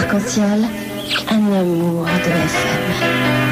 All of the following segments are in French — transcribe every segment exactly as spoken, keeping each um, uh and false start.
Arc-en-Ciel, un amour de F M.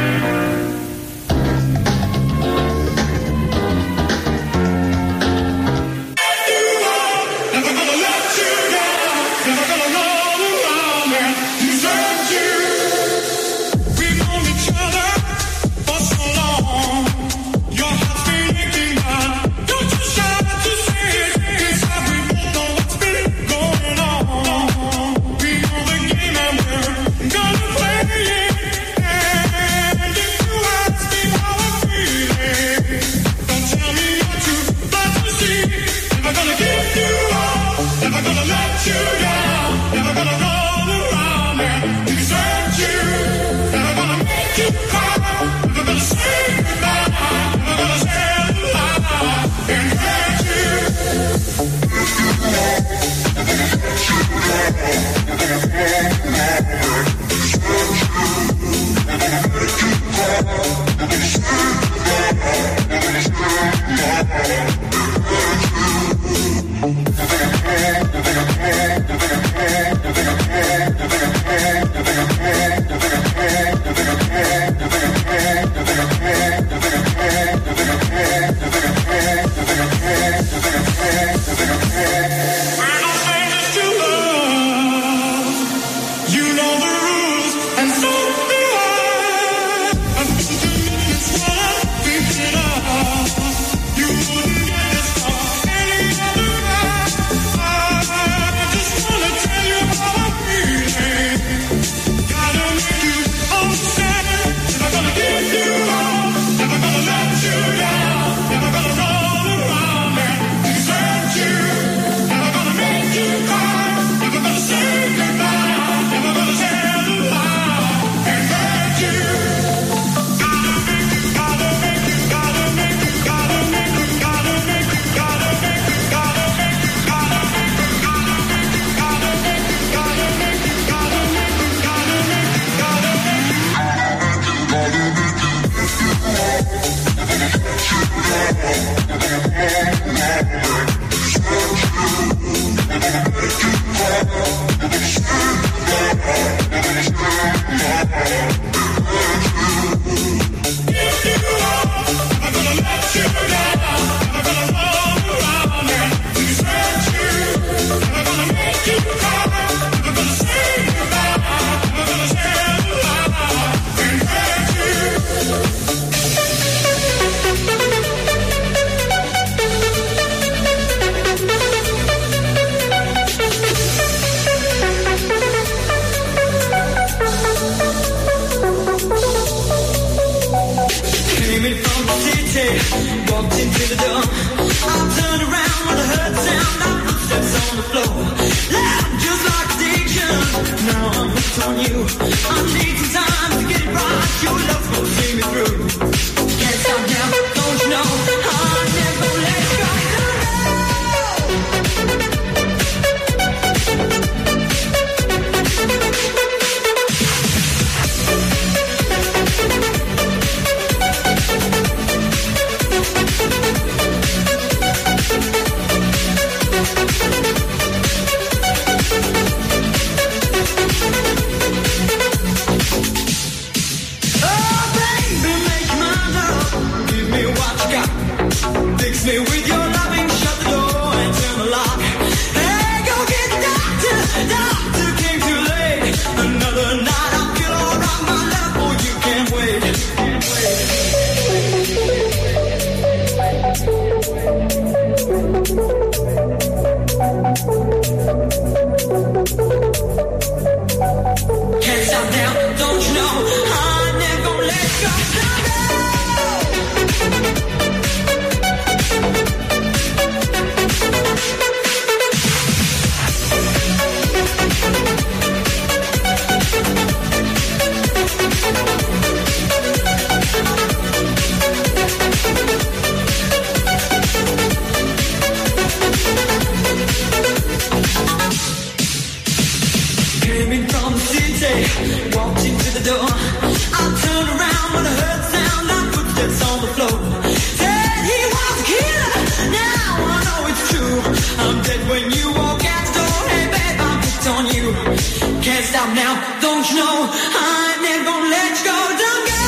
When you walk out the door, hey babe, I'm hooked on you. Can't stop now, don't you know? I ain't never gonna let you go, don't go.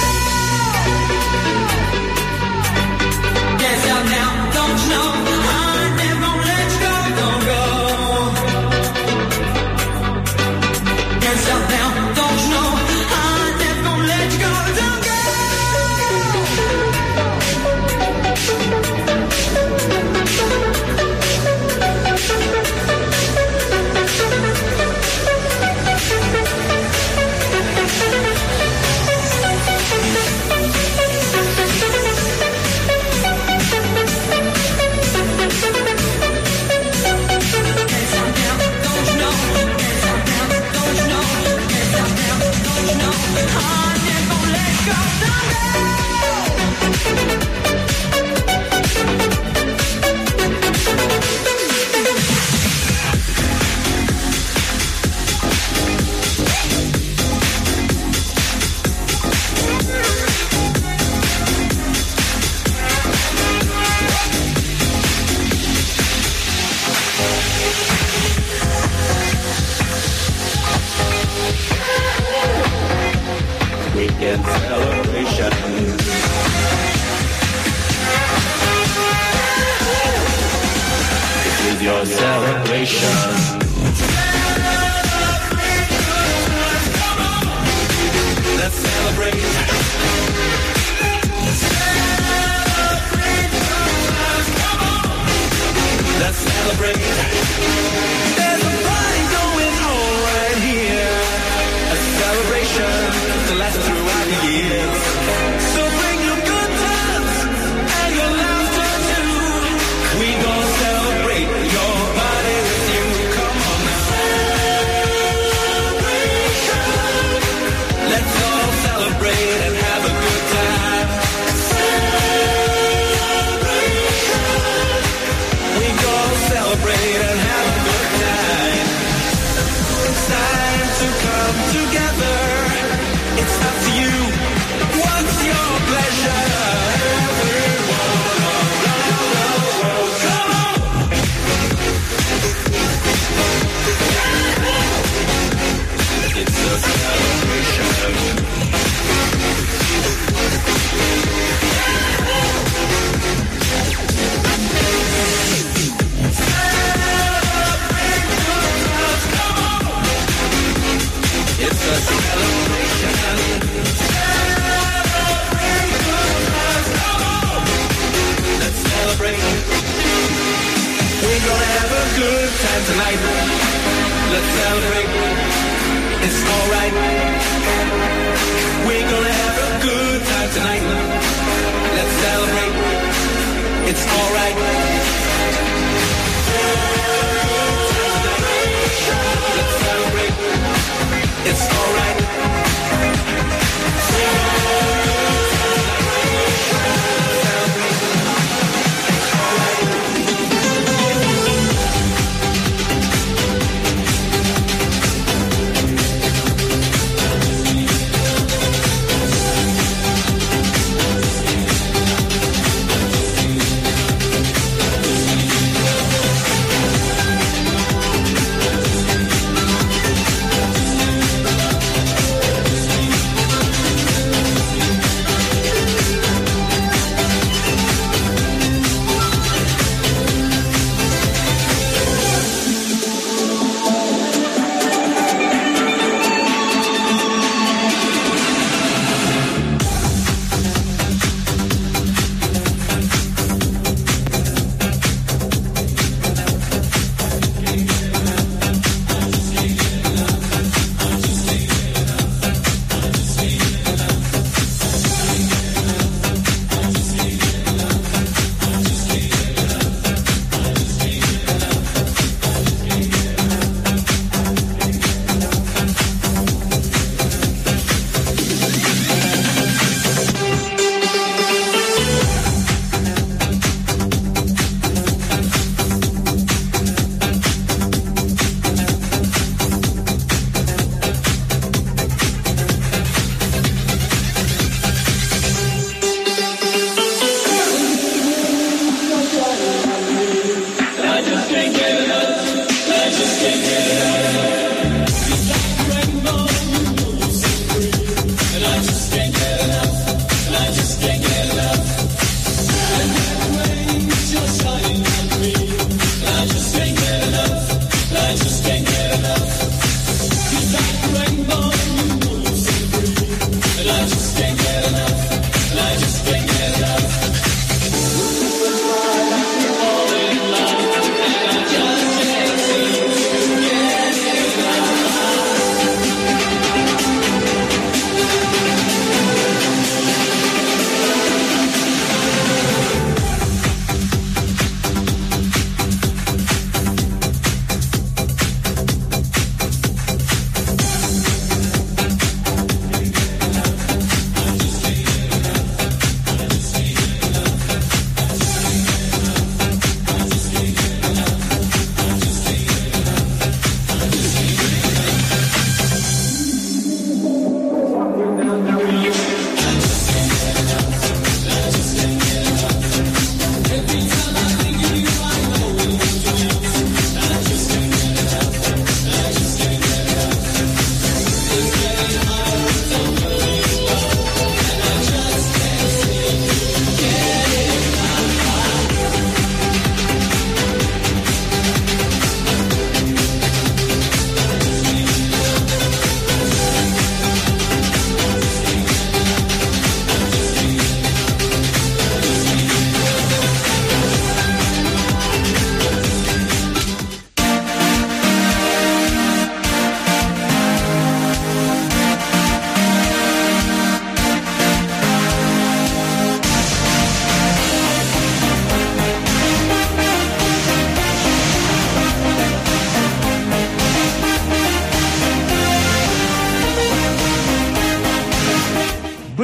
Can't stop now, don't you know? I ain't never gonna let you go, don't go. Can't stop now, don't you know? I ain't never gonna let you go, don't go. Weekend celebration. This is your celebration. Let's celebrate. Let's celebrate. There's a party going on right here. A celebration to last throughout the years. So bring your good times and your laughter too. We gon' celebrate your body with you. Come on now. Celebration. Let's all celebrate and have a good time. Celebration. We gon' celebrate and have a good time. It's time to come together. It's up to you. What's your pleasure? Everyone around the world, come on. It's a celebration. Celebrate good times, come on. It's a celebration. Celebrate good times, come on. Let's celebrate. We're gonna have a good time tonight. Let's celebrate. It's alright. We're gonna have a good time tonight. Let's celebrate. It's alright. Let's celebrate. It's alright.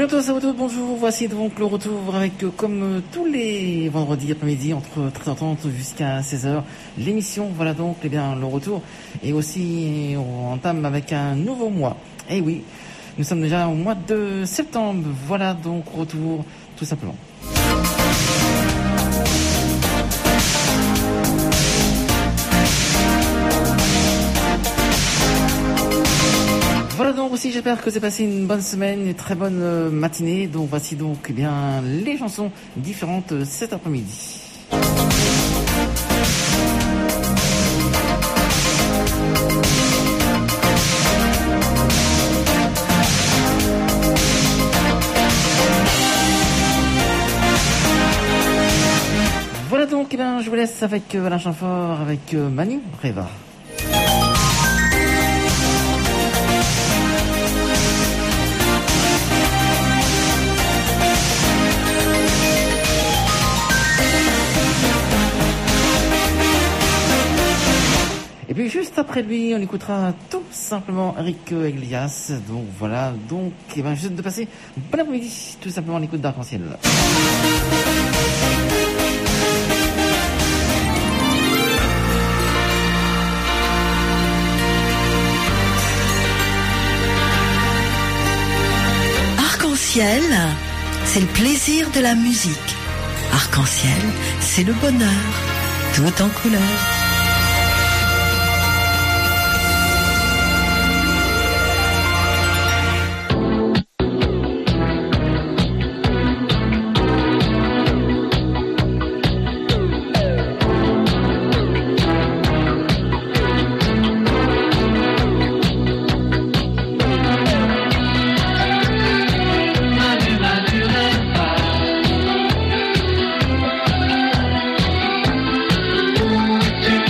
Bonjour à tous, à vous tous, bonjour. Voici donc le retour avec, euh, comme euh, tous les vendredis après-midi, entre treize heures trente jusqu'à seize heures, l'émission. Voilà donc, eh bien, le retour. Et aussi, on entame avec un nouveau mois. Eh oui, nous sommes déjà au mois de septembre. Voilà donc, retour, tout simplement. Voilà donc aussi, j'espère que vous avez passé une bonne semaine, une très bonne euh, matinée. Donc voici donc eh bien les chansons différentes euh, cet après-midi. Voilà donc, eh bien, je vous laisse avec euh, Alain Chamfort, avec euh, Manu Reva. Et puis juste après lui, on écoutera tout simplement Eric Iglesias. Donc voilà, donc eh ben, juste de passer bon après-midi, tout simplement l'écoute d'Arc-en-Ciel. Arc-en-Ciel, c'est le plaisir de la musique. Arc-en-Ciel, c'est le bonheur, tout en couleur. Tu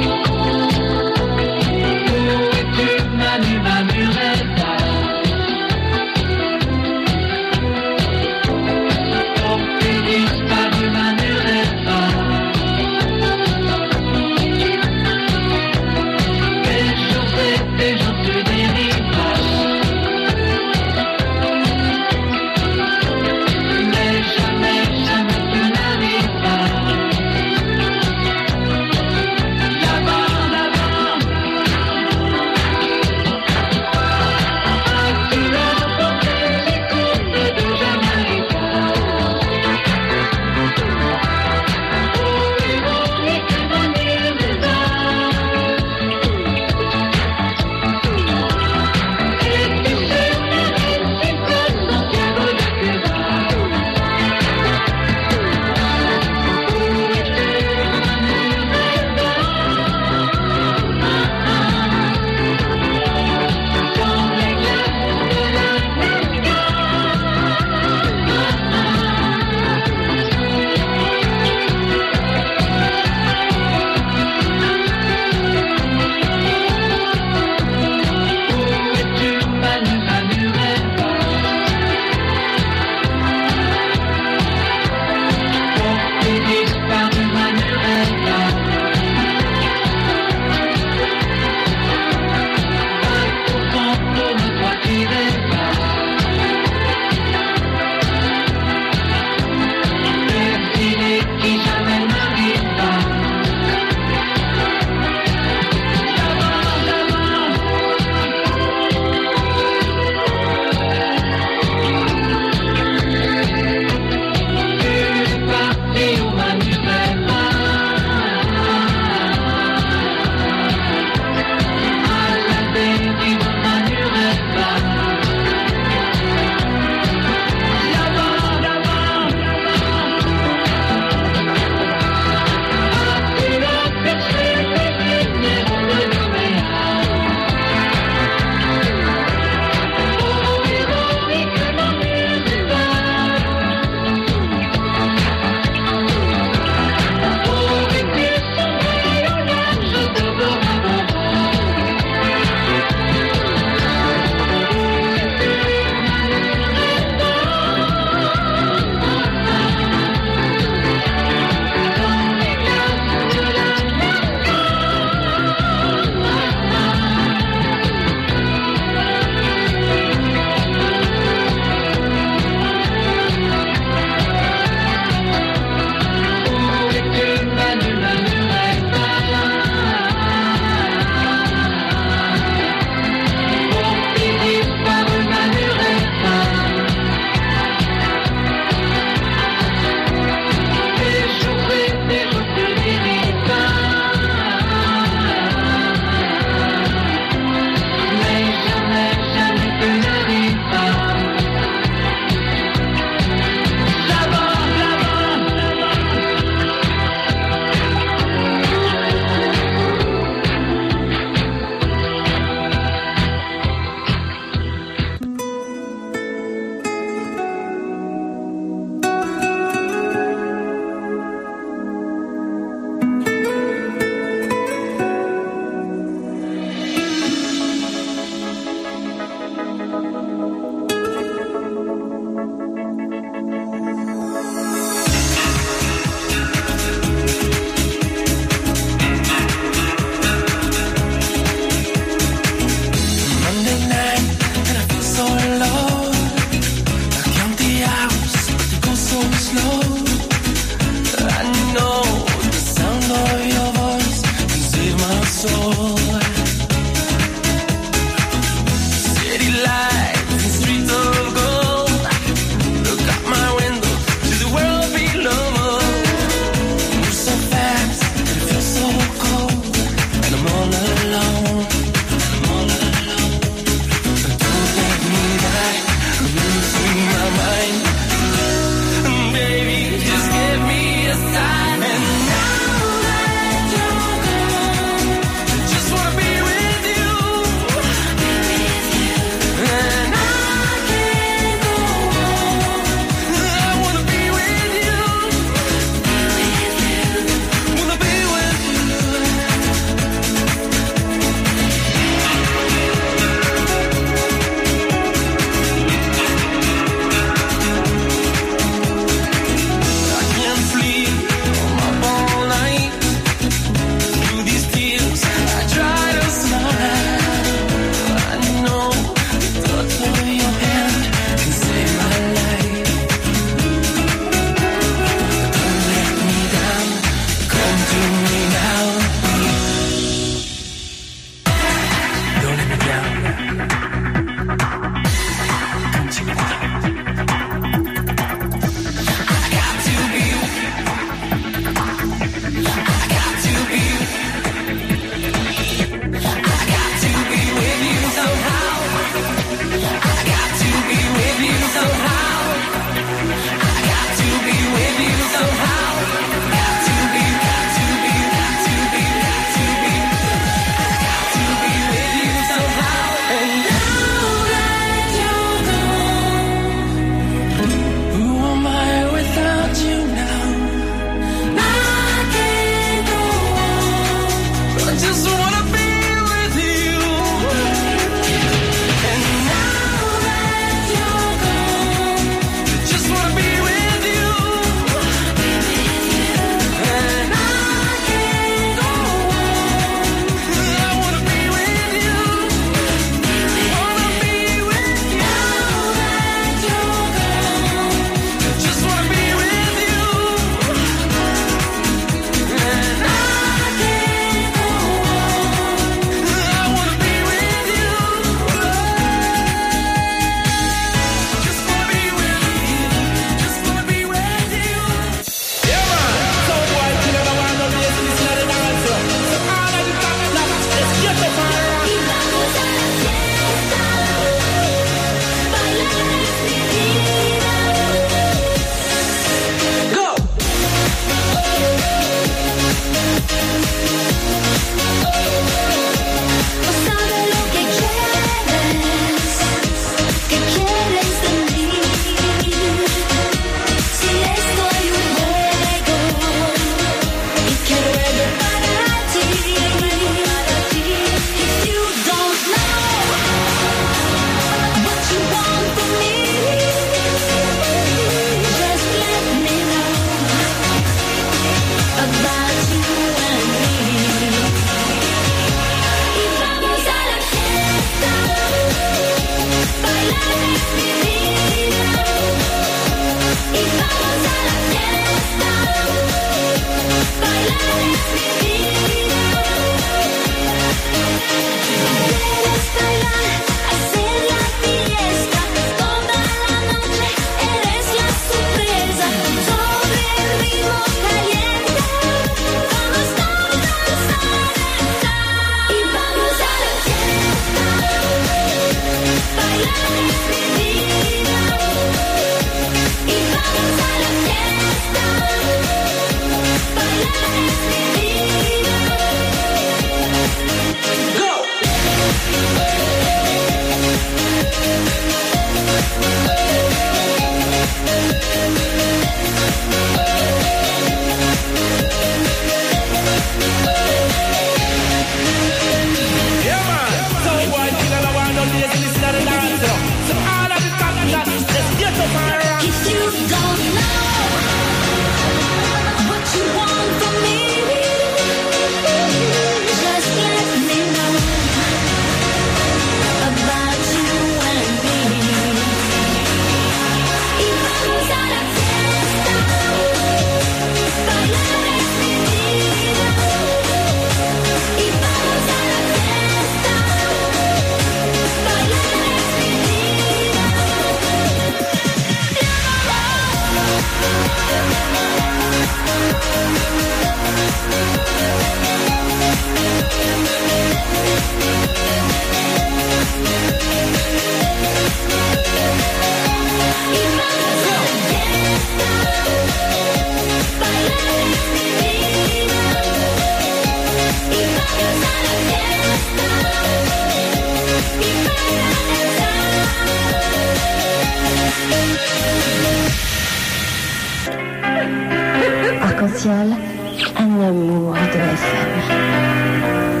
Arc-en-ciel, un amour de F M.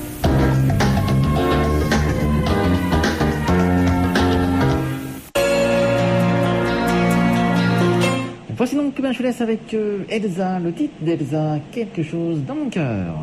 Voici donc, ben, je vous laisse avec euh, Elsa, le titre d'Elsa, Quelque chose dans mon cœur.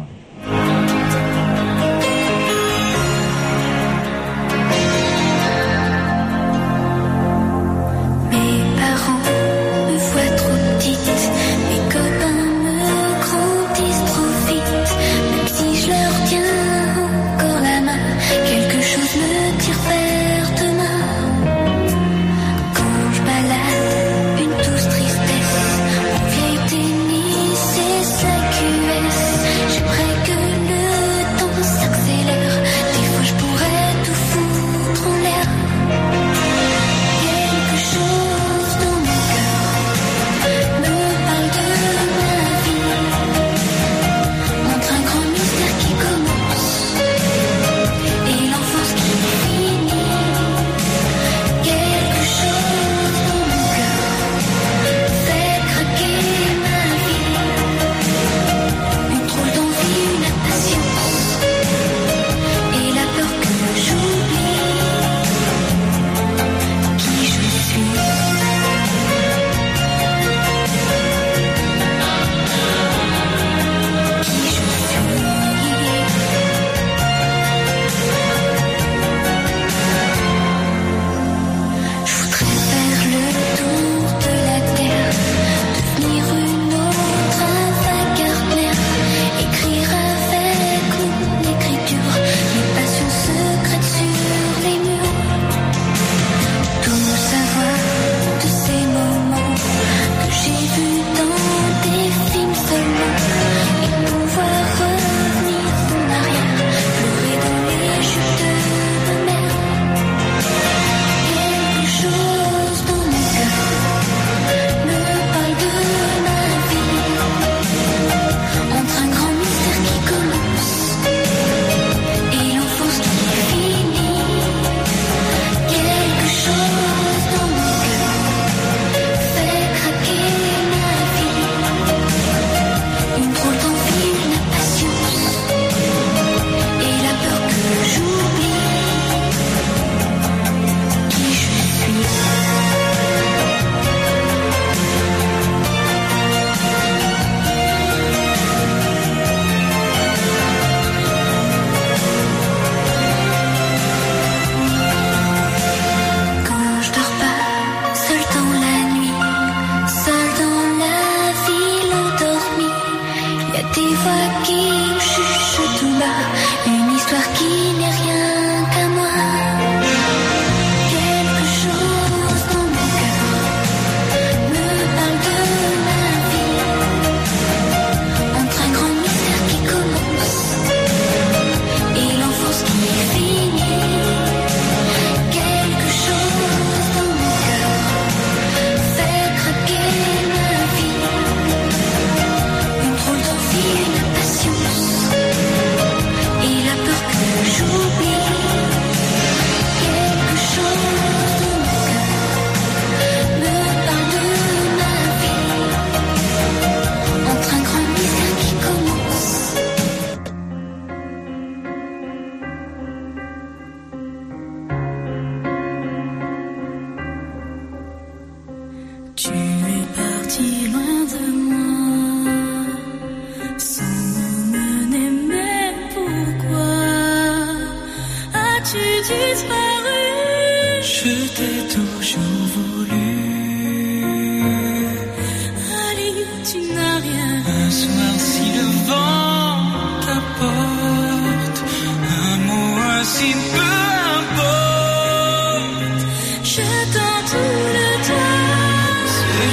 Je tends tout le temps.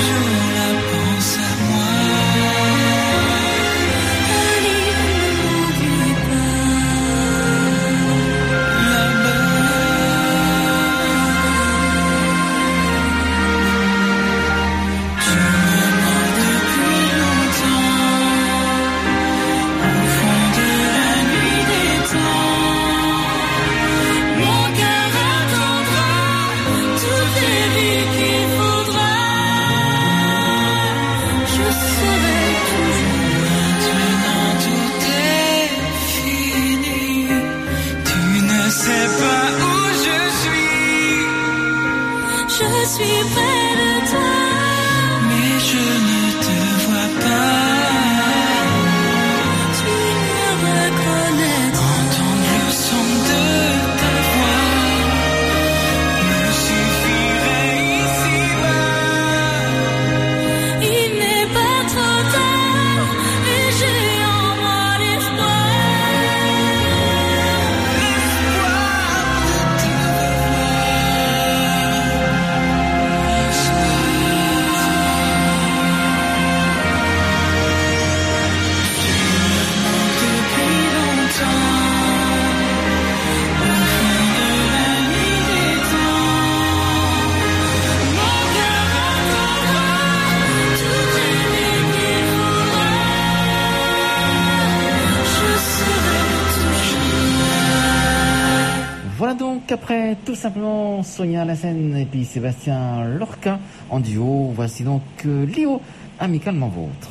Après tout simplement Sonia Lassène et puis Sébastien Lorca en duo, voici donc euh, Léo, Amicalement Vôtre.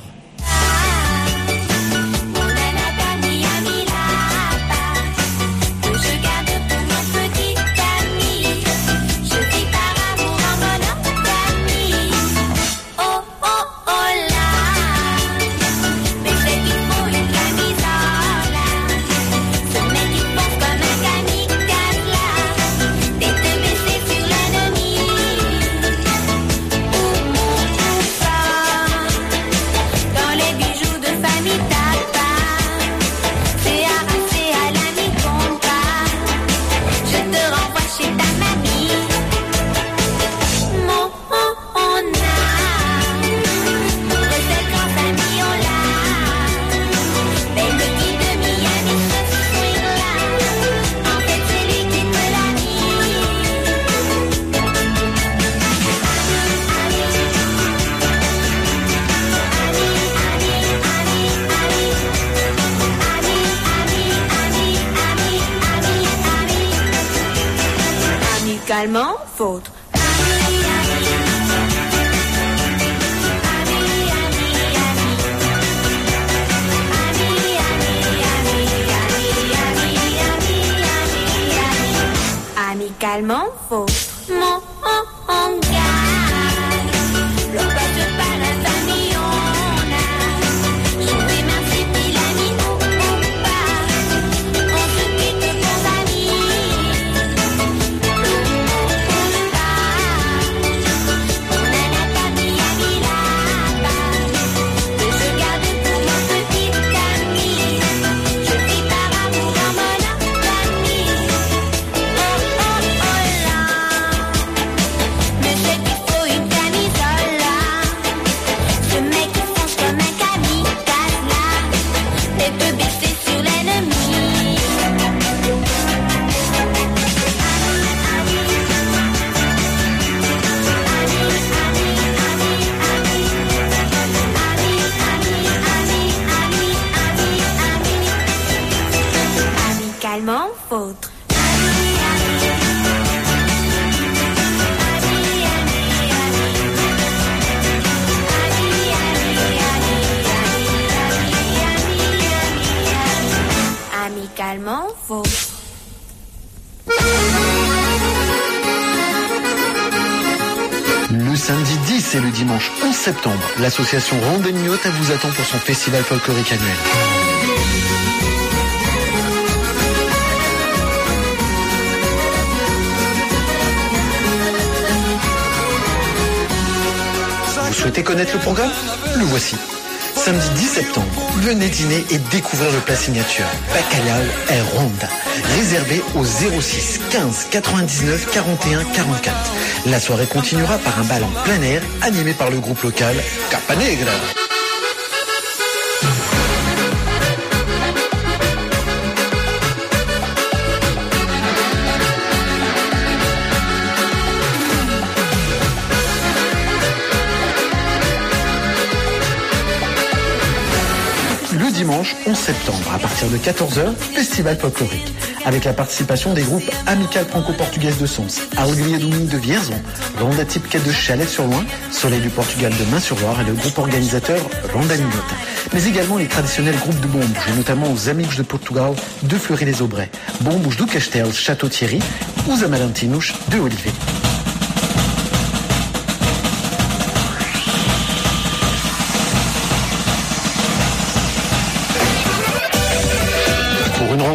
Amicalement vôtre. Amicalement vôtre. Mon on gagne. Le passe par la famille, on a joué merci puis l'ami ou ou pas. On se quitte pour amis. On a la famille amie là-bas. Que je garde pour mon petit ami. Je vis par amour en monogamie. Oh oh oh là. Mais c'est qu'il faut une camisole là. Ce mec qui fonce comme un kamikaze là. Les deux baisser sur l'ennemi. Amicalement vôtre. Amicalement vôtre. Le samedi dix et le dimanche onze septembre, l'association Randonniote vous attend pour son festival folklorique annuel. Vous souhaitez connaître le programme ? Le voici. Samedi dix septembre, venez dîner et découvrir le plat signature Bacalhau et Ronda, réservé au zéro six quinze quatre-vingt-dix-neuf quarante et un quarante-quatre. La soirée continuera par un bal en plein air animé par le groupe local Capa Negra. Le dimanche onze septembre, à partir de quatorze heures, festival folklorique, avec la participation des groupes Amicale Franco-Portugaise de Sons, Alegria do Minho de Vierzon, Ronda Típica de Chalais-sur-Loing, Soleil du Portugal de Main-sur-Loire et le groupe organisateur Randonniote, mais également les traditionnels groupes de bombes, et notamment aux Amigos de Portugal de Fleury-les-Aubrais, Bombos do Castel, Château-Thierry, ou Amalantinouche de Olivet.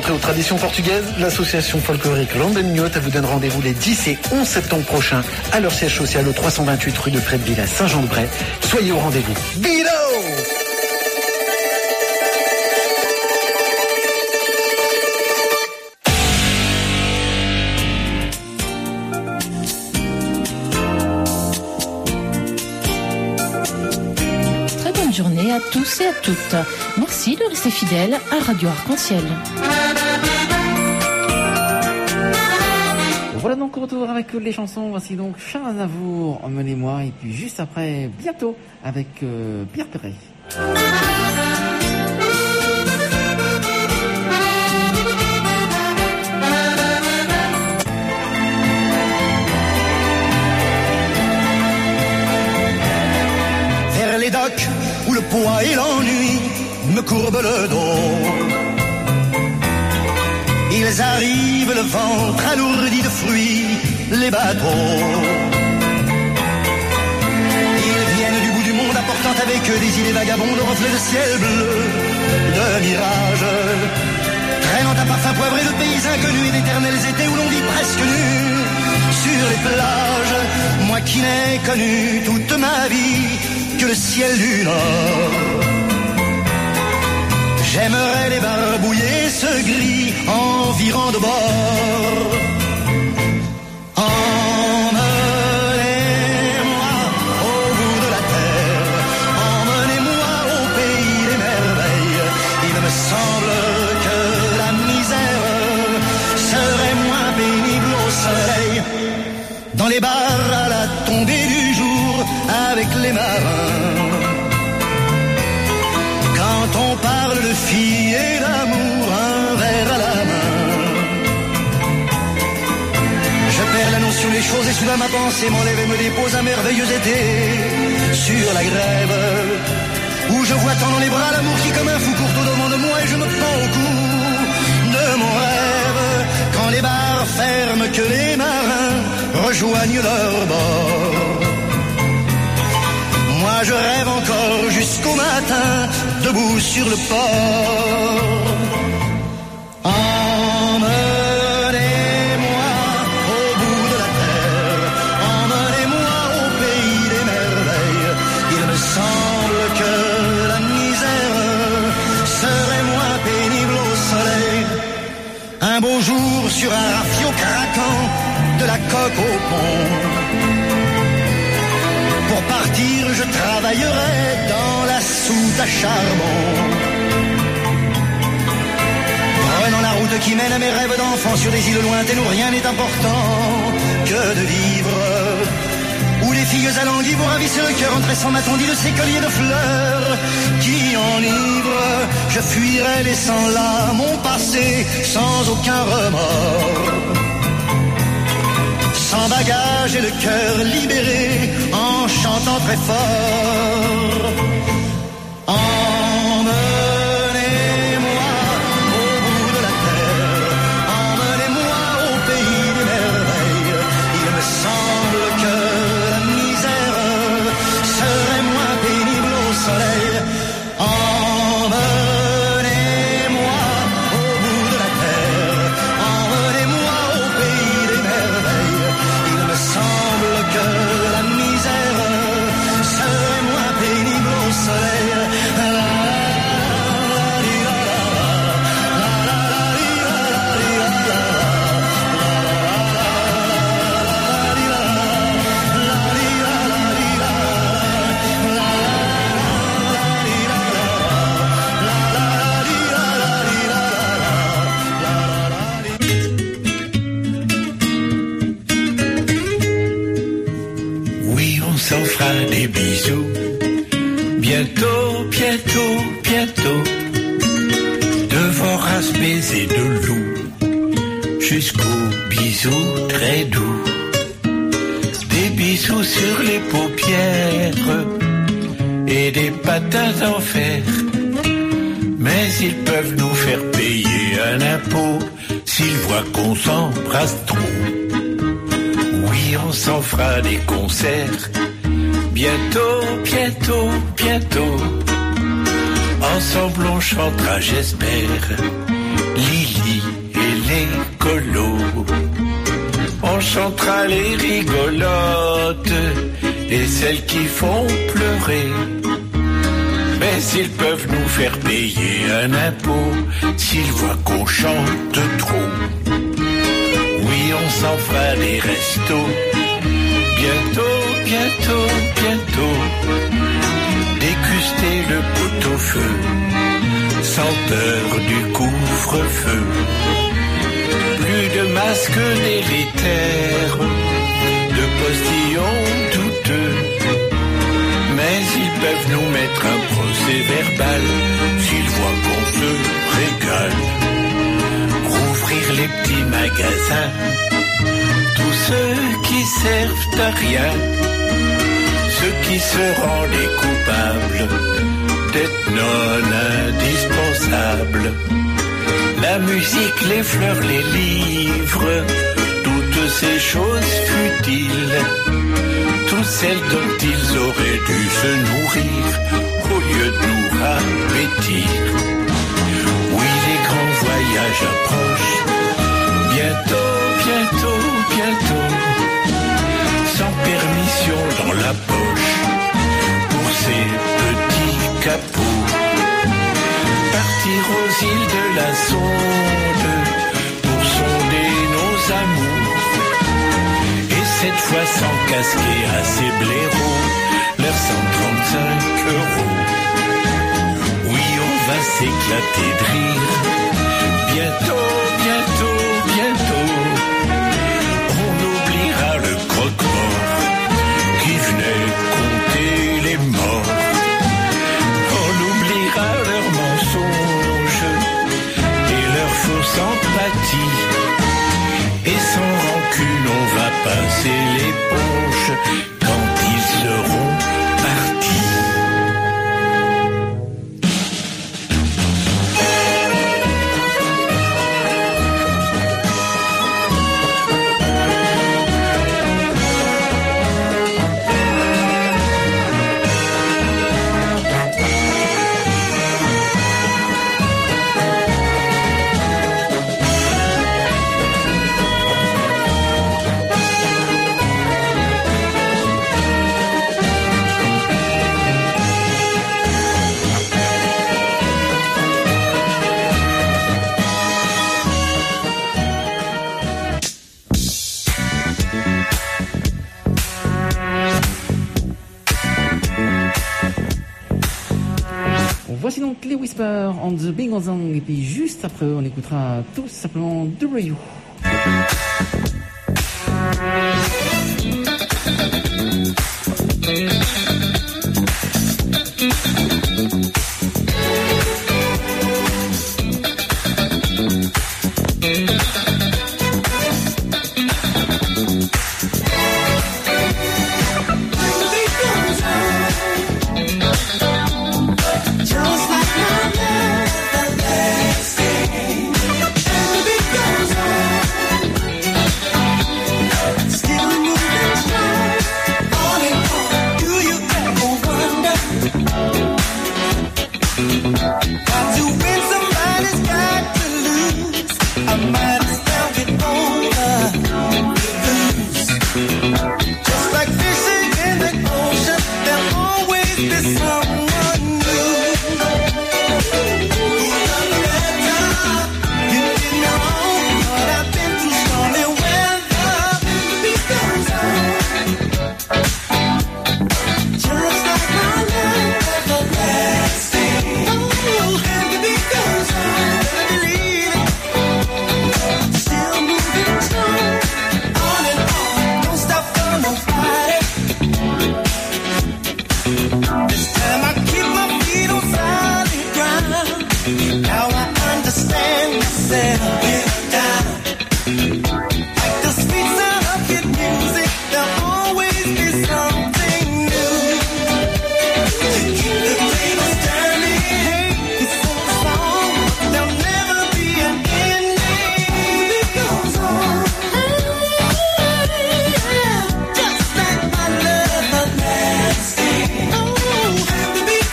aux traditions portugaises, l'association folklorique Ronda Minhote vous donne rendez-vous les dix et onze septembre prochains à leur siège social au trois cent vingt-huit rue de Fredville à Saint-Jean-de-Bray. Soyez au rendez-vous. Bido! Journée à tous et à toutes. Merci de rester fidèles à Radio Arc-en-Ciel. Voilà donc retour avec les chansons. Voici donc Charles Aznavour, Emmenez-moi, et puis juste après, bientôt avec euh, Pierre Perret. Vers les docks où le poids et l'ennui me courbent le dos. Ils arrivent le ventre alourdi de fruits, les bateaux. Ils viennent du bout du monde apportant avec eux des idées vagabondes, de reflets de ciel bleu, de mirages, traînant un parfum poivré de pays inconnus et d'éternels étés où l'on vit presque nu sur les plages. Moi qui n'ai connu toute ma vie que le ciel du Nord. J'aimerais les barbouiller ce gris environ de bord. Emmenez-moi au bout de la terre, emmenez-moi au pays des merveilles. Il me semble que la misère serait moins pénible au soleil. Dans les bars à la tombée du jour avec les marins. Quand on parle de filles et d'amour, un verre à la main. Je perds la notion des choses et soudain ma pensée m'enlève et me dépose un merveilleux été sur la grève. Où je vois tant dans les bras l'amour qui comme un fou court au-devant de moi et je me prends au cou de mon rêve. Quand les bars ferment, que les marins rejoignent leur bord. Moi je rêve encore jusqu'au matin, debout sur le port. Emmenez-moi au bout de la terre, emmenez-moi au pays des merveilles. Il me semble que la misère serait moins pénible au soleil. Un beau jour sur un rafio craquant, de la coque au pont. Pour partir, je travaillerai dans la soute à charbon. Prenant la route qui mène à mes rêves d'enfant sur des îles lointaines où rien n'est important que de vivre. Où les filles alanguies vous ravissent le cœur en tressant ma tondie de ces colliers de fleurs qui enivrent. Je fuirai laissant là mon passé sans aucun remords. Sans bagage et le cœur libéré, en chantant très fort. Emmenez-moi au bout de la terre, emmenez-moi au pays des merveilles. Il me semble que la misère serait moins pénible au soleil. Emmenez-moi au bout de la terre, emmenez-moi au pays des merveilles. Il me semble que la misère serait moins pénible au soleil. Oui, on s'en fera des bisous. Bientôt, bientôt, bientôt. Devant race baiser de loup. Jusqu'aux bisous très doux. Des bisous sur les paupières. Et des patins en fer. Mais ils peuvent nous faire payer un impôt s'ils voient qu'on s'embrasse trop. Oui, on s'en fera des concerts. Bientôt, bientôt, bientôt. Ensemble on chantera, j'espère, Lily écolos. On chantera les rigolotes et celles qui font pleurer. Mais ils peuvent nous faire payer un impôt s'ils voient qu'on chante trop. Oui, on s'en fera des restos. Bientôt, bientôt, bientôt. Déguster le pot-au-feu, senteur du couvre-feu. Plus de masques délétères, de postillons douteux. Mais ils peuvent nous mettre un procès verbal s'ils voient qu'on se régale. Rouvrir les petits magasins, tous ceux qui servent à rien, ceux qui seront les coupables d'être non indispensables. La musique, les fleurs, les livres, toutes ces choses futiles, toutes celles dont ils auraient dû se nourrir au lieu de nous ravêtir. Oui, les grands voyages approchent, bientôt, bientôt, bientôt, sans permission dans la poche, pour ces petits capots. Partir aux îles de la Sonde, pour sonder nos amours. Et cette fois sans casquer à ces blaireaux, leurs cent trente-cinq euros. Oui, on va s'éclater de rire, bientôt, bientôt, bientôt. On oubliera le croque-mort qui venait compter les morts. On oubliera leurs mensonges et leur fausse empathie. Et sans rancune, on va passer l'éponge quand ils seront partis. Voici donc les Whispers on the Big Bang, et puis juste après on écoutera tout simplement W.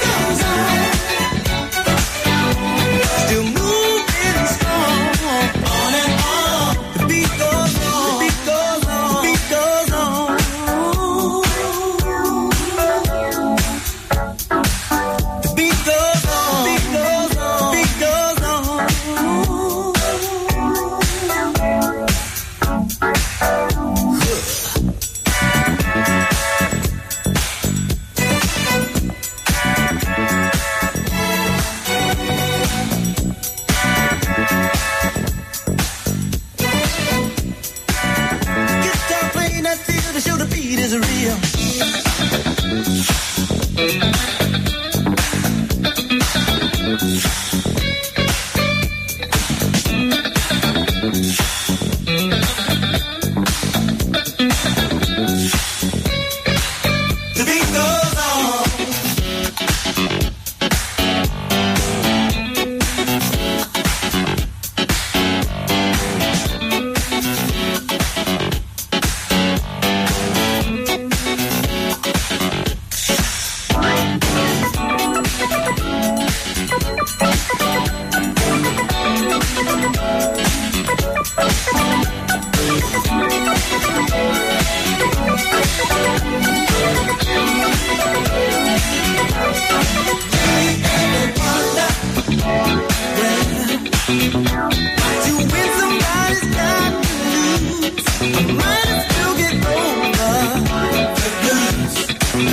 Still moving strong.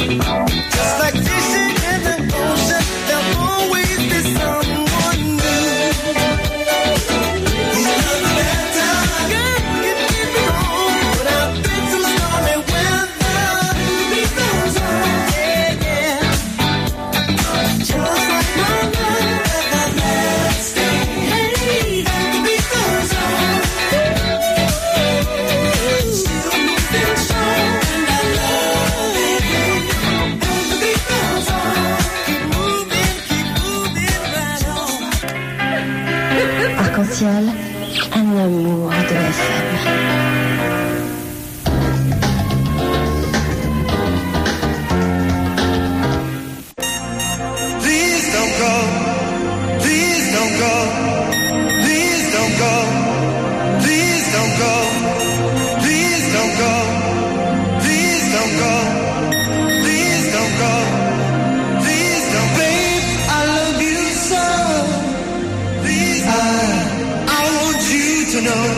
Just like fishing in the ocean, there'll always be someone new. Who's love better? Girl, you keep it on, but I've been through stormy weather. The beat goes on, yeah, yeah. Just like my love, everlasting. Hey, the beat goes on. Still moving strong, and I love it. The beat goes on. Keep moving, keep moving right on. Arc-en-ciel, un amour de F M. Please don't go. Please don't go. Please don't go. Please don't go. Please don't go. Please don't go. Please don't go. Please don't. Babe, I love you so. Please, I, I want you to know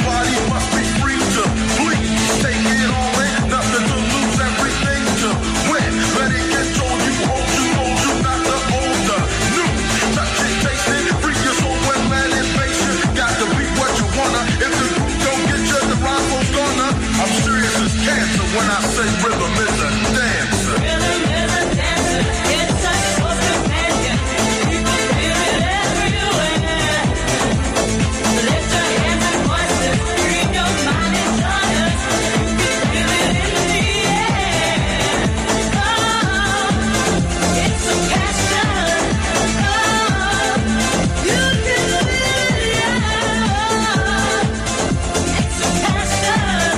Everybody must be free to please take it all in. Nothing to lose, everything to win. Let it control you, hold you, hold you, not the older. New, touch it, taste it, free your soul and let it face you. Got to be what you wanna. If the group don't get you, the rival's gonna. I'm serious as cancer when I say rhythm is a dancer. Rhythm is a dancer. It's a close companion. People feel it everywhere. Lift your hands and voices. Free your mind and join us. You can feel it in the air. Oh, it's a passion. Oh, you can feel it, yeah. It's a passion.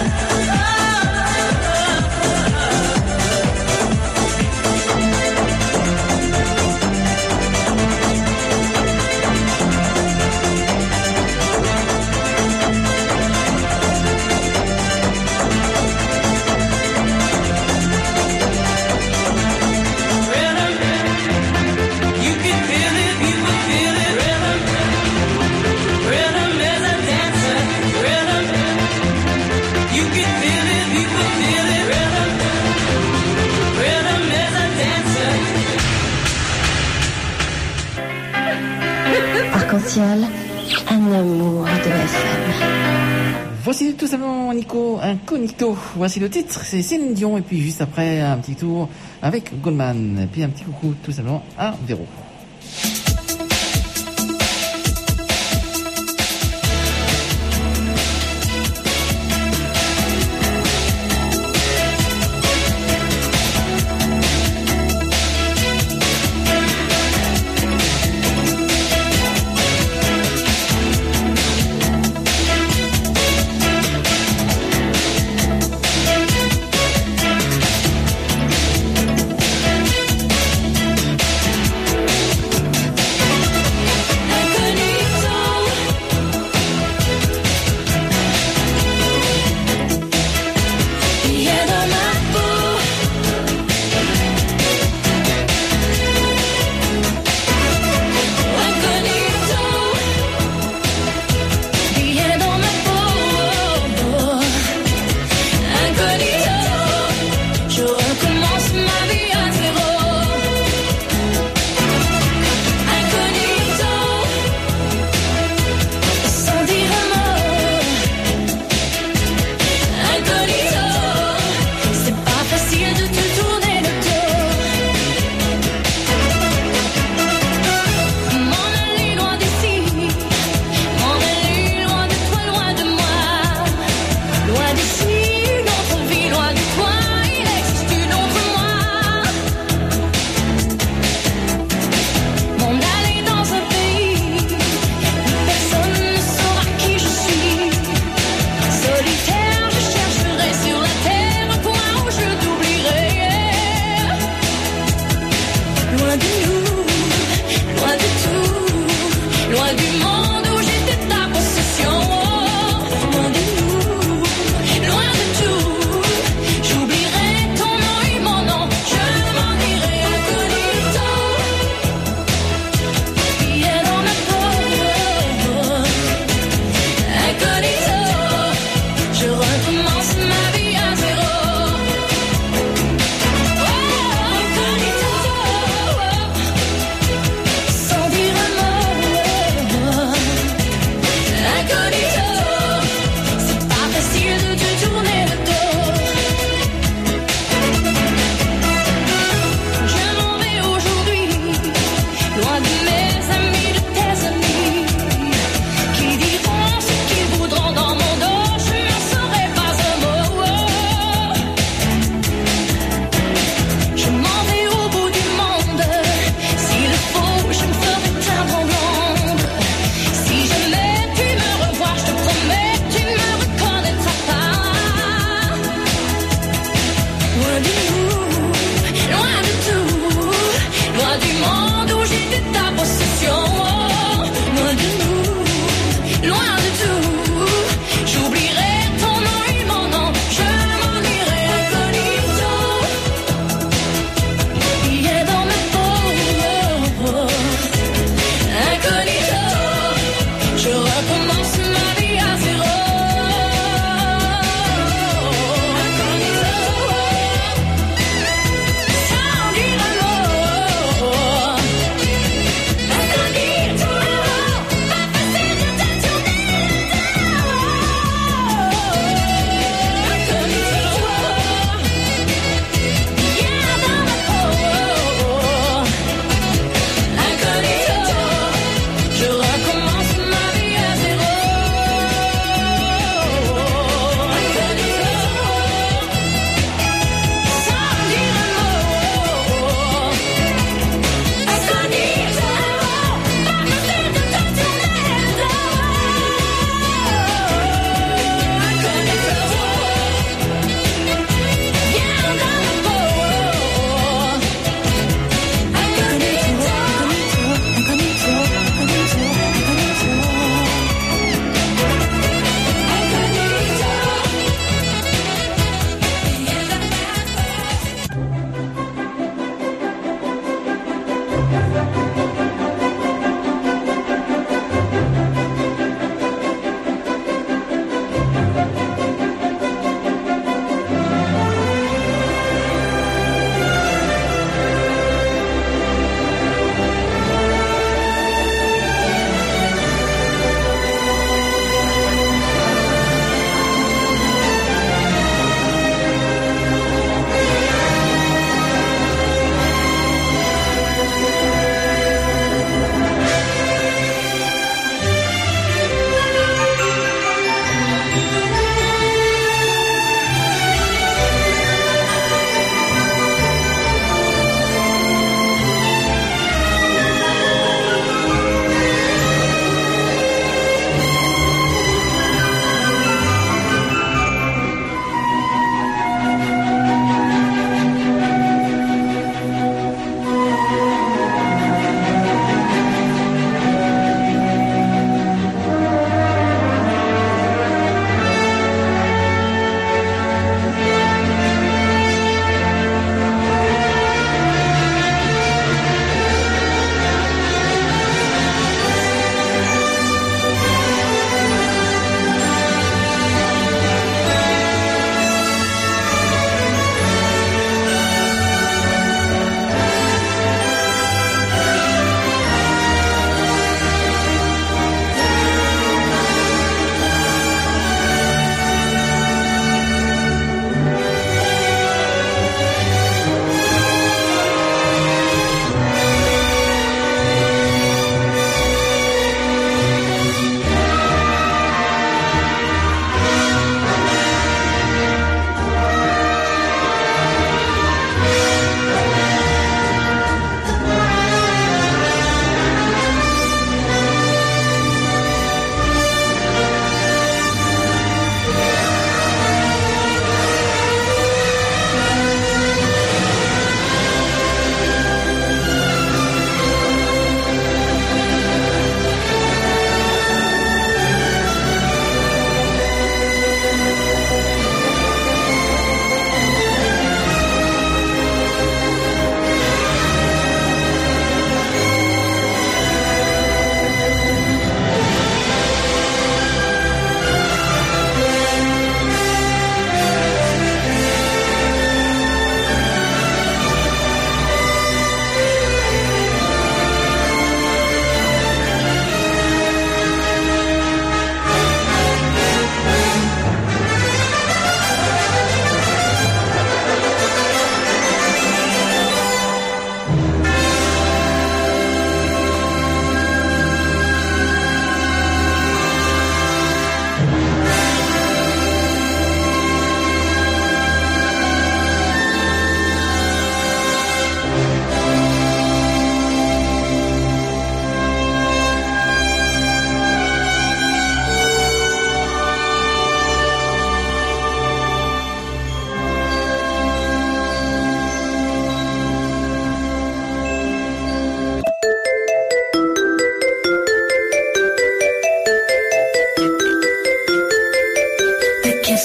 You can feel it, people feel it. Rhythm, rhythm is a dancer. Rhythm, you can feel it, people feel it. Rhythm, rhythm is a dancer. Arc-en-ciel, un amour de F M. Voici tout simplement Nico, Incognito. Voici le titre, c'est Céline Dion. Et puis juste après, un petit tour avec Goldman. Et puis un petit coucou tout simplement à Véro. Thank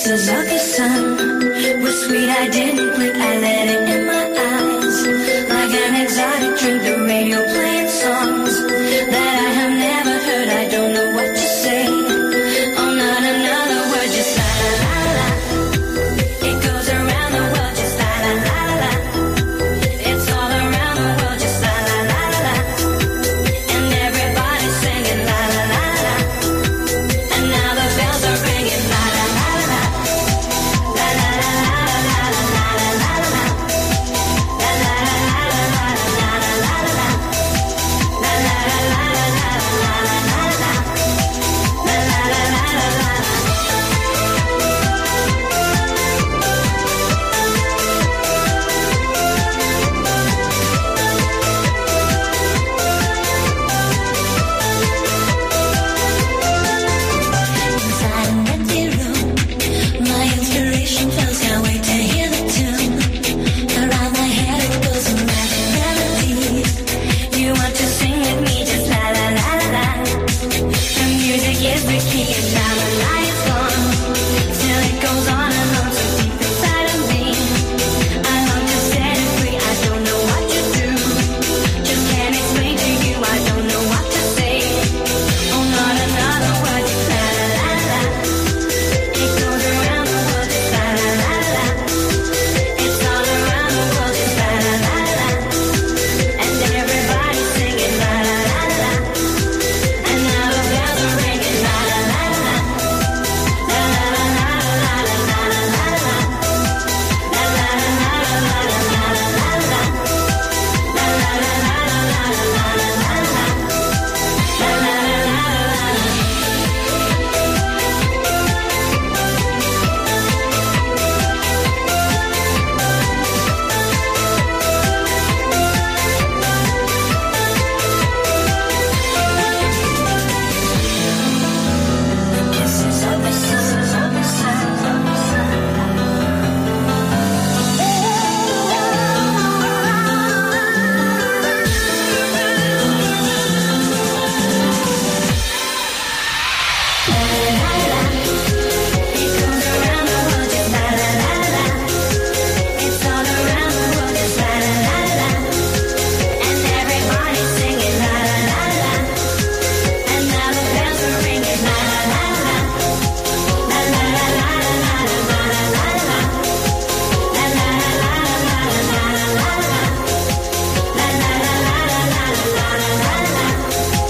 Kisses of the sun were sweet, I didn't blink, I let it in my eyes. Like an exotic drink, the radio playing songs that I have never heard, I don't know what to say. Oh, not another word, just la la la la. It goes around the world, just la la la la. It's all around the world, just la la la la. And everybody's singing la la la la. And now the bells are ringing la la la la. La la la la la la la la la la. La la la la la la la la la la. La la la la la la la la la la. La la la la la la. Inside an empty room, my inspiration flows. Can't wait to hear the tune. Around my head it goes a magic melody. You want to sing with me, just la la la la la. The music is the key, and now the light is gone. Still it goes on and on, so deep inside of me. I long to set it free. I don't know what to do. Just can't explain to you. I don't know what to say. Oh, not another word, just la la la la. It goes around the world, just la la la la. It's all around the world, just la la la la. And everybody's singing la la la la. And now the bells are ringing la la la la. La la la la la la la la la la. La la la la la la la la la la. La la la la la la la la la la. La la la la la la. Kisses of the sun, of the sun, of the It goes around the world, just la la la la. It's all around the world, just la la la la. And everybody's singing la la la la. And now the bells are ringing la la la la. La la la la la la la la la la. La la la la la la la la la la. La la la la la la la la la la. La la la la la la la la.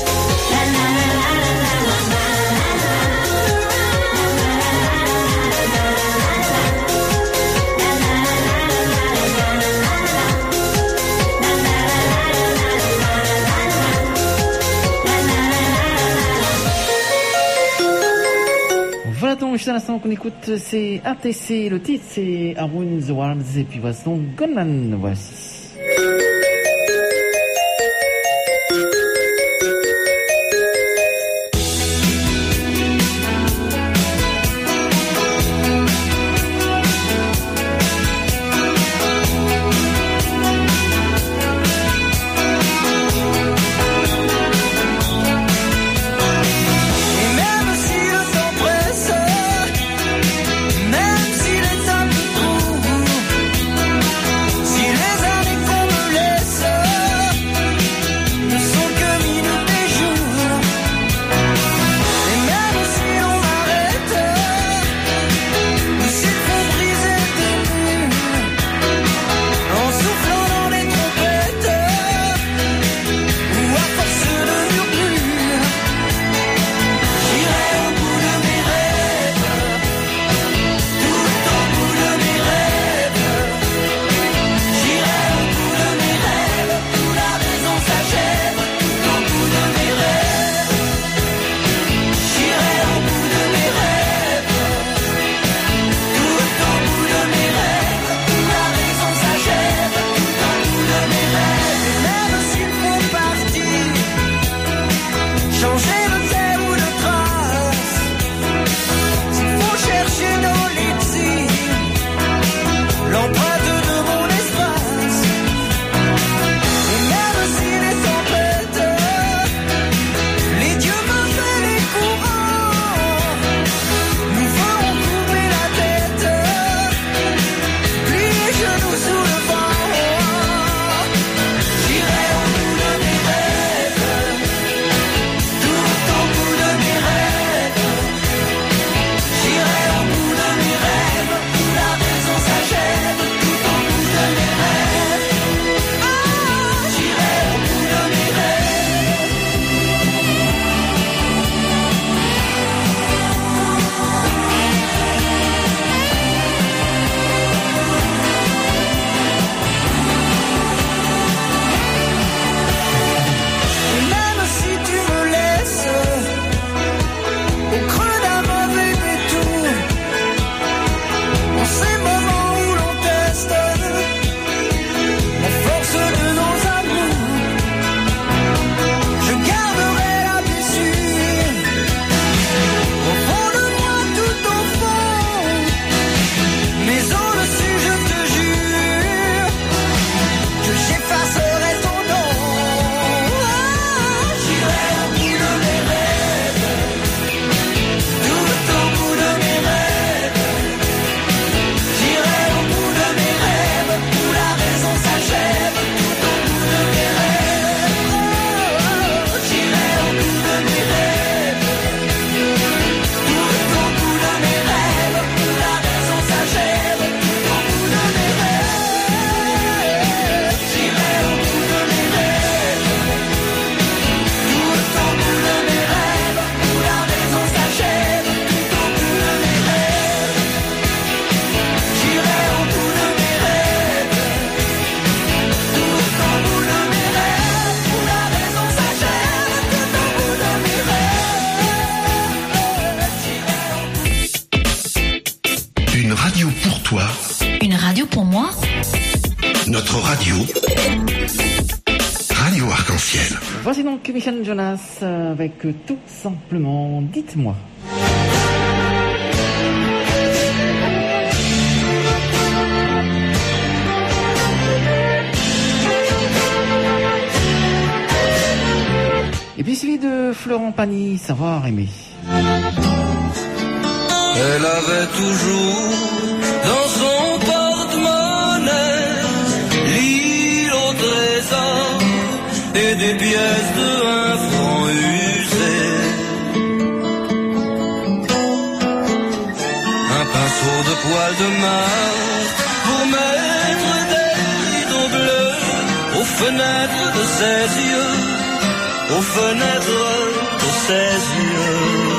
Voilà donc, juste à l'instant qu'on écoute, c'est A T C, le titre c'est Arun the Worms, et puis voici donc Gunman, voici. Et même si le temps presse, même si les temps nous trouvent, si les années Une radio pour toi. Une radio pour moi. Notre radio. Radio Arc-en-Ciel. Voici donc Michel Jonas avec euh, Tout simplement Dites-moi. Et puis suivi de Florent Pagny, Savoir aimer. Elle avait toujours dans son porte-monnaie l'île au trésor et des pièces de un franc usées. Un pinceau de poil de mar pour mettre des rideaux bleus aux fenêtres de ses yeux, aux fenêtres de ses yeux.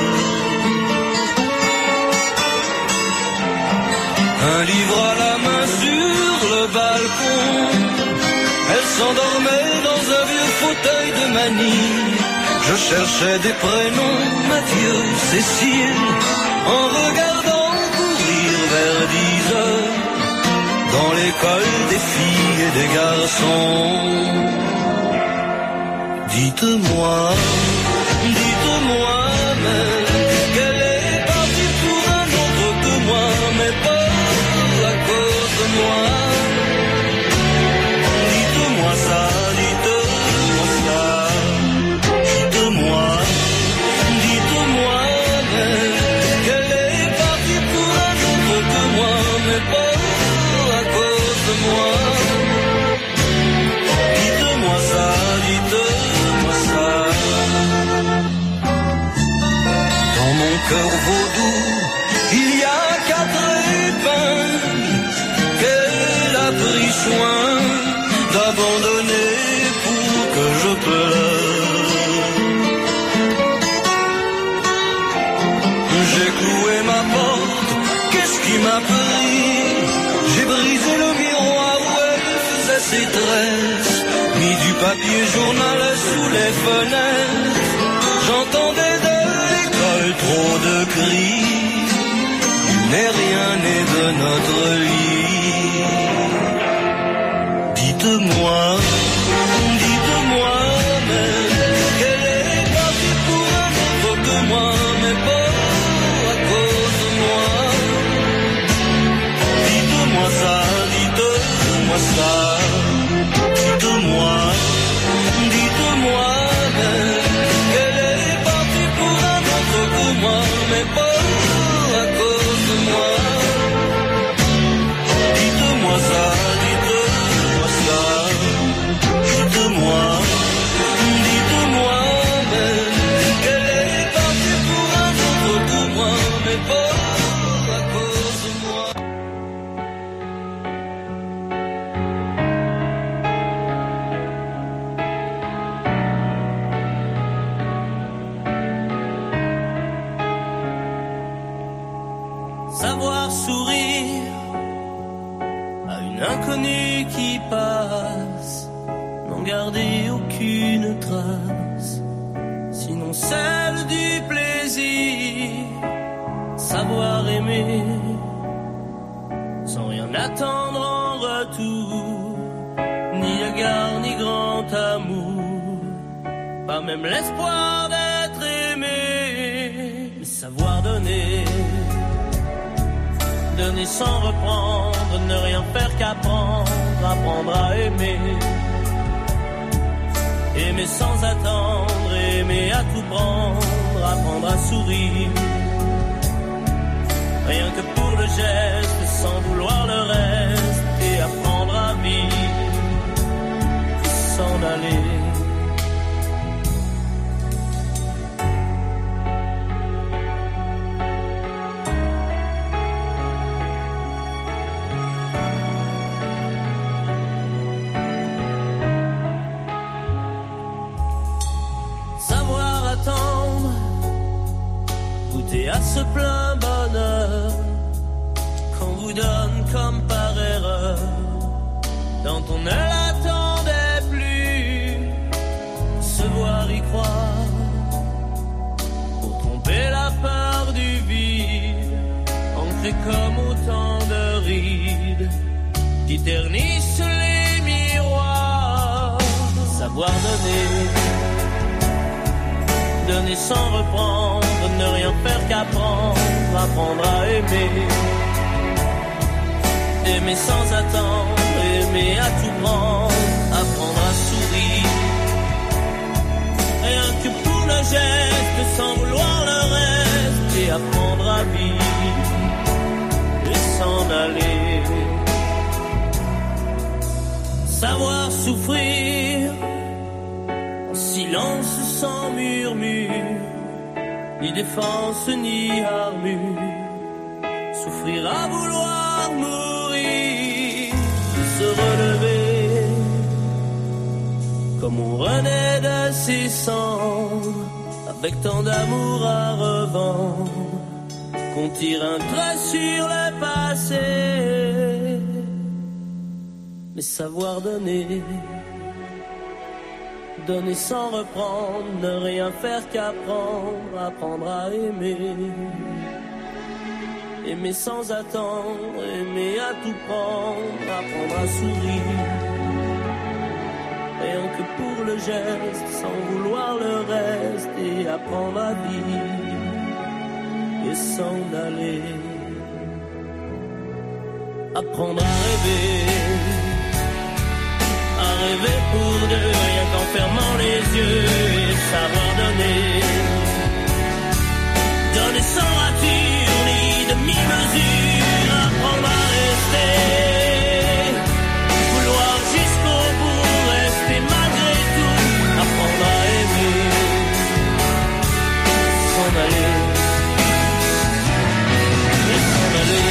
Un livre à la main sur le balcon, elle s'endormait dans un vieux fauteuil de manille. Je cherchais des prénoms, Mathieu, Cécile, en regardant courir vers dix heures dans l'école des filles et des garçons. Dites-moi, dites-moi même qu'elle est partie pour un autre que moi, mais pas à cause de moi. Dites-moi ça, dites-moi ça. Dites-moi, dites-moi même qu'elle est partie pour un autre que moi, mais pas à cause de moi. Dites-moi ça, dites-moi ça. Dans mon cœur vaudou, il y a quatre épingles qu'elle a pris soin d'abandonner pour que je pleure. J'ai cloué ma porte, qu'est-ce qui m'a pris? J'ai brisé le miroir où elle faisait ses tresses, mis du papier journal sous les fenêtres. J'entendais de l'école trop de cris, mais rien n'est de notre lit. Dites-moi, dites-moi même qu'elle est partie pour un autre que moi, mais pas à cause de moi. Dites-moi ça, dites-moi ça. Dites-moi, dites-moi même qu'elle est partie pour un autre que moi, mais pas à cause de moi. Dites-moi ça, dites-moi ça. Dites-moi, dites-moi même qu'elle est partie pour un autre que moi, mais pas à cause de moi. Savoir sourire à une inconnue qui passe, n'en garder aucune trace, sinon celle du plaisir. Savoir aimer sans rien attendre en retour, ni égard ni grand amour, pas même l'espoir d'être aimé. Mais savoir donner, donner sans reprendre, ne rien faire qu'apprendre, apprendre à aimer. Aimer sans attendre, aimer à tout prendre, apprendre à sourire. Rien que pour le geste, sans vouloir le reste, et apprendre à vivre, s'en aller. Goûter à ce plein bonheur qu'on vous donne comme par erreur, dont on ne l'attendait plus. Se voir y croire pour tromper la peur du vide, ancré comme au tant de rides qui ternissent les miroirs. Savoir donner, donner sans reprendre, ne rien faire qu'apprendre, apprendre à aimer. Aimer sans attendre, aimer à tout prendre, apprendre à sourire. Rien que pour le geste, sans vouloir le reste, et apprendre à vivre et s'en aller. Savoir souffrir en silence sans murmure, ni défense ni armure. Souffrir à vouloir mourir, se relever comme on renaît de ses cendres, avec tant d'amour à revendre, qu'on tire un trait sur le passé. Mais savoir donner, donner sans reprendre, ne rien faire qu'apprendre, apprendre à aimer. Aimer sans attendre, aimer à tout prendre, apprendre à sourire. Rien que pour le geste, sans vouloir le reste, et apprendre à vivre et s'en aller. Apprendre à rêver, à rêver pour deux, rien qu'en fermant les yeux, et savoir donner, donner sans rature ni demi-mesure, apprendre à rester, vouloir jusqu'au bout, rester malgré tout, apprendre à aimer, s'en aller, et s'en aller.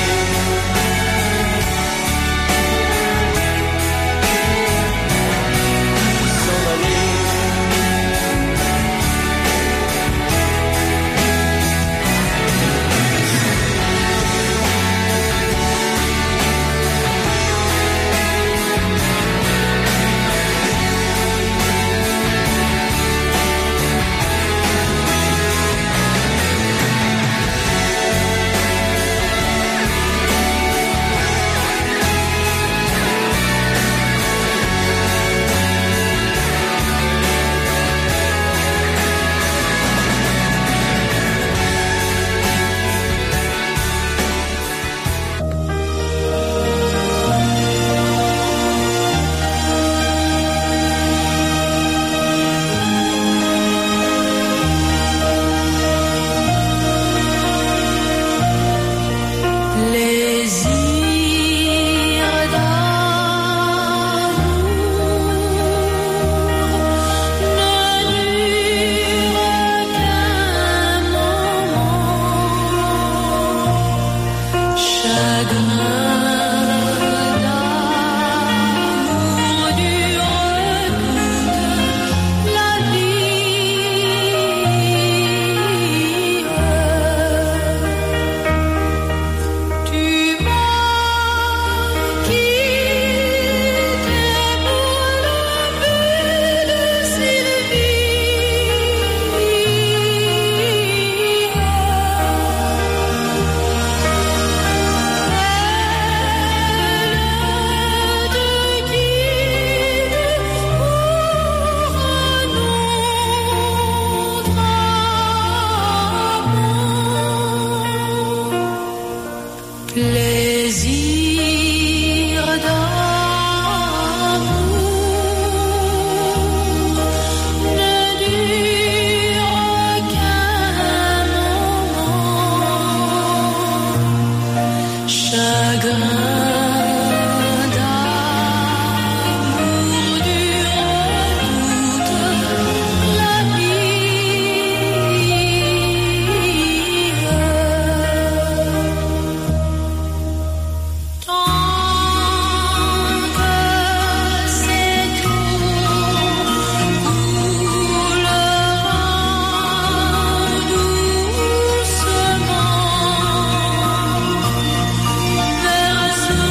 Vers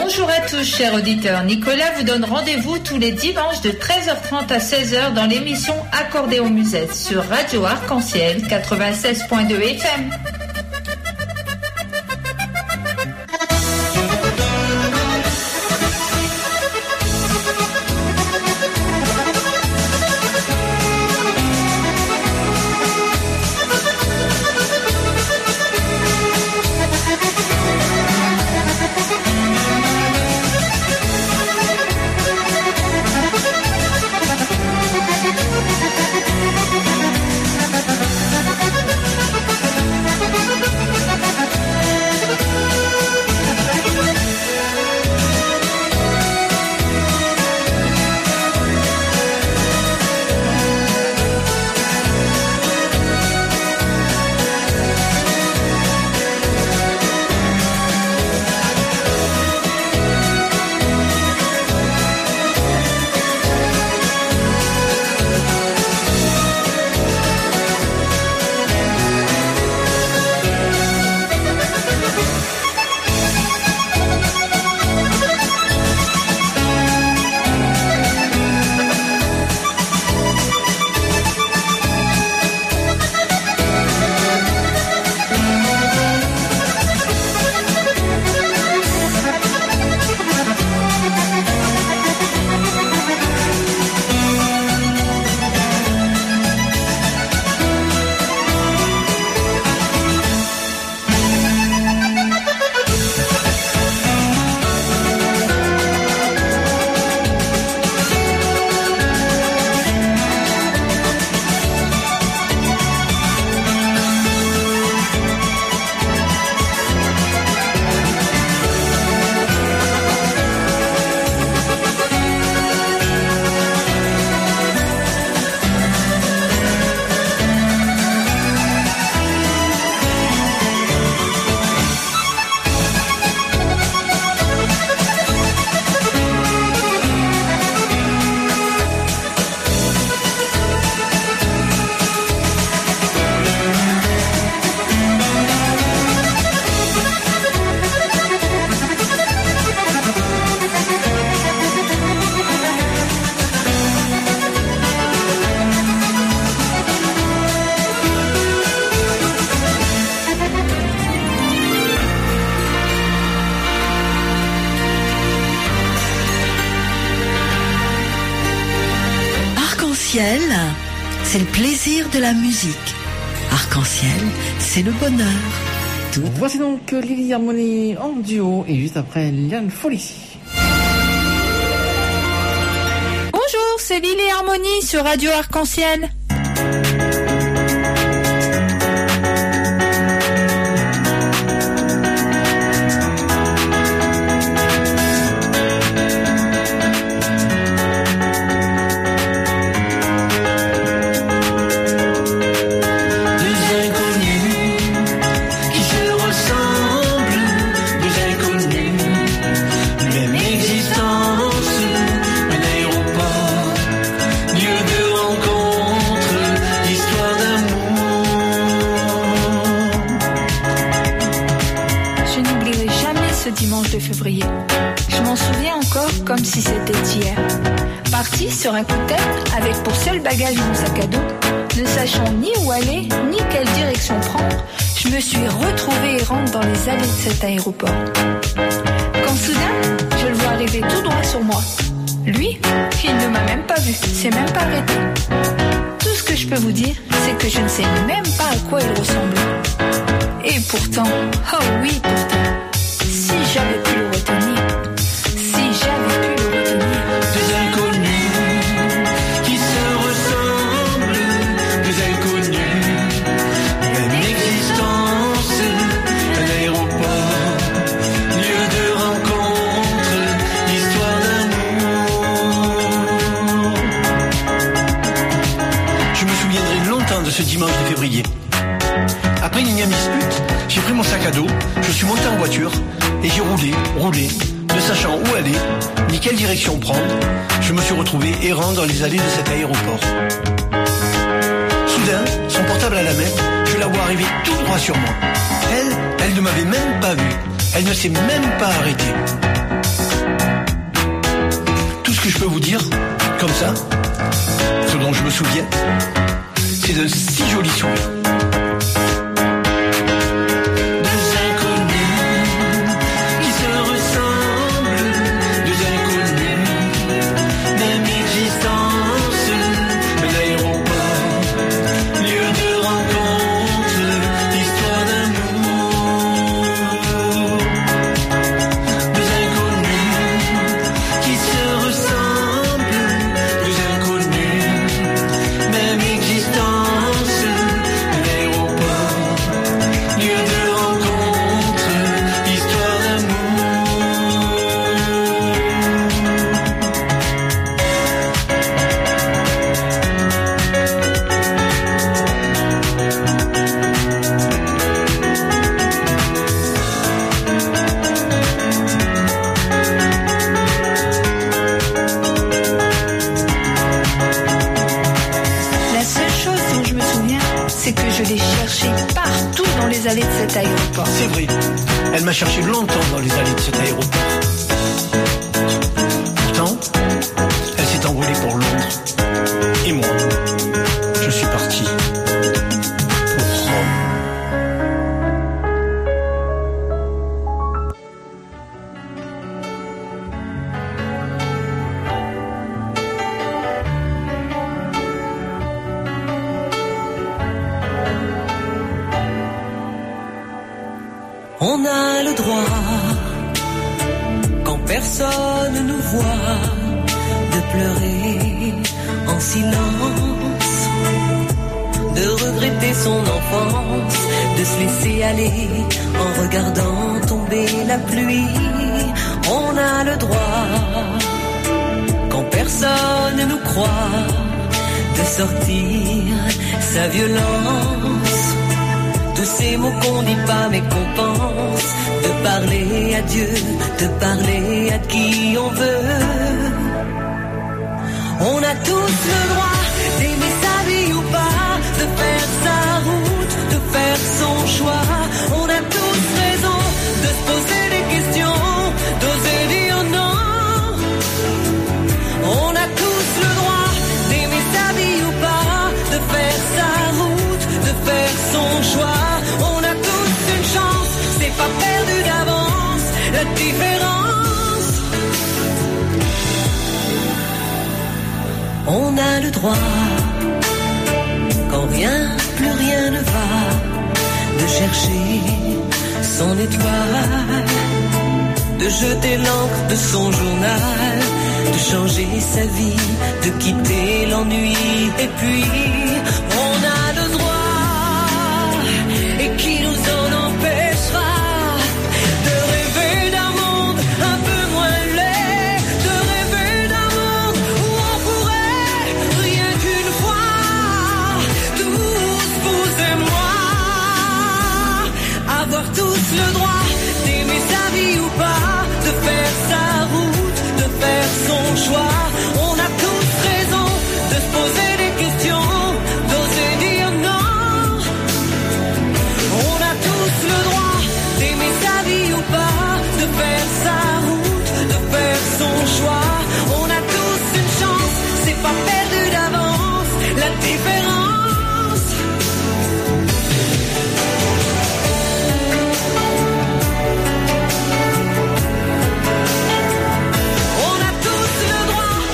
Bonjour à tous, chers auditeurs. Nicolas vous donne rendez-vous tous les dimanches de treize heures trente à seize heures dans l'émission Accordéon Musette sur Radio Arc-en-Ciel quatre-vingt-seize point deux F M. C'est le plaisir de la musique. Arc-en-ciel, c'est le bonheur. Tout... Voici donc Lily Harmony en duo et juste après Liane Folly. Bonjour, c'est Lily Harmony sur Radio Arc-en-Ciel. Février. Je m'en souviens encore comme si c'était hier. Partie sur un coup de tête avec pour seul bagage mon sac à dos, ne sachant ni où aller ni quelle direction prendre, je me suis retrouvée errante dans les allées de cet aéroport. Quand soudain, je le vois arriver tout droit sur moi. Lui, il ne m'a même pas vu, s'est même pas arrêté. Tout ce que je peux vous dire, c'est que je ne sais même pas à quoi il ressemble. Et pourtant, oh oui, pourtant, si j'avais pu le retenir, si j'avais pu le retenir. Des inconnus qui se ressemblent, des inconnus, même existence, un aéroport, lieu de rencontre, histoire d'amour. Je me souviendrai longtemps de ce dimanche de février. Après une énième dispute, j'ai pris mon sac à dos, je suis monté en voiture et j'ai roulé, roulé, ne sachant où aller, ni quelle direction prendre. Je me suis retrouvé errant dans les allées de cet aéroport. Soudain, son portable à la main, je la vois arriver tout droit sur moi. Elle, elle ne m'avait même pas vu. Elle ne s'est même pas arrêtée. Tout ce que je peux vous dire, comme ça, ce dont je me souviens, c'est de si jolis souvenirs. Allées de cet aéroport. C'est vrai, elle m'a cherché longtemps dans les allées de cet aéroport. Pourtant, elle s'est envolée pour Londres. Et moi, je suis parti pour Rome. On a le droit, quand personne nous voit, de pleurer en silence, de regretter son enfance, de se laisser aller en regardant tomber la pluie. On a le droit, quand personne nous croit, de sortir sa violence. Tous ces mots qu'on dit pas mais qu'on pense, de parler à Dieu, de parler à qui on veut. On a tous le droit d'aimer sa vie ou pas, de faire sa route, de faire son choix. On a tous raison de se poser des questions, d'oser dire non. On a tous le droit d'aimer sa vie ou pas, de faire sa route, de faire son choix. On a tous une chance, c'est pas perdu d'avance, la différence. On a le droit, quand rien, plus rien ne va, de chercher son étoile, de jeter l'encre de son journal, de changer sa vie, de quitter l'ennui. Et puis, on a le droit, et qui nous en empêchera, de rêver d'un monde un peu moins laid, de rêver d'un monde où on pourrait, rien qu'une fois, tous vous et moi, avoir tous le droit d'aimer sa vie ou pas, de faire sa route, de faire son choix. On a tous raison de se poser des questions, d'oser dire non. On a tous le droit d'aimer sa vie ou pas, de faire sa route, de faire son choix. On a tous une chance, c'est pas perdu d'avance, la différence. On a tous le droit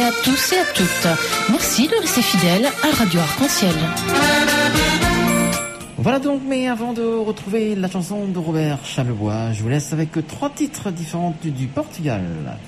à tous et à toutes. Merci de rester fidèles à Radio Arc-en-Ciel. Voilà donc, mais avant de retrouver la chanson de Robert Charlebois, je vous laisse avec trois titres différents du, du Portugal.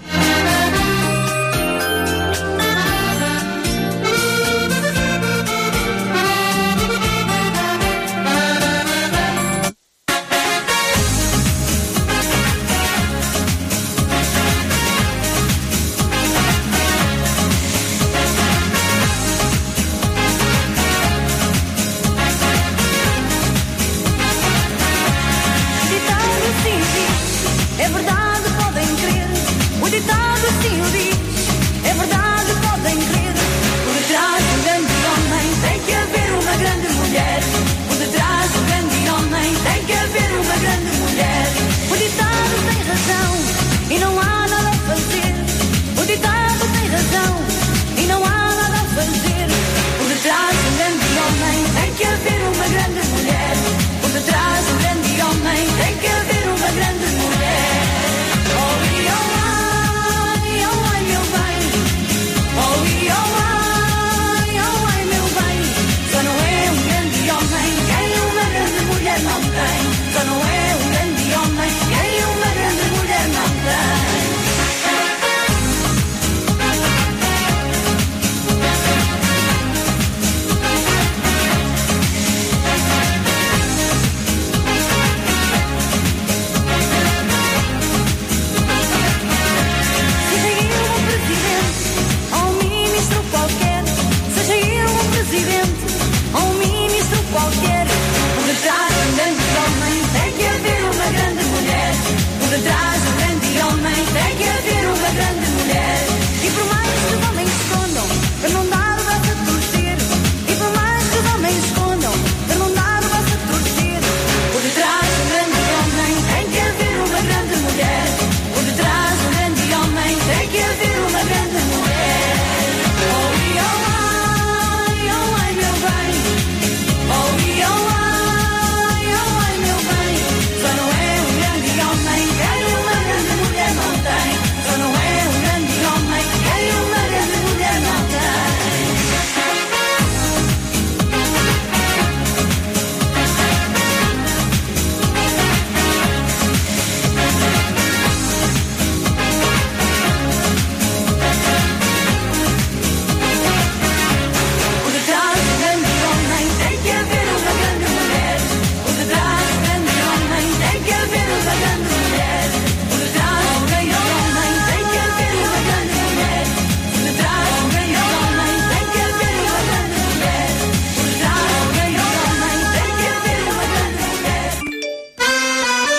É verdade, podem crer. O ditado assim o diz. É verdade, podem crer. Por detrás do grande homem tem que haver uma grande mulher. Por detrás do grande homem tem que haver uma grande mulher. O ditado tem razão e não há nada a fazer. O ditado tem razão e não há nada a fazer. Por detrás do grande homem tem que haver uma grande mulher. Por detrás do grande homem tem que haver uma grande mulher. Só não é um grande homem quem uma grande mulher não tem. Seja eu um presidente ou um ministro qualquer, seja eu um presidente ou um ministro qualquer, por detrás de um grande homem tem que haver uma grande mulher. Por detrás do grande homem tem que haver uma grande mulher. E por mais que os homens escondam, para não dar o braço a torcer. E por mais que os homens escondam, para não dar o braço a torcer. Por detrás do grande homem tem que haver uma grande mulher. Por detrás do grande homem tem que haver uma grande mulher. Oh, e oh, ai, oh, ai, meu bem. Oh, e oh, ai, oh, ai, meu bem. Só não é um grande homem quem uma grande mulher não tem. Só não é um grande homem quem uma grande mulher não tem. Por detrás do grande homem tem que haver uma grande mulher. Por detrás do grande homem tem que haver uma grande mulher. Por detrás do grande homem tem que haver uma grande mulher. Por detrás do grande homem tem que haver uma grande mulher. Por detrás do grande homem tem que haver uma grande mulher.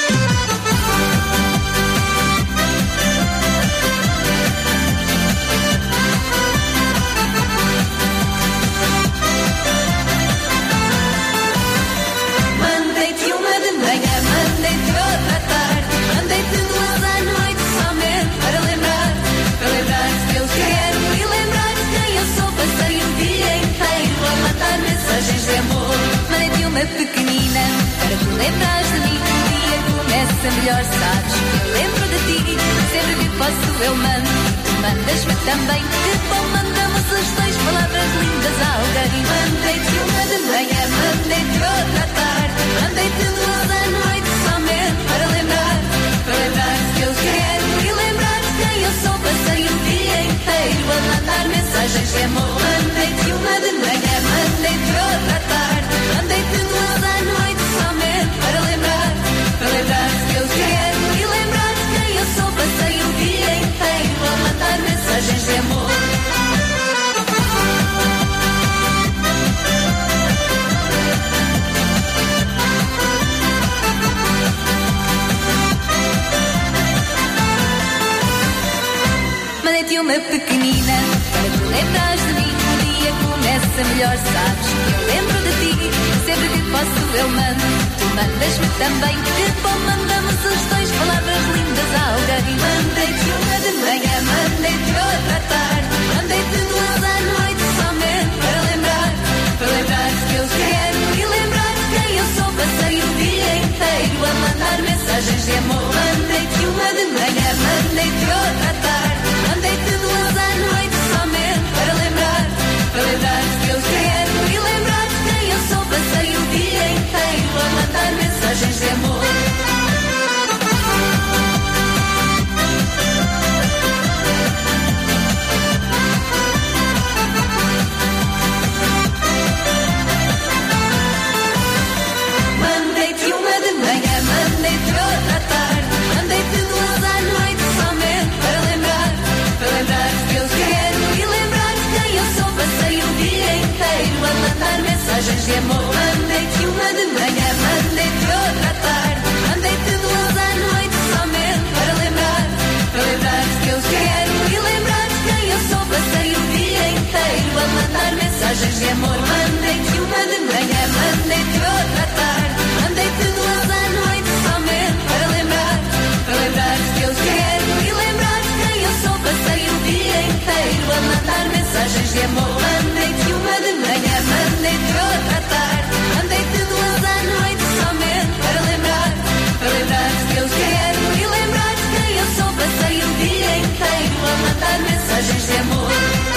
Mandei-te uma de manhã, mandei-te outra à tarde, mandei-te duas à noite somente para lembrar, para lembrar-te que eu quero e lembrar-te quem eu sou. Passei o dia inteiro a mandar mensagens de amor. Mandei-te uma pequenina para te lembrares de mim. O dia começa melhor, sabes que eu lembro de ti. Sempre que posso eu mando, tu mandas-me também. Que bom, mandamos as três palavras lindas a alguém. Mandei-te uma de manhã, mandei-te outra à tarde, mandei-te duas à noite somente para lembrar, para lembrar-te que eu quero e lembrar-te quem eu sou. Passei o dia inteiro a mandar mensagens de amor. Mandei-te uma de manhã, mandei-te outra à tarde, mandei-te duas à noite somente para lembrar, para lembrar-te que eu quero e lembrar-te quem eu sou. Passei o dia inteiro a mandar mensagens de amor. Mandei-te uma pequenina para te lembrares de mim. O dia começa melhor, sabes que eu lembro de ti. Sempre que posso eu mando, tu mandas-me também. Que bom, mandamos os dois palavras lindas a alguém. Mandei-te uma de manhã, mandei-te outra à tarde, mandei-te duas à noite somente para lembrar, para lembrar-te que eu quero e lembrar-te quem eu sou. Passei o dia inteiro a mandar mensagens de amor. Mandei-te uma de manhã, mandei-te outra à tarde, mandei-te duas à noite somente mensagens de amor. Mandei-te uma de manhã, mandei-te outra à tarde, mandei-te duas à noite somente para lembrar, para lembrar-te que eu quero e lembrar-te quem eu sou. Passei o dia inteiro a mandar mensagens de amor. Mandei-te uma de manhã, mandei-te outra à tarde, mandei-te duas à noite somente para lembrar, para lembrar-te que eu quero e lembrar-te quem eu sou. Passei o dia inteiro a mandar mensagens de amor. Mandei-te uma de manhã, mandei-te outra à tarde, mandei-te duas à noite somente para lembrar, para lembrar-te que eu quero e lembrar-te quem eu sou. Passei o dia inteiro a mandar mensagens de amor.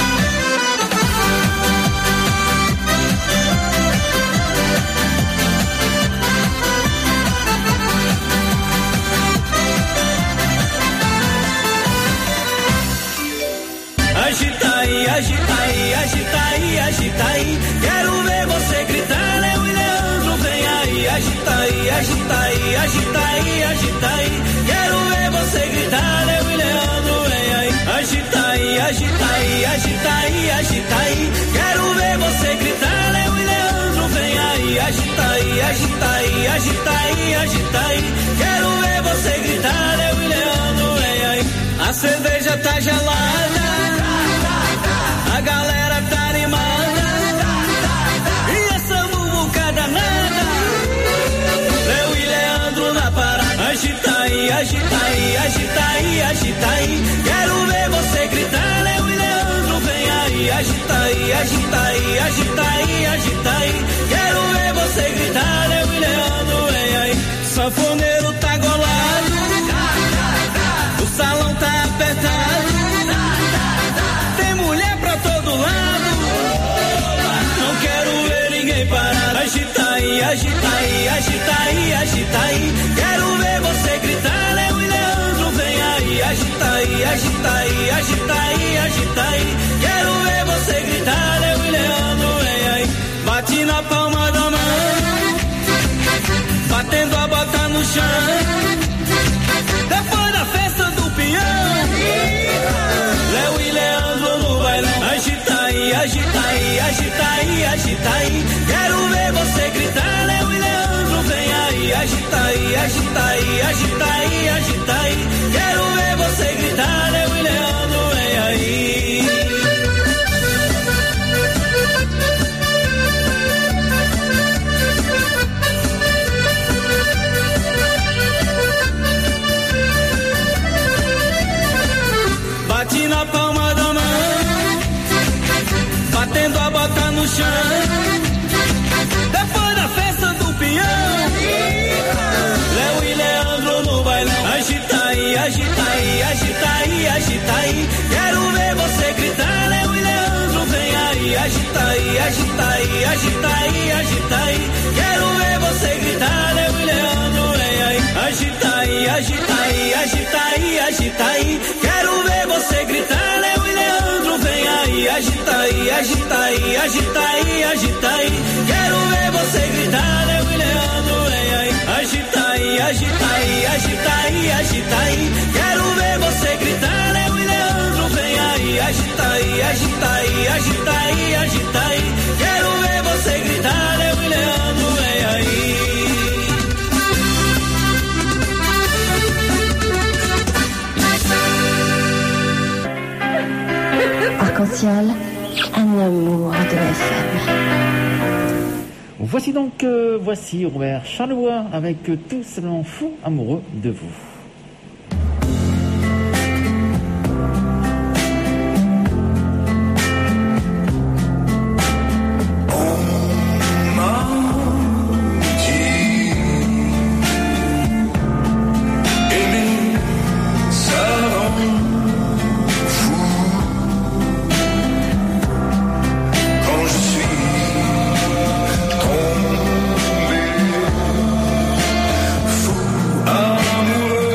Agita aí, agita aí, agita aí, agita aí. Quero ver você gritar, Léo e Leandro, vem aí. Agita aí, agita aí, agita aí, agita aí. Quero ver você gritar, Léo e Leandro, vem aí. Agita aí, agita aí, agita aí, agita aí. Quero ver você gritar, Léo e Leandro, vem aí. Agita aí, agita aí, agita aí, agita aí. Quero ver você gritar, Léo e Leandro, vem aí. A cerveja tá gelada, a galera tá animada, e essa muvuca danada, Léo e Leandro na parada. Agita aí, agita aí, agita aí, agita aí. Quero ver você gritar, Léo e Leandro, vem aí. Agita aí, agita aí, agita aí, agita aí. Quero ver você gritar, Léo e Leandro, vem aí. Sanfoneiro tá golado, o salão tá apertado, tem mulher pra todo lado, não quero ver ninguém parado. Agita aí, agita aí, agita aí, agita aí. Quero ver você gritar, Léo e Leandro, vem aí. Agita aí, agita aí, agita aí, agita aí. Quero ver você gritar, Léo e Leandro, vem aí. Bate na palma da mão, batendo a bota no chão, depois da festa do peão, Léo e Leandro no bailão. Agita aí, agita aí, agita aí, agita aí. Quero ver você gritar, Léo e Leandro, vem aí. Agita aí, agita aí, agita aí, agita aí. Quero ver você gritar, Léo e Leandro, vem aí. Bate na palma da mão, batendo a bota no chão, depois da festa do peão, Léo e Leandro no bailão. Agita aí, agita aí, agita aí, agita aí. Quero ver você gritar, Léo e Leandro, vem aí. Agita aí, agita aí, agita aí, agita aí. Quero ver você gritar, Léo e Leandro, vem aí. Agita aí, agita aí, agita aí, agita aí. Quero ver você gritar, Léo e Leandro, vem aí. Agita aí, agita aí, agita aí, agita aí. Quero ver você gritar, Léo e Leandro, vem aí. Agita aí, agita aí, agita aí, agita aí. Quero ver você gritar, Léo e Leandro, vem aí. Agita aí, agita aí, agita aí, agita aí. Quero ver você gritar, Léo e Leandro, vem aí. Arc-en-ciel, un amour de F M. Voici donc, euh, voici Robert Charlevoix avec euh, Tout simplement fou amoureux de vous. Tombé, fou amoureux.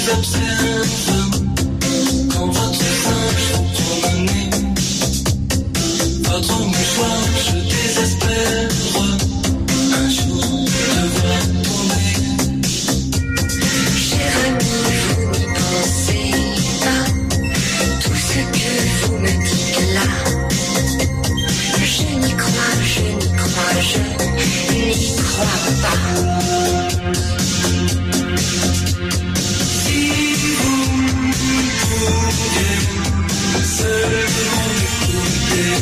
observe quand votre singe vous promenez. Votre mouchoir, je désespère un jour de voir tomber. Cher ami, vous n'y pensez pas. Tout ce que vous me dites là, je n'y crois, je n'y crois, je n'y crois pas. Si vous pouviez seulement m'écouter,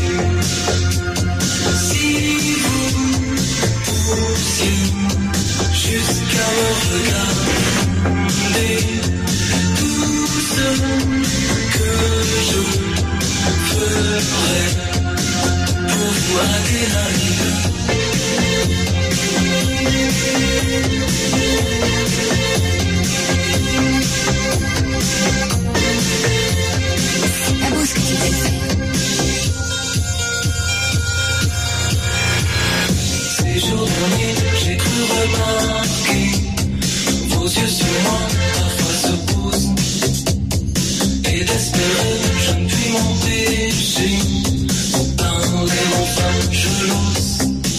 si vous poussiez jusqu'à me regarder, tout ce que je ferais pour vous Adélaïde. C'est pas beau ce que tu fais. Ces jours derniers, j'ai cru remarquer vos yeux sur moi, parfois se posent. Et d'espérer, je ne puis m'empêcher. Vous parlez enfin, je l'ose.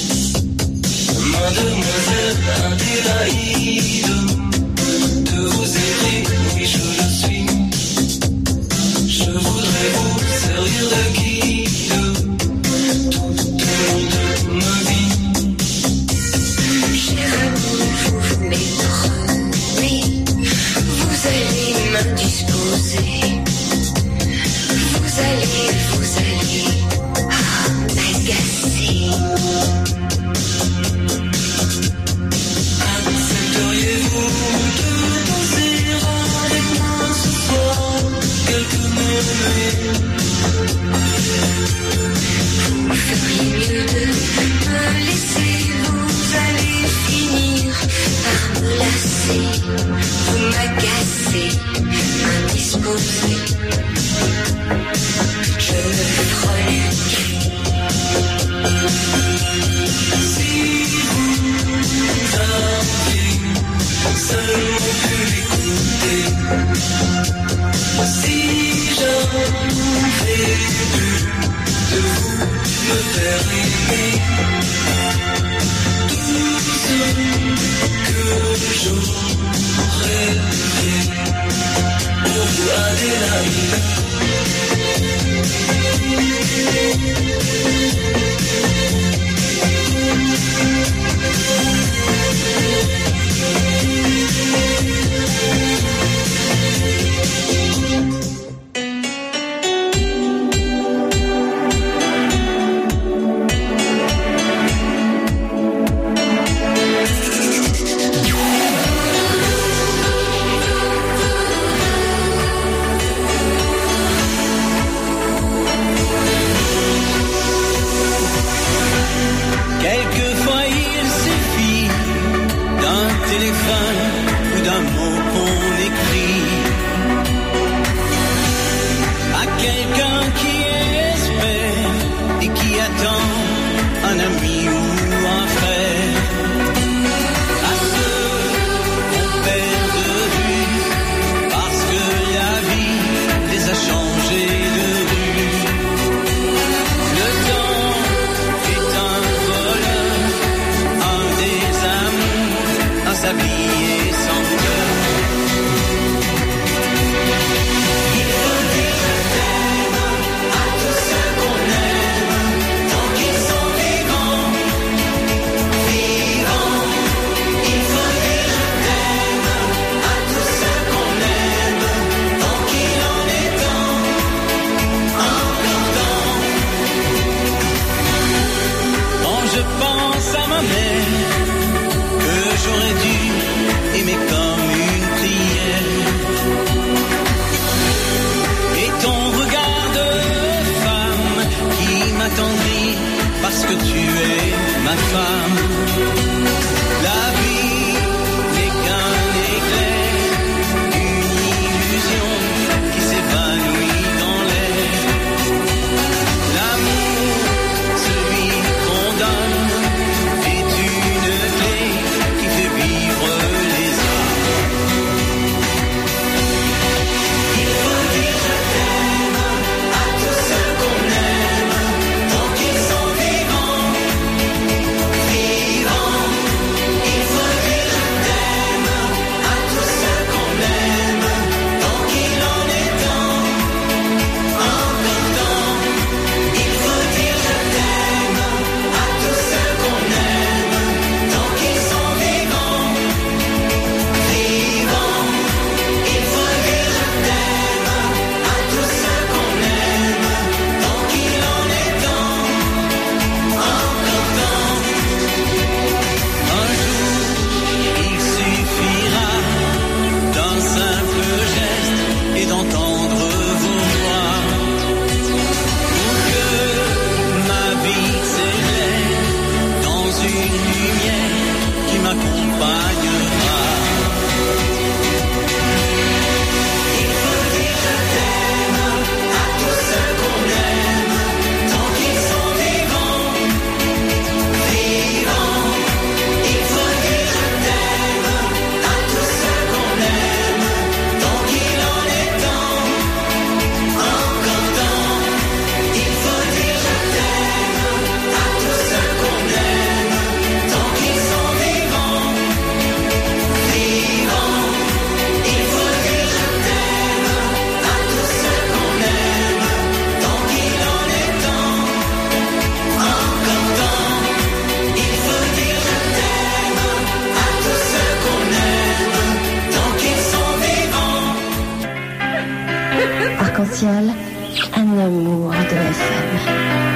Mademoiselle Adélaïde, de vos écrits, oui, je le suis. Je voudrais vous servir de guide tout au long de ma vie. Cher ami, vous vous méprenez. Vous allez m'indisposer. Vous allez, vous allez ah, m'agacer. Accepteriez-vous de danser avec moi ce soir quelques minutes? Vous feriez mieux de me laisser. Vous allez finir par me lasser. Vous m'agacez, indisposé. Je me freluque. Si vous aviez seulement pu l'écouter, si j'avais pu de vous me faire aimer, tout ce que j'aurais fait pour vous Adélaïde. Quelquefois il suffit d'un téléphone ou d'un mot qu'on écrit à quelqu'un qui espère et qui attend un ami ou un frère. À ceux qu'on perd de vue parce que la vie les a changés de rue. Le temps est un voleur, un des amours, un sablier sans cœur. Il faut dire je t'aime à tous ceux qu'on aime, tant qu'ils sont vivants, vivants. Il faut dire je t'aime à tous ceux qu'on aime, tant qu'il en est temps, encore temps. Quand je pense à ma mère, que j'aurais dû Arc-en-ciel, un amour de F M.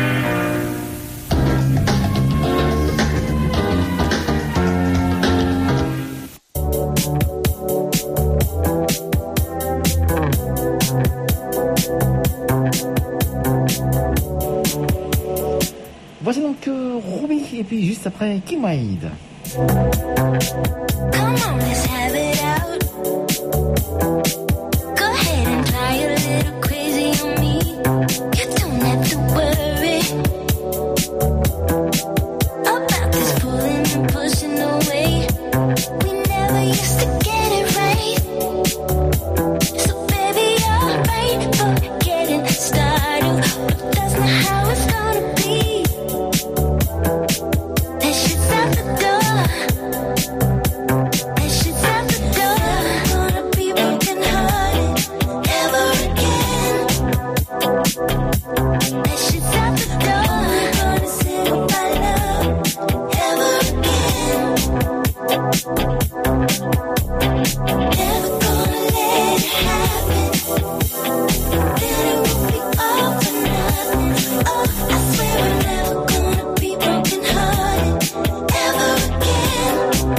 Voici donc euh, Ruby et puis juste après Kim Wilde. Come on, let's have it out. Go ahead and try a little crazy on me. You don't have to worry about this pulling and pushing away. We never used to get it right. So baby, you're right for getting started, but that's not how it's gonna be. That shit's out the door. That shit's out the door. Gonna be broken hearted ever again. That shit's out the door. Gonna say goodbye, love, ever again. Never gonna let it happen. Then it will be all for nothing. Oh, I swear we're never gonna be broken hearted ever again.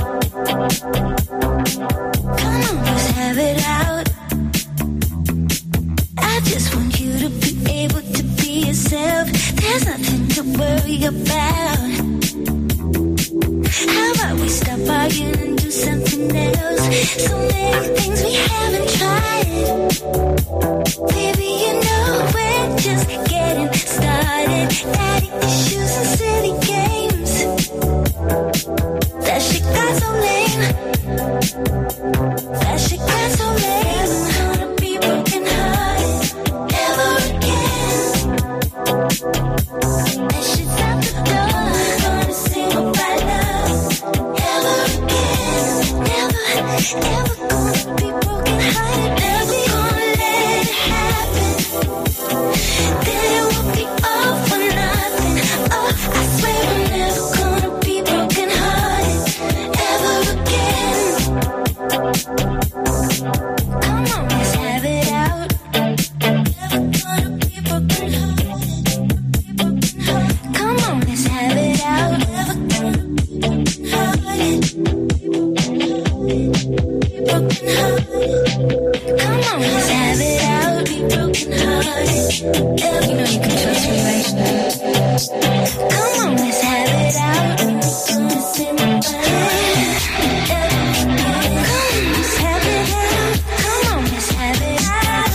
Come on, let's have it out. I just want you to be able to be yourself. There's nothing to worry about. How about we stop arguing and do something else? So many things we haven't tried. Baby, you know we're just getting started. Daddy issues and silly games. That shit got so lame. That shit got so lame. Never gonna be broken hearted ever again. That shit's out the door. Gonna say goodbye, love, ever again. Never, ever gonna be broken hearted. Never gonna let it happen. Then it will be all for nothing. Oh, I swear we're never gonna be broken hearted ever again. Come on, let's have it out. Never gonna be broken hearted. Come on, let's have it out. Never gonna be broken hearted. Broken hearted. Come on, let's have it out. Be broken hearted. You know you can trust me right now. Come on, let's have it out. Gonna say my mind. Come on, let's have it out. Come on, let's have it out.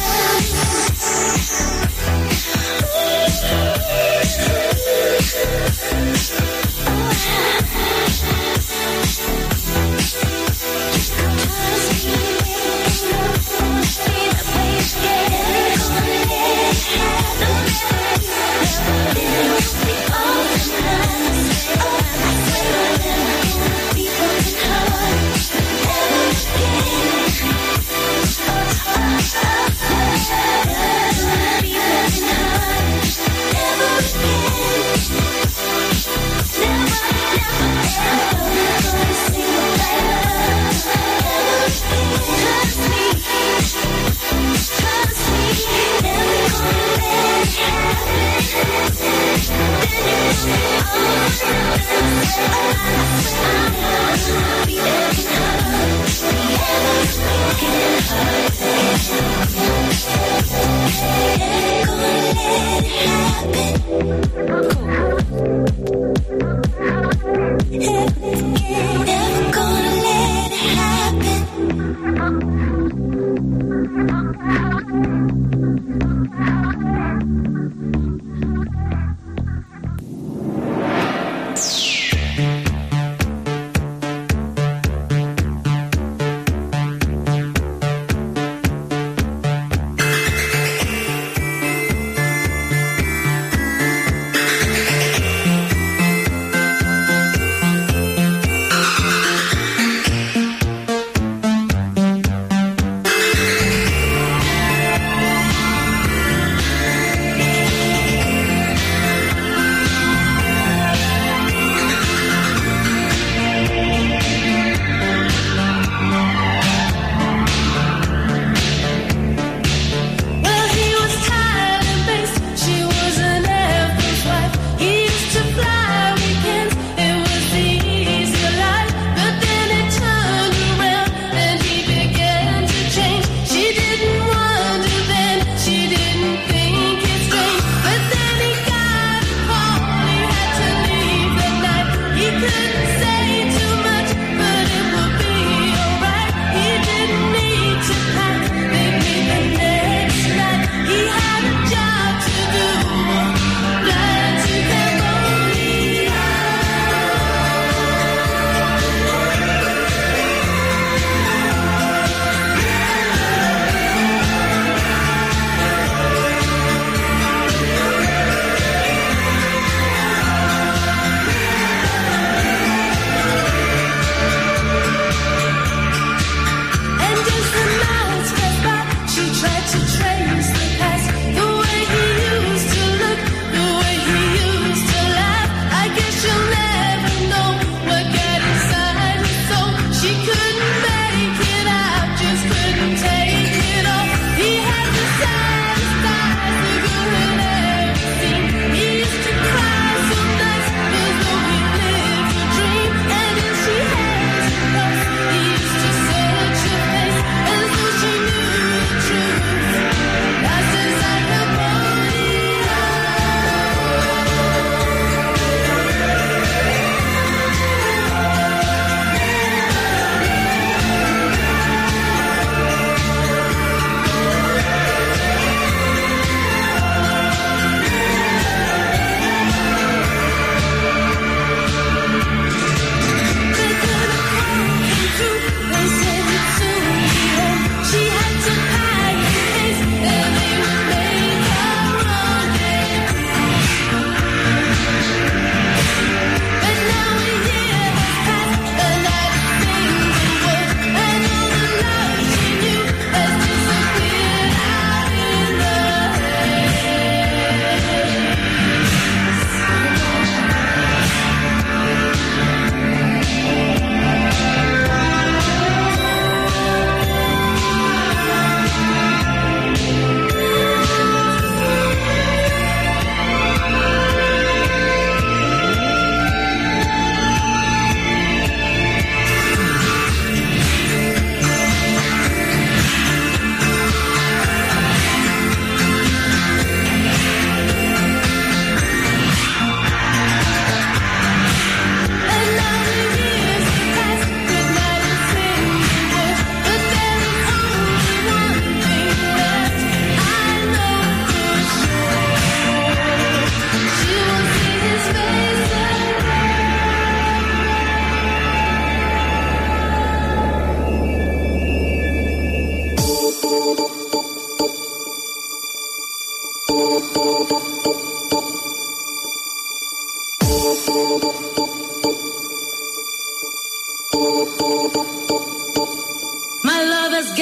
Never gonna let it happen.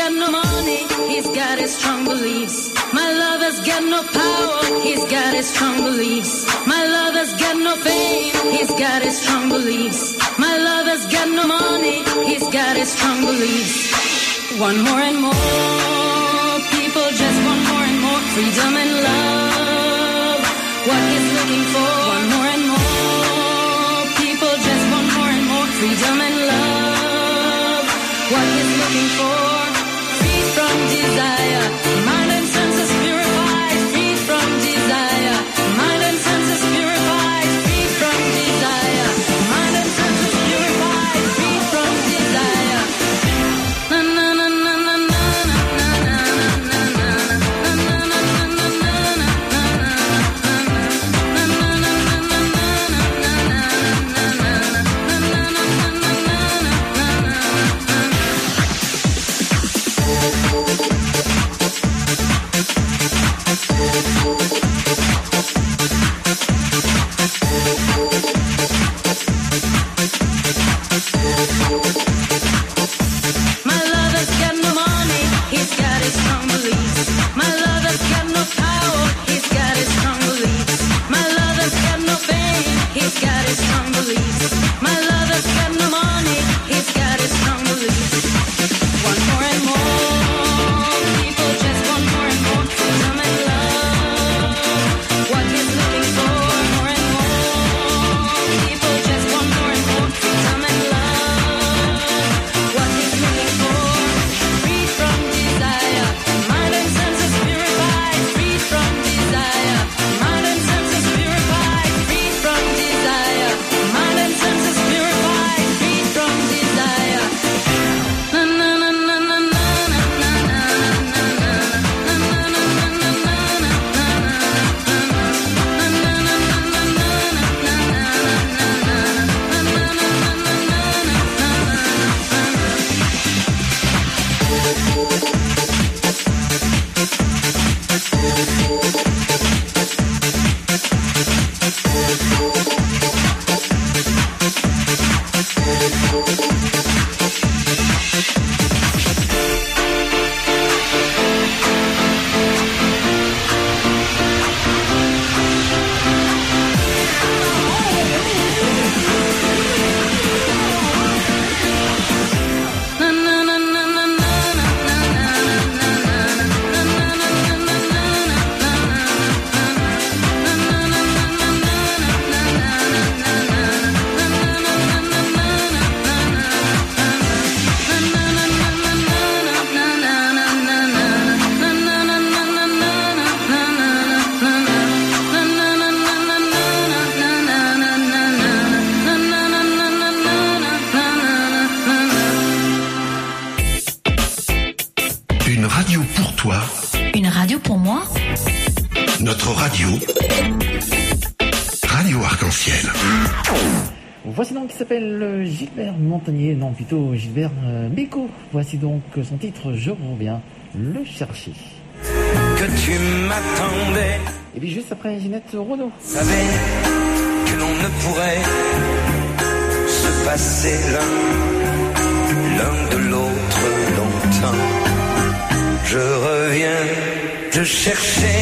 got no money, he's got his strong beliefs. My lover's got no power, he's got his strong beliefs. My lover's got no fame, he's got his strong beliefs. My lover's got no money, he's got his strong beliefs. One more and more, people just want more and more freedom and love. What he's looking for, one more and more, people just want more and more freedom and love. What he's looking for, free from desire, mind and senses purified, free from desire, mind and senses purified, free from desire, mind and senses purified, free from desire. Na na na na na na na na na na My lover's got no money, he's got his strong beliefs. My lover's got no power, he's got his strong beliefs. My lover's got no fame, he's got his strong beliefs. My lover's got no money, he's got his strong beliefs. One more and more, people just want more and more freedom and love. What he's looking for, more and more, people just want more and more freedom and love. What he's looking for, free from desire, mind and senses purified, free from desire, mind and senses purified, free from desire, mind and senses purified, free from desire. Na na na na na na na na na Une radio pour toi, Une radio pour moi. notre radio, Radio Arc-en-Ciel. Voici donc qui s'appelle euh, Gilbert Montagnier, non plutôt Gilbert euh, Bécaud. Voici donc euh, son titre Je reviens le chercher. Que tu m'attendais, Et puis juste après Ginette Renaud. savais que l'on ne pourrait se passer l'un, l'un de l'autre longtemps. Je reviens te chercher,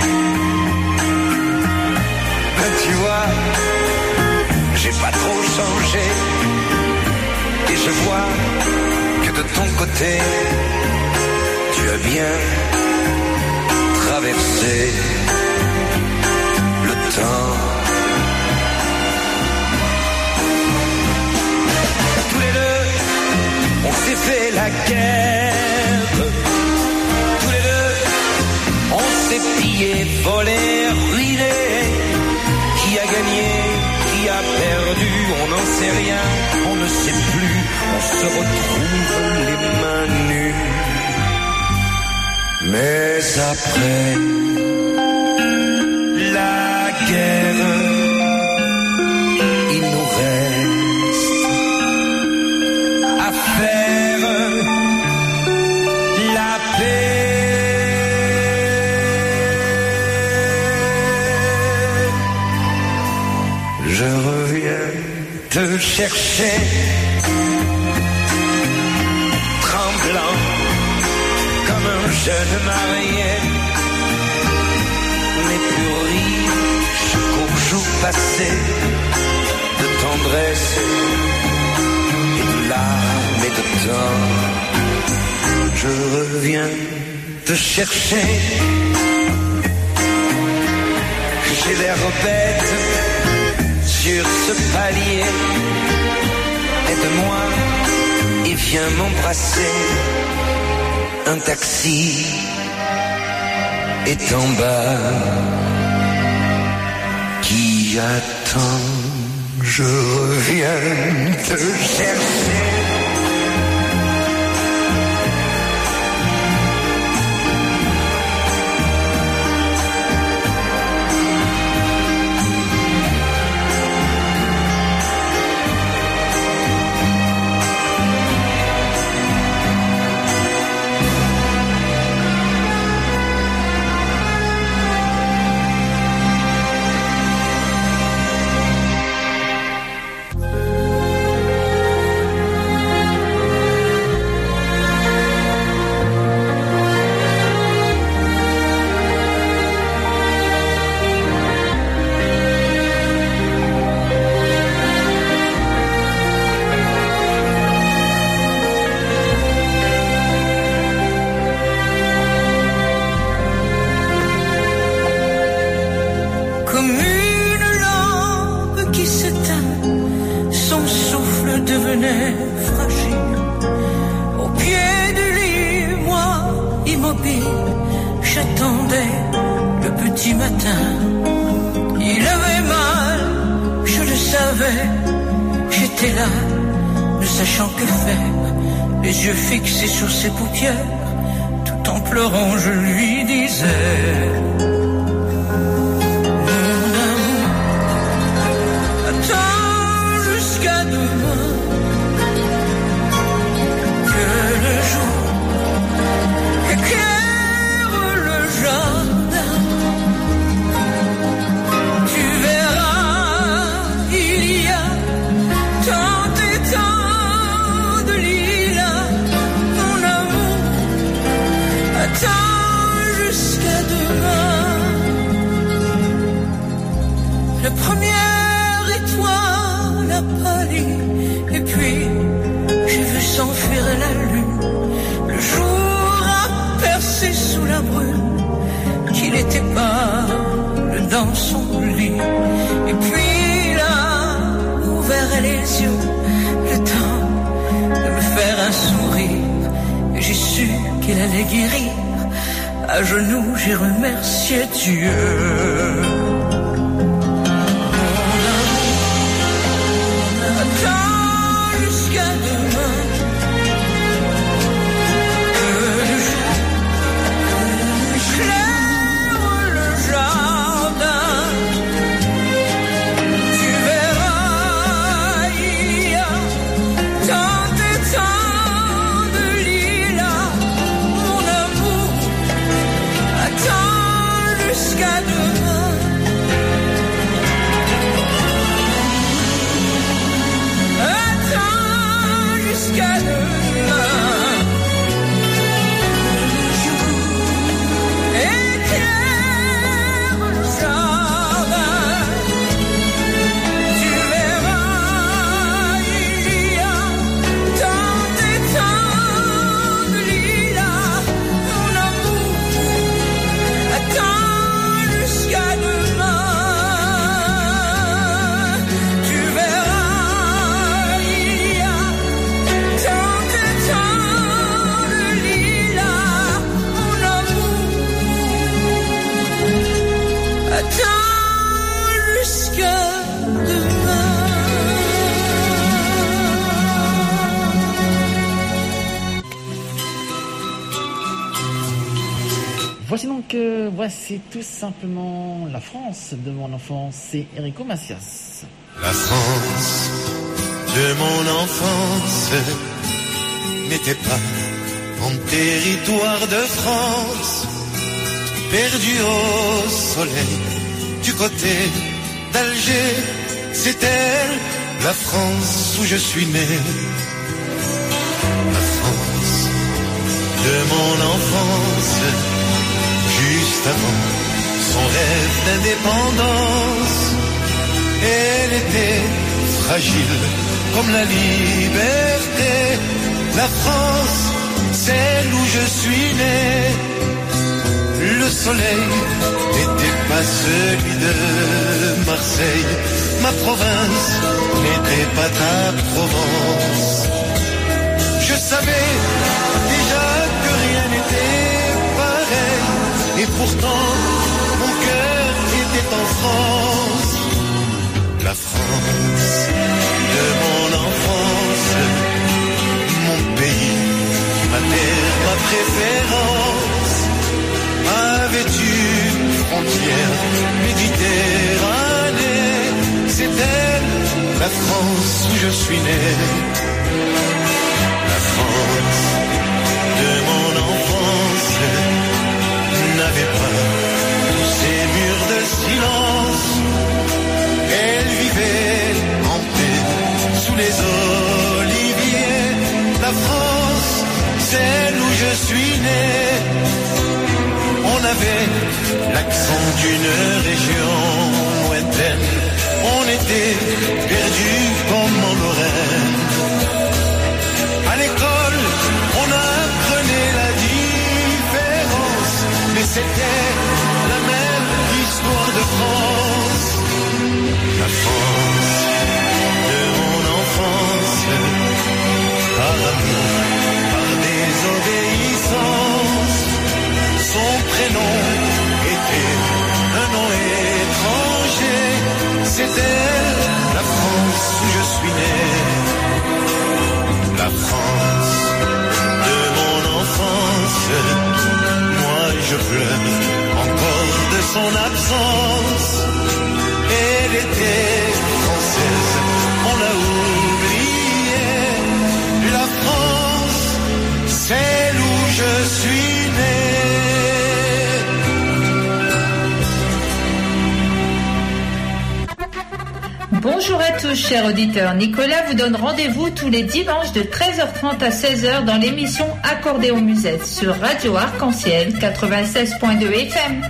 mais tu vois, j'ai pas trop changé, et je vois que de ton côté, tu as bien traversé le temps. Tous les deux, on s'est fait la guerre. Tous les deux, on s'est pillé, volé, ruiné. Qui a gagné, qui a perdu, on n'en sait rien, on ne sait plus. On se retrouve les mains nues. Mais après la guerre, il nous reste à faire la paix. Je reviens te chercher, tremblant jeune marié, n'est plus riche qu'aux jours passés de tendresse et de larmes et de temps. Je reviens te chercher, j'ai l'air bête sur ce palier. Aide-moi et viens m'embrasser. Un taxi est en bas qui attend. Je reviens te chercher. Fixé sur ses paupières, tout en pleurant, je lui disais: mon amour, attends jusqu'à demain, que le jour éclaire le jardin. Tu verras, il y a tant et tant de lilas. Attends jusqu'à demain. La première étoile a pâli, et puis j'ai vu s'enfuir la lune. Le jour a percé sous la brume qu'il n'était pas dans son lit. Et puis il a ouvert les yeux, le temps de me faire un sourire. Et j'ai su qu'il allait guérir. À genoux, j'ai remercié Dieu. Mon amour, attends jusqu'à demain, que le jour éclaire le jardin. Tu verras, il y a tant et tant de lilas. Mon amour, attends jusqu'à demain. Attends jusqu'à demain. Le jour éclaire le jardin. Tu verras, il y a tant et tant de lilas. Mon amour, attends jusqu'à demain. Tu verras, il y a tant et tant de lilas. Mon amour, attends jusqu'à demain. Voici donc, euh, voici tout simplement la France de mon enfance, c'est Enrico Macias. La France de mon enfance n'était pas mon territoire de France, perdu au soleil du côté d'Alger. C'est elle, la France où je suis né. La France de mon enfance juste avant son rêve d'indépendance. Elle était fragile comme la liberté. La France, celle où je suis né. Le soleil n'était pas celui de Marseille. Ma province n'était pas ta Provence. Je savais déjà que rien n'était pareil. Et pourtant, mon cœur était en France. La France de mon enfance, mon pays, ma terre, ma préférence, avait une frontière méditerranée. C'est elle, la France où je suis né. La France de mon enfance n'avait pas tous ces murs de silence. Elle vivait en paix sous les oliviers. La France, celle où je suis né. On avait l'accent d'une région lointaine. On était perdus comme en Lorraine. À l'école, on apprenait la différence. Mais c'était la même histoire de France. La France de mon enfance, par amour, par désobéissance, son prénom était un nom étranger. C'était la France où je suis né. La France de mon enfance, moi je pleure encore de son absence. Elle était française, on l'a oubliée. La France, celle où je suis né. Bonjour à tous, chers auditeurs. Nicolas vous donne rendez-vous tous les dimanches de treize heures trente à seize heures dans l'émission Accordéon Musette sur Radio Arc-en-Ciel quatre-vingt-seize point deux F M.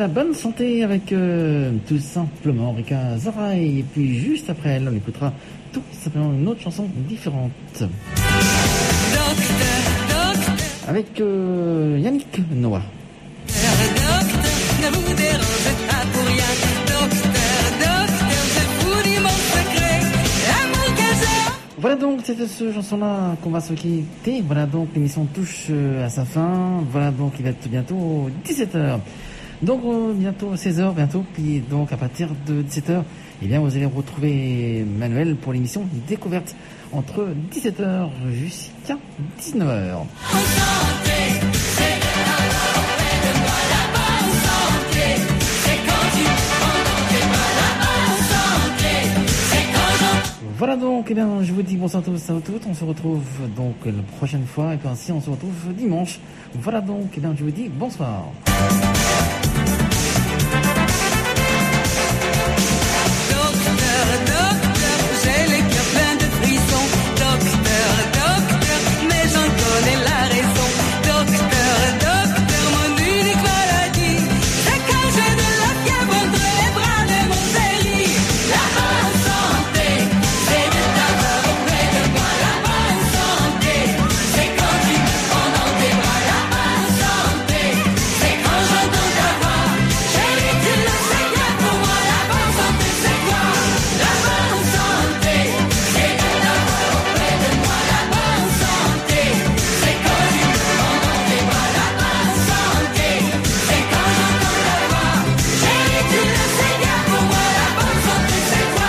la bonne santé avec euh, tout simplement Rika Zara. Et puis juste après elle, on écoutera tout simplement une autre chanson différente. Avec euh, Yannick Noah. Ne vous dérangez pas pour rien. Docteur, docteur, je vous dis mon secret. L'amour gazeur. Voilà donc, c'était ce chanson-là qu'on va se quitter. Voilà donc, l'émission touche euh, à sa fin. Voilà donc, il va être bientôt dix-sept heures. Donc, euh, bientôt seize heures, bientôt. Puis donc, à partir de dix-sept heures, eh bien, vous allez retrouver Manuel pour l'émission Découverte entre dix-sept heures jusqu'à dix-neuf heures. Voilà donc, eh bien, je vous dis bonsoir à tous et à toutes. On se retrouve donc la prochaine fois et puis ainsi on se retrouve dimanche. Voilà donc, eh bien, je vous dis bonsoir. Docteur, docteur, j'ai les cœurs pleins de frissons. Docteur, docteur, mais j'en connais la raison. Docteur, docteur, mon unique maladie, c'est quand j'ai de la fièvre entre les bras de mon chéri. La bonne santé, c'est de t'avoir auprès de moi. La bonne santé, c'est quand tu me prends dans tes bras. La bonne santé, c'est quand j'entends ta voix. Chéri, tu le sais bien pour moi. La bonne santé, c'est quoi? La bonne santé, c'est de t'avoir auprès de moi. La bonne santé, c'est quand tu me prends dans tes bras. La bonne santé, c'est quand j'entends ta voix. Chéri, tu le sais bien pour moi. La bonne santé, c'est quoi?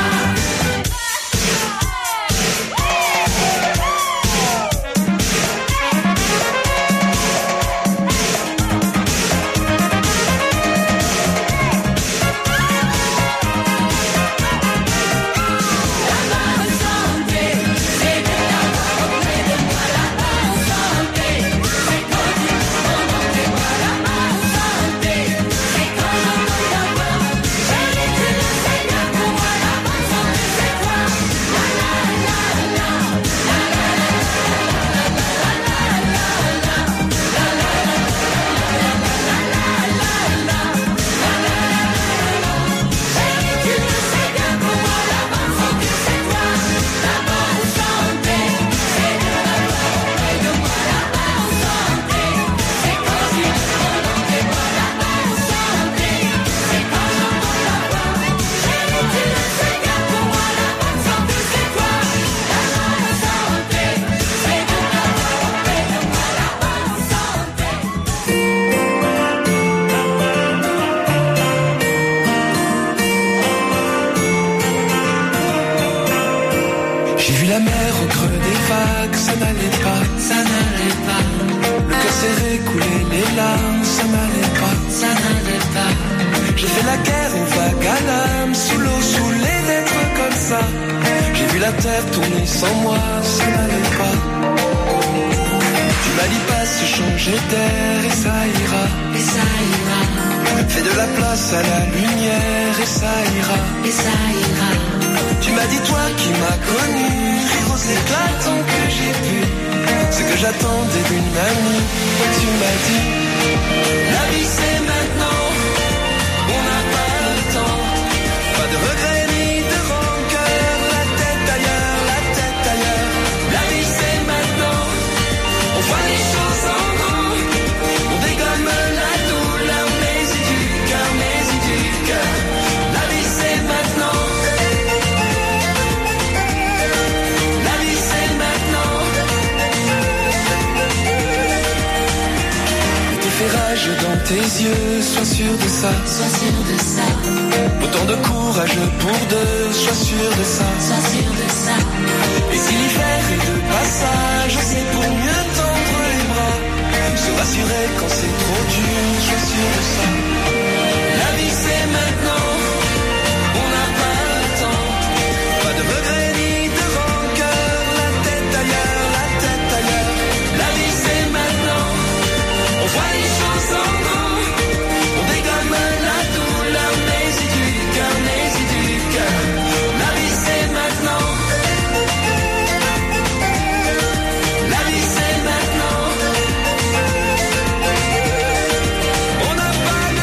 J'ai vu la mer au creux des vagues, ça n'allait pas, ça n'allait pas. Le cœur serré, couler les larmes, ça n'allait pas, ça n'allait pas. J'ai fait la guerre aux vagues à l'âme, sous l'eau, saoulé d'être comme ça. J'ai vu la terre tourner sans moi, ça n'allait pas. Tu m'as dit pas se changer d'air et ça ira, et ça ira. Fais de la place à la lumière et ça ira, et ça ira. Tu m'as dit toi qui m'as connu, rire aux éclatants que j'ai pu. Ce que j'attendais d'une amie, tu m'as dit la vie c'est maintenant, on n'a pas le temps. Pas de regrets ni de rancœur, la tête ailleurs, la tête ailleurs. La vie c'est maintenant, on voit les choses en grand. On dégomme la douleur, mais y du cœur, mais y du cœur. La vie c'est maintenant. Rage dans tes yeux, sois sûr de ça, sois sûr de ça. Autant de courage pour deux, sois sûr de ça, sois sûr de ça. Et si l'hiver est de passage, c'est pour mieux tendre les bras. Se rassurer quand c'est trop dur, sois sûr de ça. La vie c'est maintenant, on n'a pas le temps. Pas de regrets ni de rancœur, la tête ailleurs, la tête ailleurs. La vie c'est maintenant. On voit les choses en grand, on dégomme la douleur, mais y du cœur, mais y du cœur. La vie c'est maintenant. La vie c'est maintenant. On n'a pas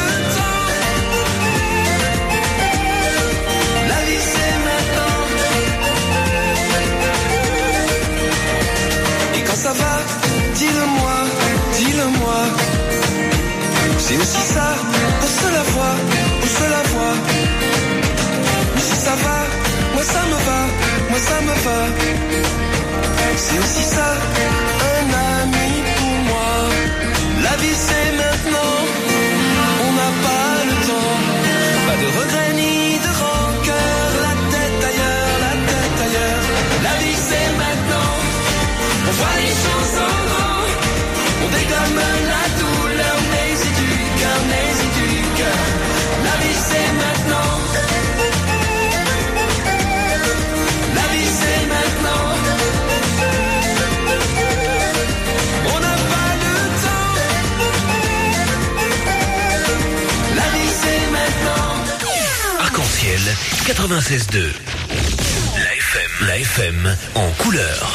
va, moi ça me va. C'est aussi ça, un ami pour moi. La vie c'est maintenant, on n'a pas le temps. Pas de regrets ni de rancœur, la tête ailleurs, la tête ailleurs. La vie c'est maintenant, on voit les choses en grand. On dégomme la douleur, mais c'est du cœur, mais c'est du cœur. La vie c'est maintenant. La vie c'est maintenant. On n'a pas le temps. La vie c'est maintenant. Arc-en-ciel quatre-vingt-seize deux. La F M, la F M en couleur.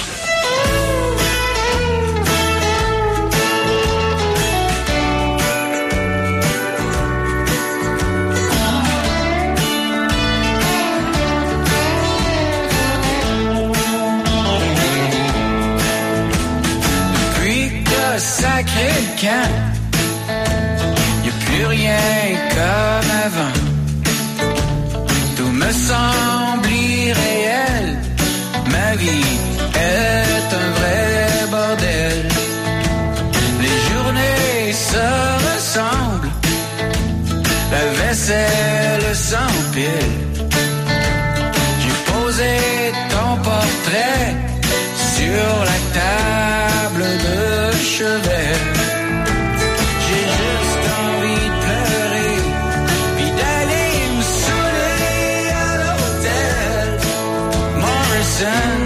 Sacré camp, y a plus rien comme avant. Tout me semble irréel, ma vie est un vrai bordel. Les journées se ressemblent, la vaisselle s'empile. J'ai posé ton portrait sur la table de chevet. J'ai juste envie de pleurer, puis d'aller me saouler à l'hôtel Morrison.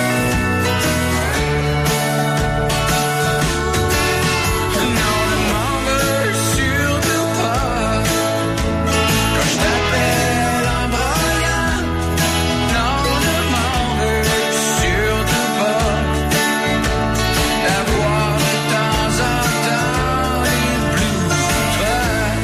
Non, ne m'en veux surtout pas quand je t'appelle en broyant. Non, ne m'en veux surtout pas d'avoir de temps en temps les blues pour toi.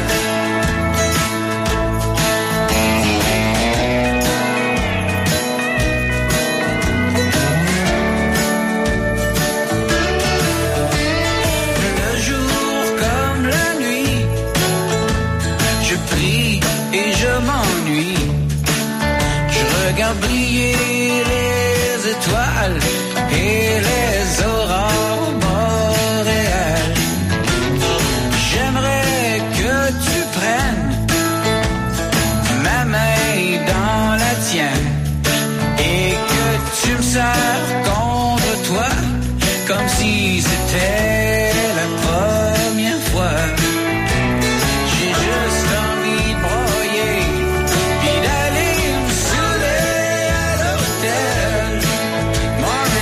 Le jour comme la nuit, je prie et je m'ennuie. Je regarde briller les étoiles et les aurores boréales. J'aimerais que tu prennes ma main dans la tienne et que tu me serres contre toi comme si c'était la première fois. J'ai juste envie de broyer puis d'aller me saouler à l'hôtel Morrison.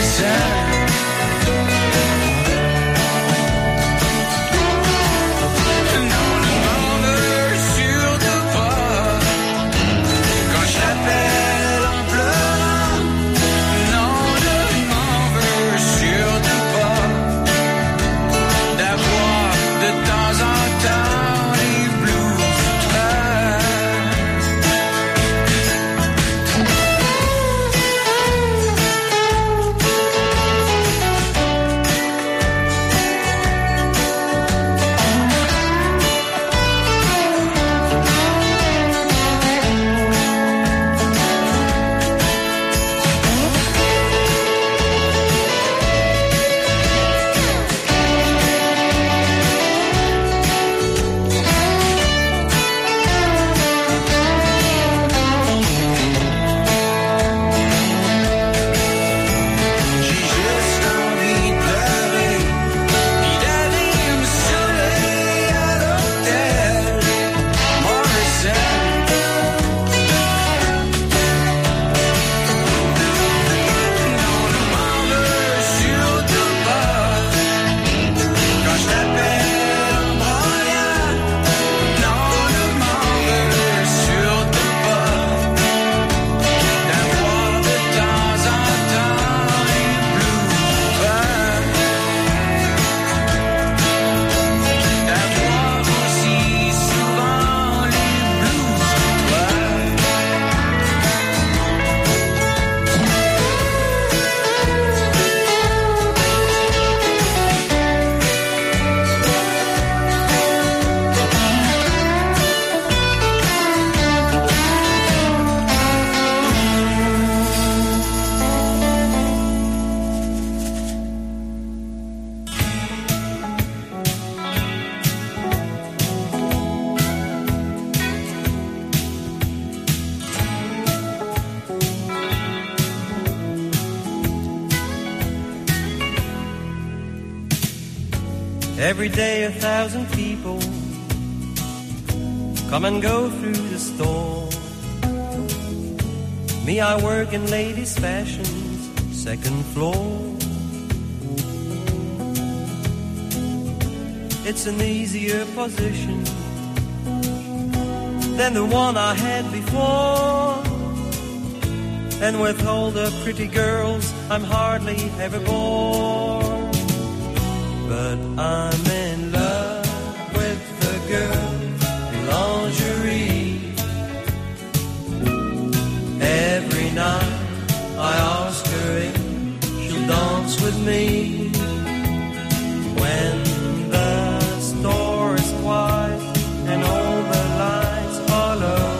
Every day a thousand people come and go through the store. Me, I work in ladies' fashion's second floor. It's an easier position than the one I had before. And with all the pretty girls, I'm hardly ever bored. But I'm in love with the girl in lingerie. Every night I ask her if she'll dance with me. When the store is quiet and all the lights are low,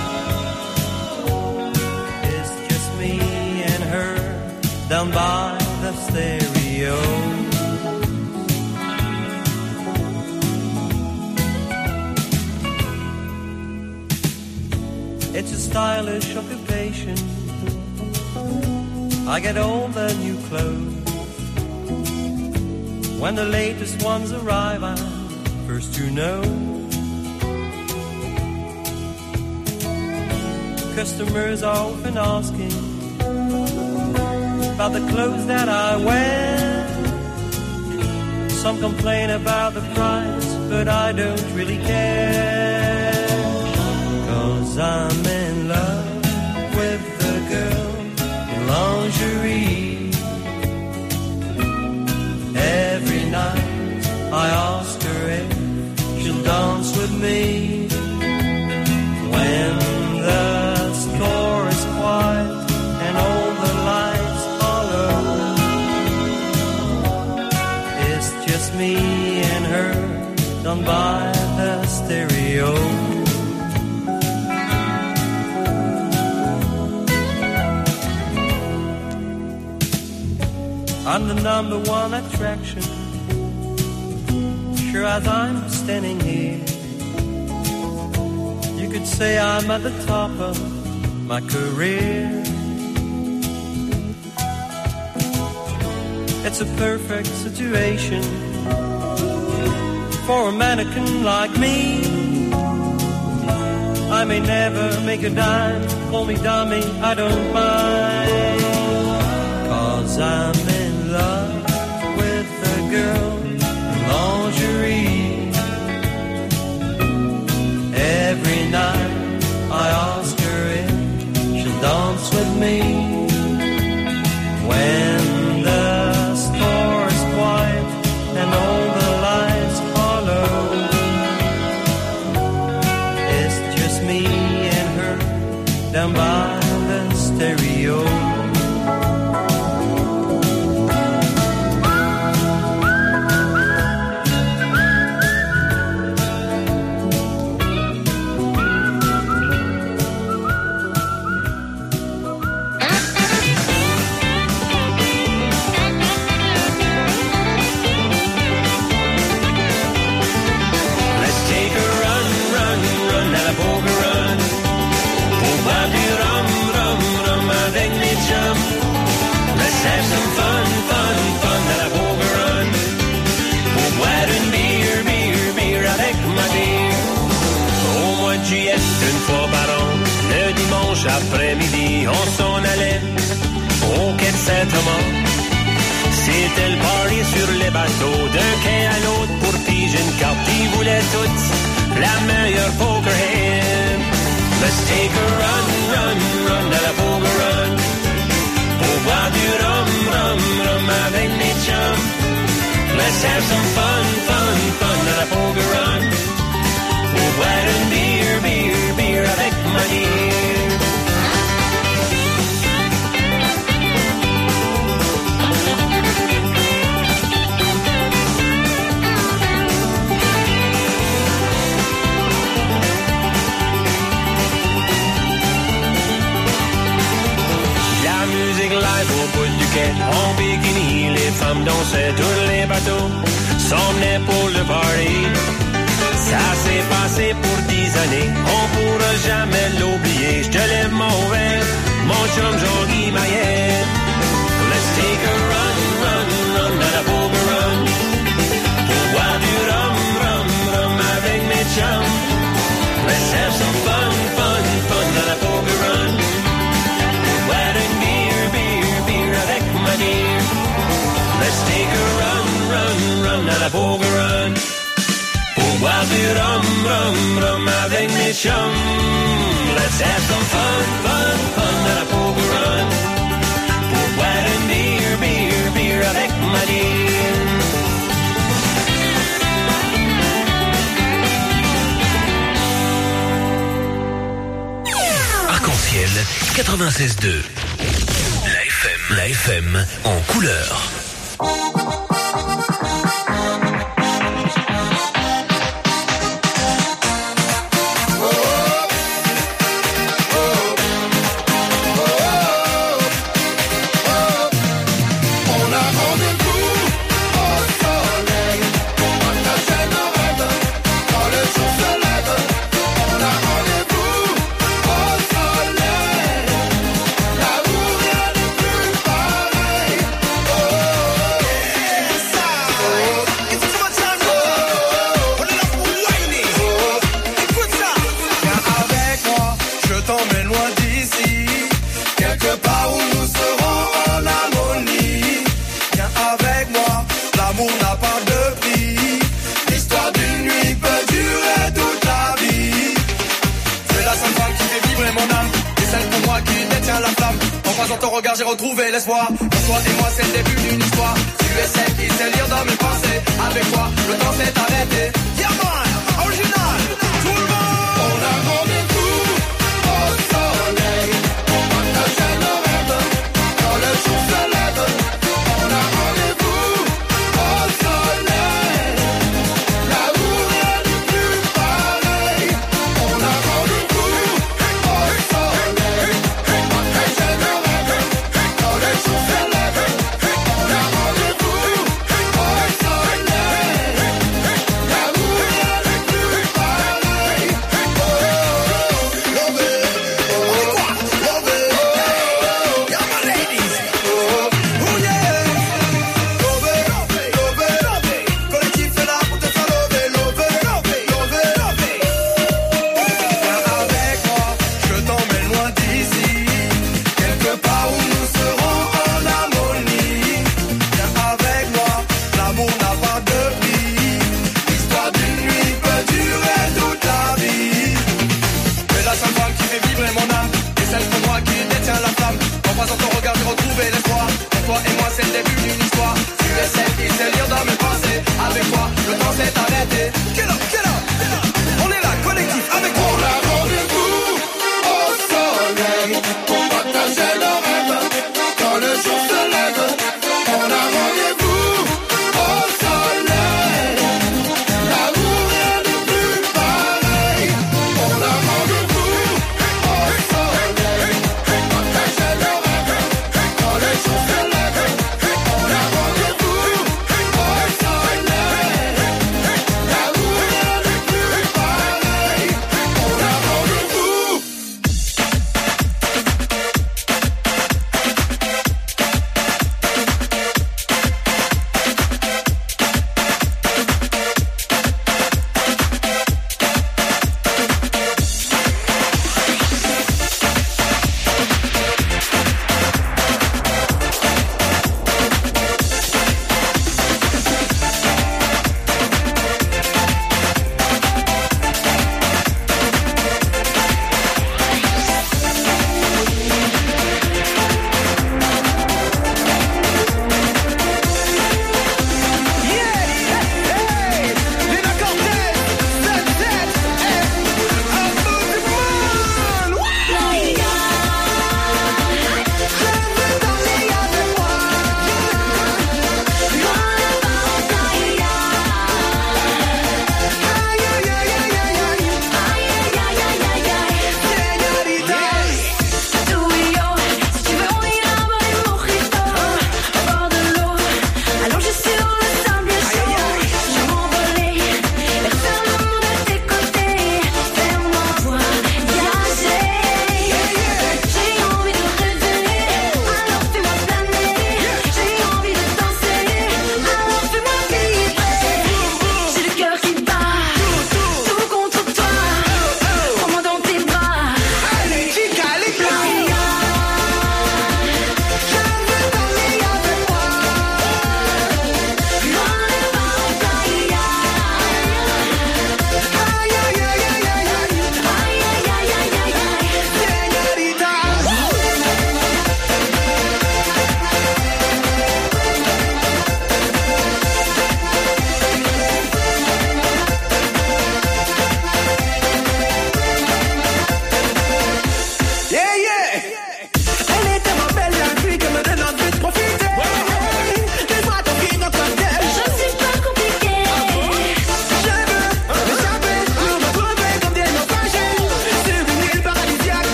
it's just me and her down by the stereo. It's a stylish occupation. I get all the new clothes. When the latest ones arrive, I'm first to know. Customers are often asking about the clothes that I wear. Some complain about the price, but I don't really care. 'Cause I'm in love with the girl in lingerie. Every night I ask her if she'll dance with me. When the store is quiet and all the lights are low, it's just me and her down by the stereo. I'm the number one attraction, sure as I'm standing here. You could say I'm at the top of my career. It's a perfect situation for a mannequin like me. I may never make a dime, call me dummy, I don't mind. 'Cause I'm in love with a girl in lingerie. Every night I ask her if she'll dance with me. When the store is quiet and all the lights are low, it's just me and her down by the stereo. Une fois par an, le dimanche après-midi, on s'en allait au quai de Saint-Thomas. C'était le party sur les bateaux, d'un quai à l'autre pour piger une carte. Ils voulaient toutes la meilleure poker hand. Let's take a run, run, run à la poker run, pour boire du rhum, rhum, rhum avec mes chums. Let's have some fun, fun, fun à la poker run, pour boire une beer, beer, beer avec ma dear. La musique live au bout du quai, en bikini, les femmes dansaient, tous les bateaux s'emmenaient pour le party. Ça s'est passé pour dix années, on pourra jamais l'oublier. Je te lève mon verre, mon chum Jean-Guy Maillet. Let's take a run, run, run à la poker run, pour boire chum. Let's have some fun, fun, fun à la poker run. Pour boire une bière, bière, bière avec Madine. Arc-en-ciel quatre-vingt-seize deux. La F M, la F M en couleur. Ton regard j'ai retrouvé l'espoir. Pour toi et moi c'est le début d'une histoire. Tu es celle qui sait lire dans mes pensées. Avec toi le temps s'est arrêté. Yeah man, original, tout le monde. On a rendez-vous au soleil. On partage nos rêves quand le jour se lève. On a rendez-vous au soleil. Là où rien n'est plus pareil. On a rendez-vous au soleil. On partage nos rêves.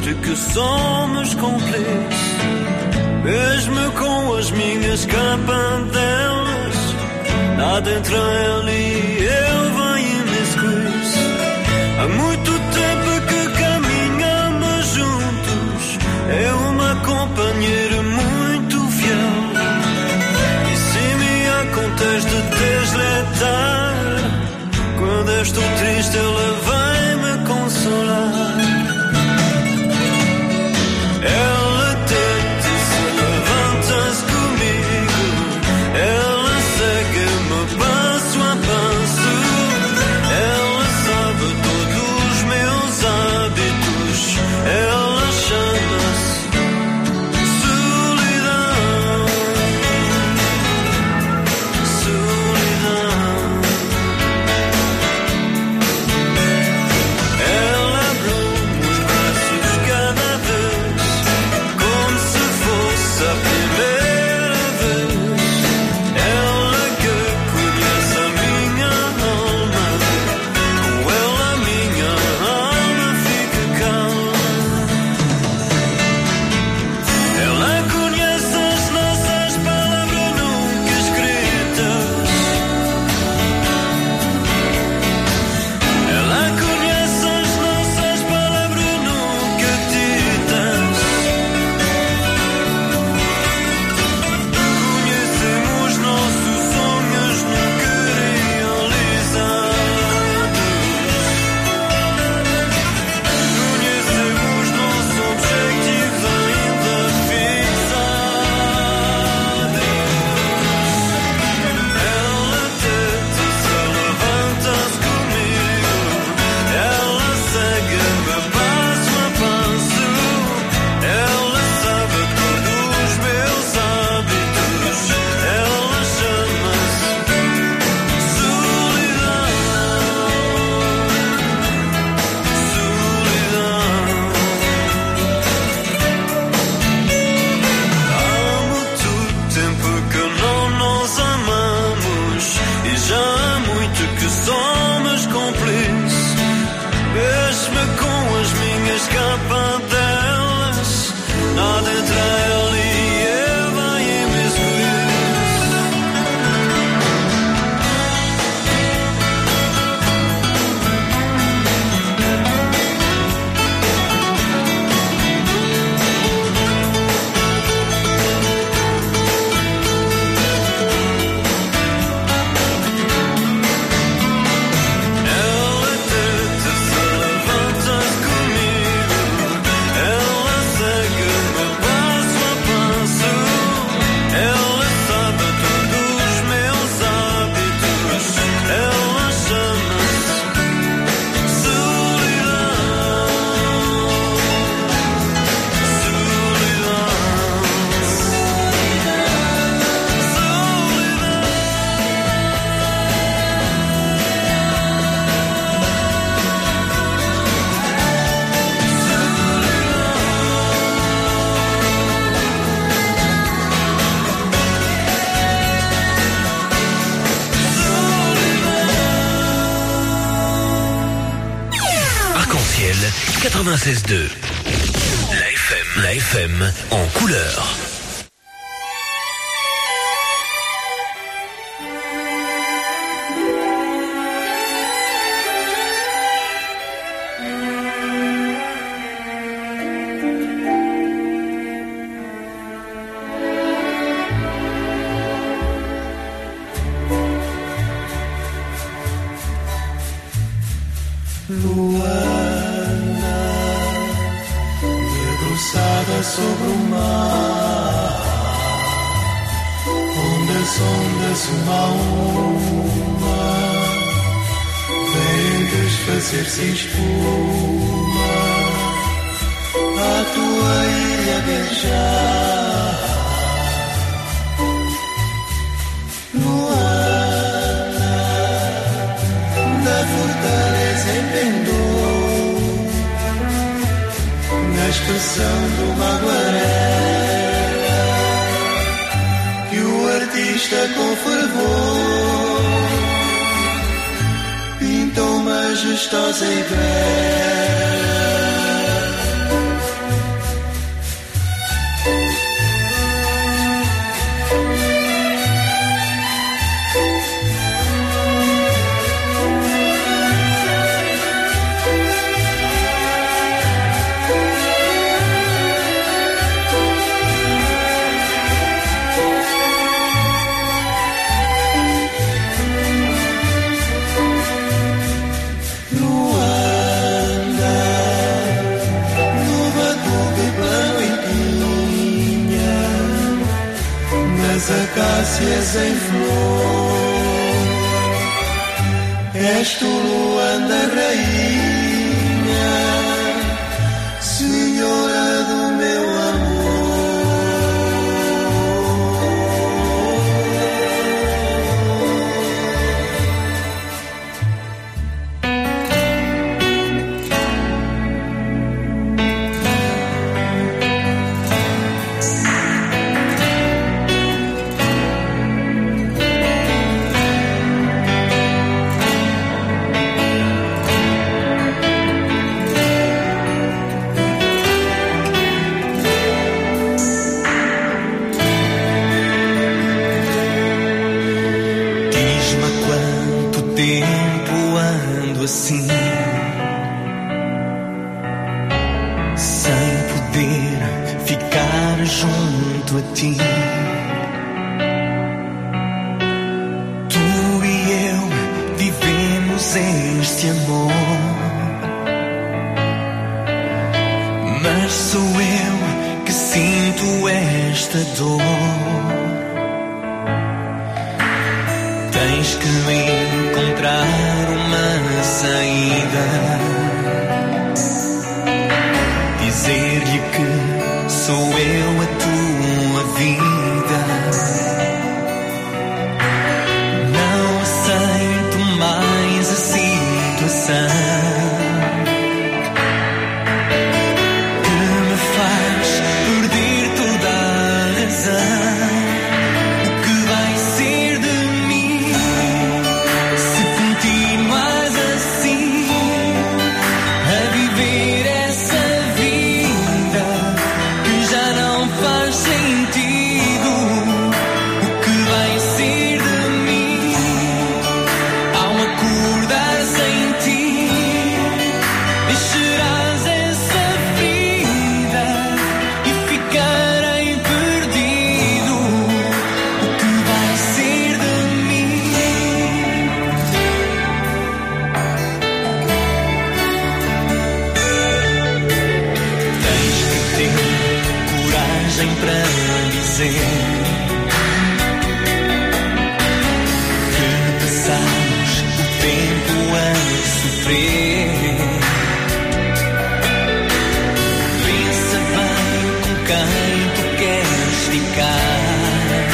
muito que somos cúmplices, mesmo com as minhas capandelas. Nada entre ele e eu vai me esquecer. Há muito tempo que caminhamos juntos, é uma companheira muito fiel. E se me acontece de desletar, quando eu estou triste ela vai me consolar. Ela tenta se levanta-se comigo, ela segue-me passo a passo, ela sabe todos os meus hábitos, ela chama-se solidão, solidão. Ela abriu-me os braços cada vez, como se fosse a primeira vez. Ela que conhece a minha alma, com ela a minha alma fica calma. Ela conhece as nossas palavras nunca escritas, ela conhece as nossas palavras nunca ditas. Conhecemos nossos sonhos nunca realizados. Conhecemos nossos objetivos ainda fixados. Ela tenta se levanta-se comigo, ela segue-me passo a passo, ela sabe todos os meus hábitos, ela chama-se solidão, solidão. Há muito tempo que não nos amamos e já há muito que somos cúmplices, mesmo com as minhas capandelas. Nada entre ela e eu vai me esquecer. Ela tenta se levanta-se comigo, ela segue-me passo a passo, ela sabe todos os meus hábitos, ela chama-se solidão, Arc-en-ciel quatre-vingt-seize deux. La F M, la F M en couleur. Luana, debruçada sobre o mar, ondas, ondas, uma a uma, vêm desfazer-se em espuma, a tua ilha beijar. Luana, da fortaleza em pendor, na expressão de uma aguarela, que o artista com fervor pintou majestosa e bela. flores em flor. És tu, Luanda, rainha, senhora do meu amor. Assim, sem poder ficar junto a ti. Tu e eu vivemos este amor, mas sou eu que sinto esta dor. Tens que encontrar uma saída, dizer-lhe que sou eu a tua vida. Não aceito mais a situação que me faz perder toda a razão. O que vai ser de mim se continuas assim a viver essa vida que já não faz sentido? O que vai ser de mim ao acordar sem ti? Encherás essa ferida e ficarei perdido. O que vai ser de mim? Tens que ter coragem para dizer que passaste o tempo a sofrer. Pensa bem com quem tu queres ficar.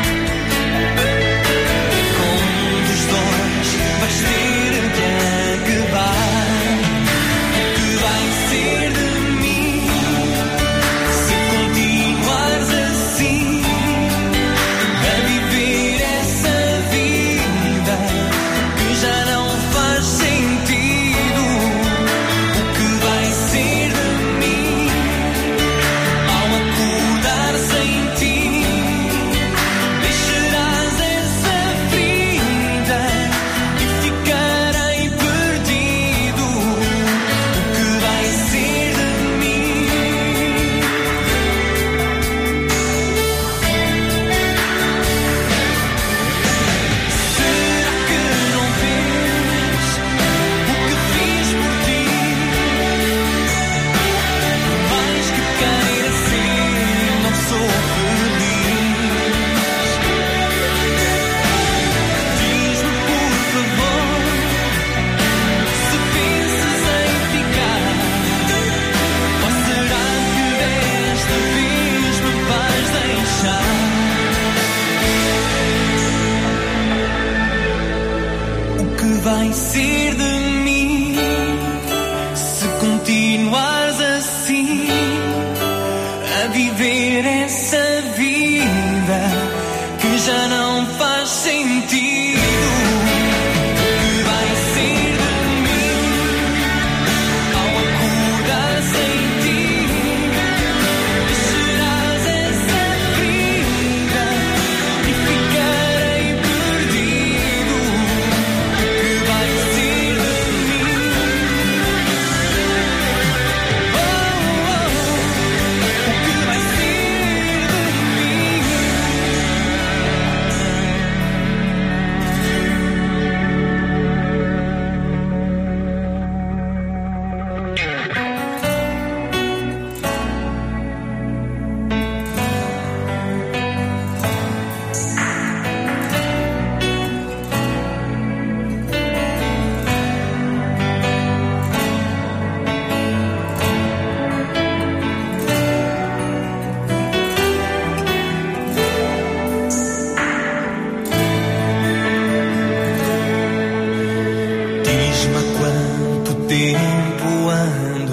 Com um dos dois vais ter de acabar. O que vai ser de mim se continuares assim a viver essa vida que já não faz sentido? O que vai ser de mim ao acordar sem ti? Deixarás essa ferida e ficarei perdido. O que vai ser de mim? Será que não vês o que fiz por ti? Por mais que queira ser, não sou feliz. Diz-me, por favor, se pensas em ficar, ou será que desta vez me vais deixar? O que vai ser de mim se continuares assim a viver essa vida que já não faz sentido? O que vai ser de mim ao acordar sem ti? Deixarás essa ferida e ficarei perdido. O que vai ser de mim? Oh, oh, o que vai ser de mim?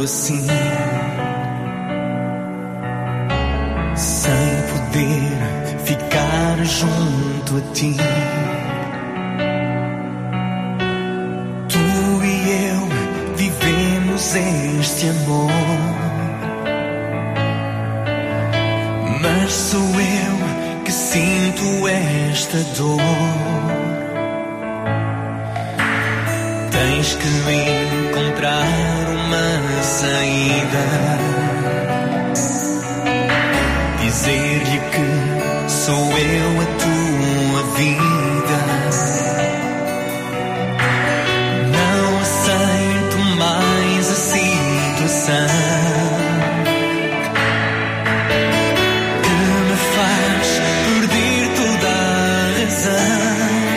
assim, sem poder ficar junto a ti. Tu e eu vivemos este amor, mas sou eu que sinto esta dor. Tens que encontrar uma saída, dizer-lhe que sou eu a tua vida. Não aceito mais a situação que me faz perder toda a razão.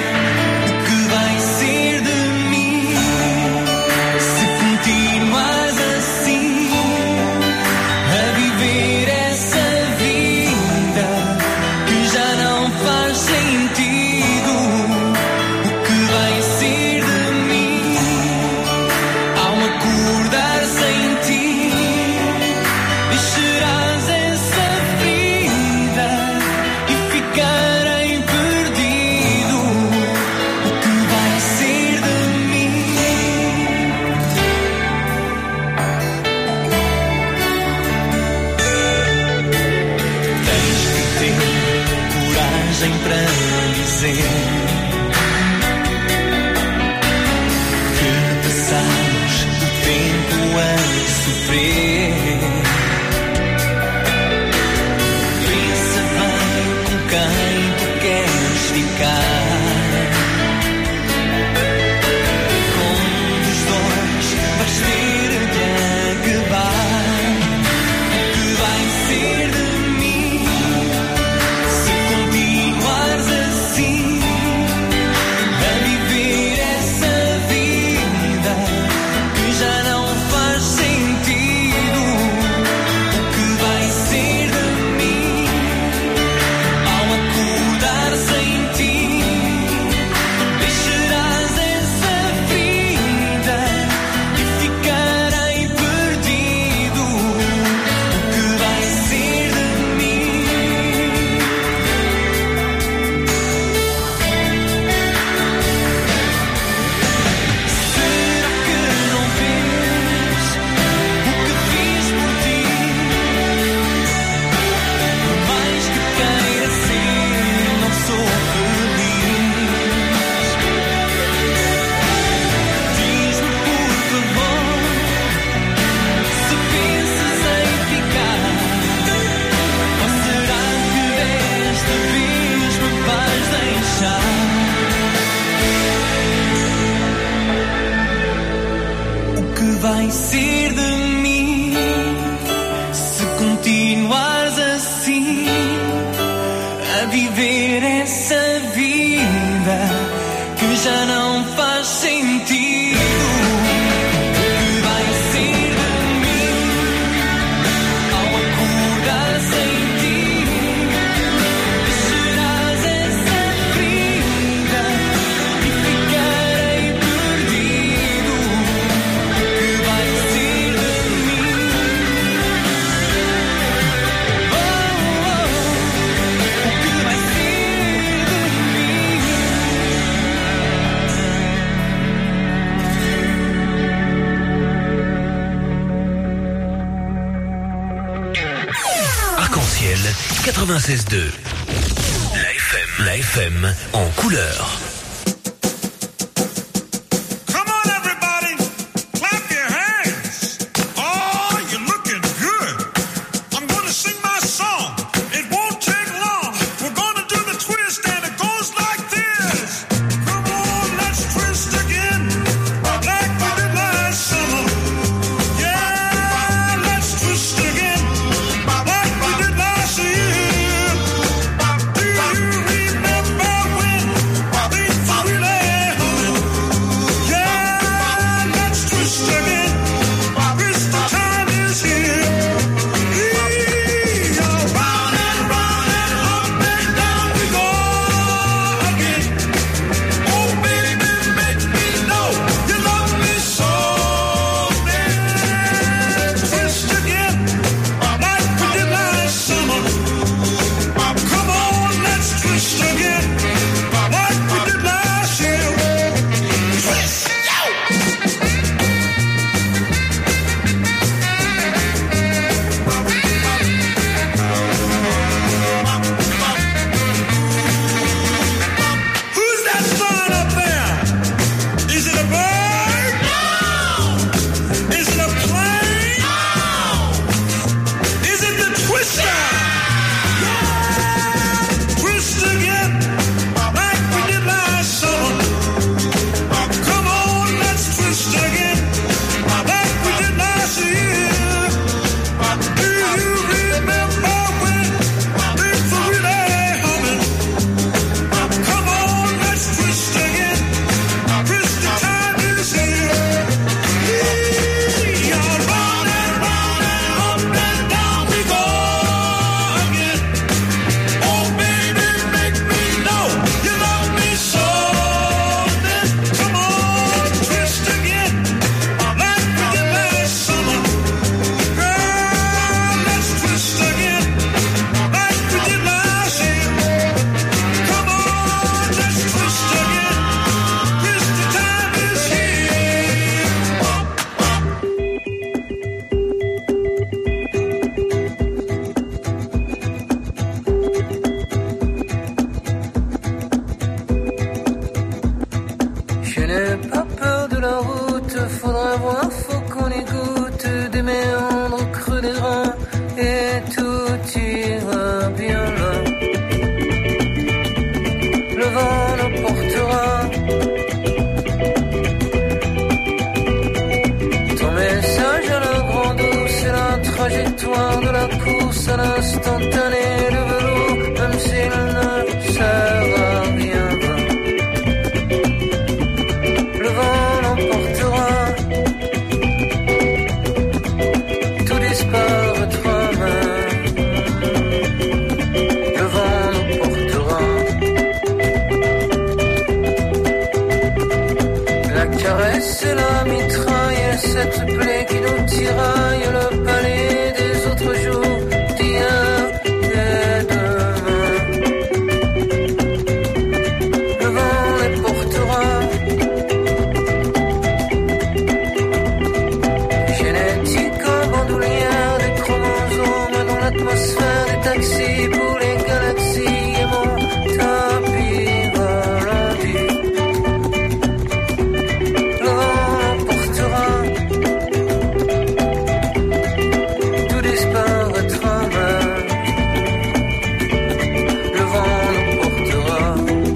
Vai ser de mim se continuares assim a viver essa vida que já não faz sentido. Que vai ser de mim ao acordar sem ti? Deixarás essa ferida e ficarei perdido. Arc-en-ciel quatre-vingt-seize deux. La F M, la F M en couleur. Do you remember when like we did last year. Twist, yo! Who's that flying up there? Is it a bird? No! Is it a plane? No! Is it the twister? Yeah! Twist again, like we did last summer. Come on, let's twist again, like we did last year. Do you remember when things were really humming? Come on, let's twist again. Twist the time is here. Yeah, round and round and up and down we go again. Oh, baby, make me know you love me so. Then come on, twist again, like we did last summer. Girl, let's twist again, like we did last year. Come on, let's twist again. Twist the time is here. Je n'ai pas peur de la route, faudra voir, faut qu'on écoute des méandres au creux des reins et tout ira bien là. Le vent nous portera. Ton message à la grande eau, c'est la trajectoire de la course à l'instantané, le vélo, même s'il ne sert à rien. Le vent l'emportera, tout disparaîtra même. Le vent l'emportera. La caresse et la mitraille, et cette plaie qui nous tiraille, le palais des autres jours, d'hier et demain. Le vent les portera. Génétique en bandoulière des chromosomes dans l'atmosphère des taxis pour les galaxies et mon tapis volant. Le vent l'emportera, tout disparaîtra même. Le vent l'emportera.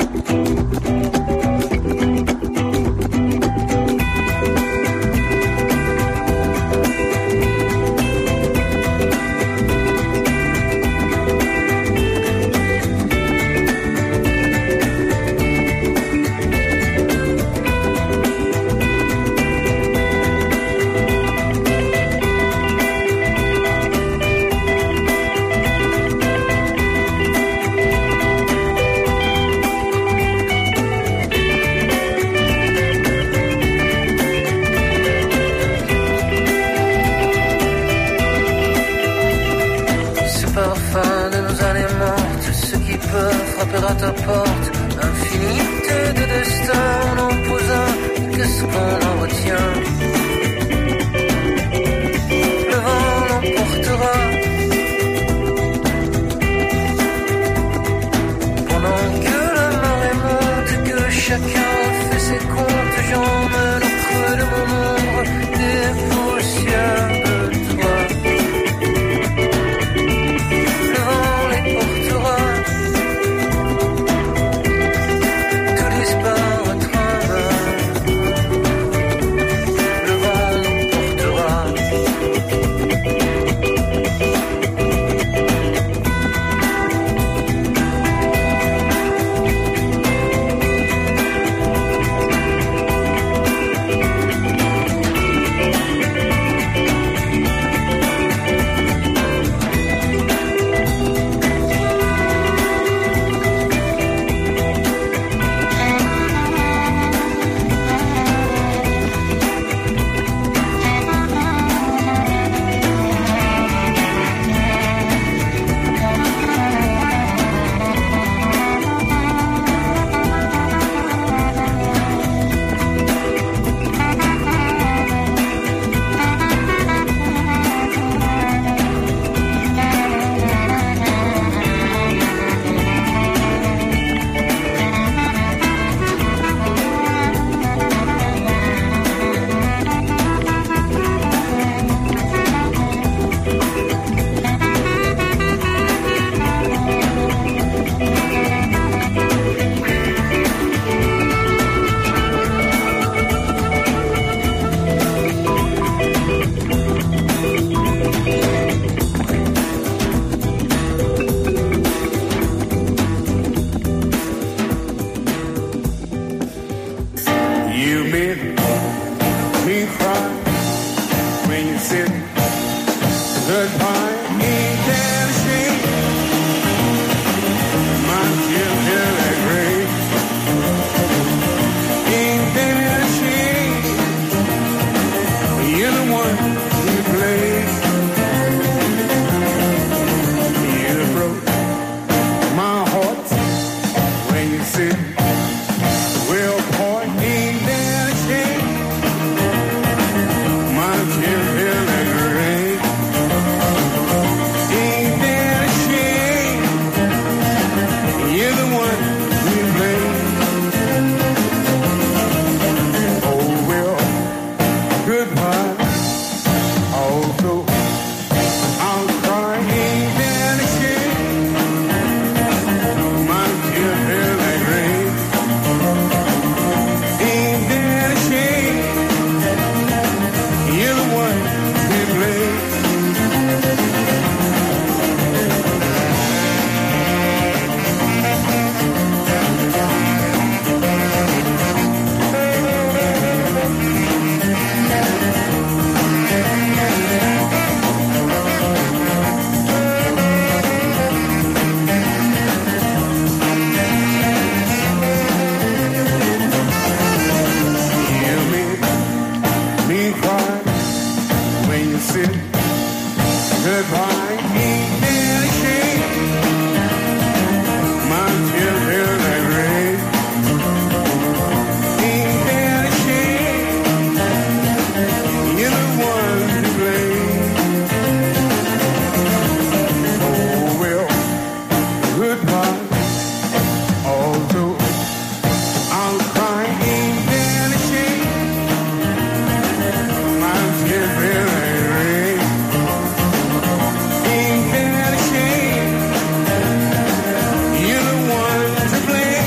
Ce parfum de nos années mortes, ceux qui peuvent frapper à ta porte, infinité de destins, on en pose un, qu'est-ce qu'on en retient? Le vent l'emportera. Pendant que la marée monte, que chacun fait ses comptes, j'emmène au creux de mon ombre des poussières de toi. Le vent les portera, tout disparaîtra. Le vent nous portera. Well, boy, ain't that a shame? My kid feel like rain. Ain't that a shame? You're the one we blame. Oh, well, goodbye. Although I'll cry, ain't that a shame? My kid feel like rain. Ain't that a shame? You're the one we blame. Hear me, me cry when you sit. Goodbye, ain't that a shame? My tears feel like rain. Ain't that a shame? You're the one to blame. Oh, well, goodbye. Although I'll cry, ain't that a shame? My tears feel like rain. Ain't that a shame? You're the one to blame.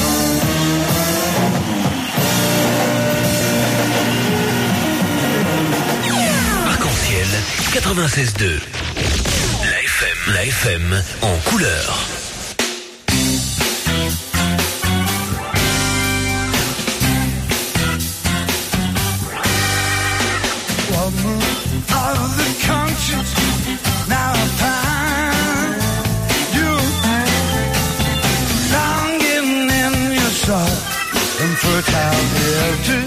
Arc-en-ciel quatre-vingt-seize deux. La F M, la F M en couleur. Woman of the conscience, now I find you longing in your soft and fertile beauty.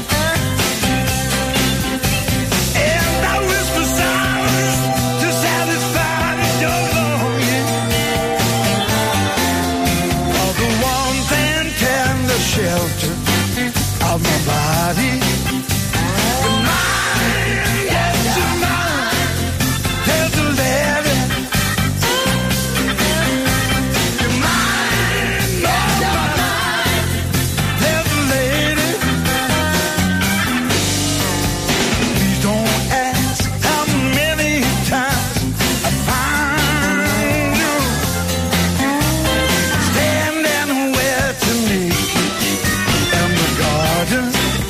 And I whisper silence to satisfy your longing for the warmth and tender shelter of my body. You're mine, yes, you're mine. There's a lady. You're mine, yes, you're mine. There's a lady. Please don't ask how many times I find you standing where to me in the garden.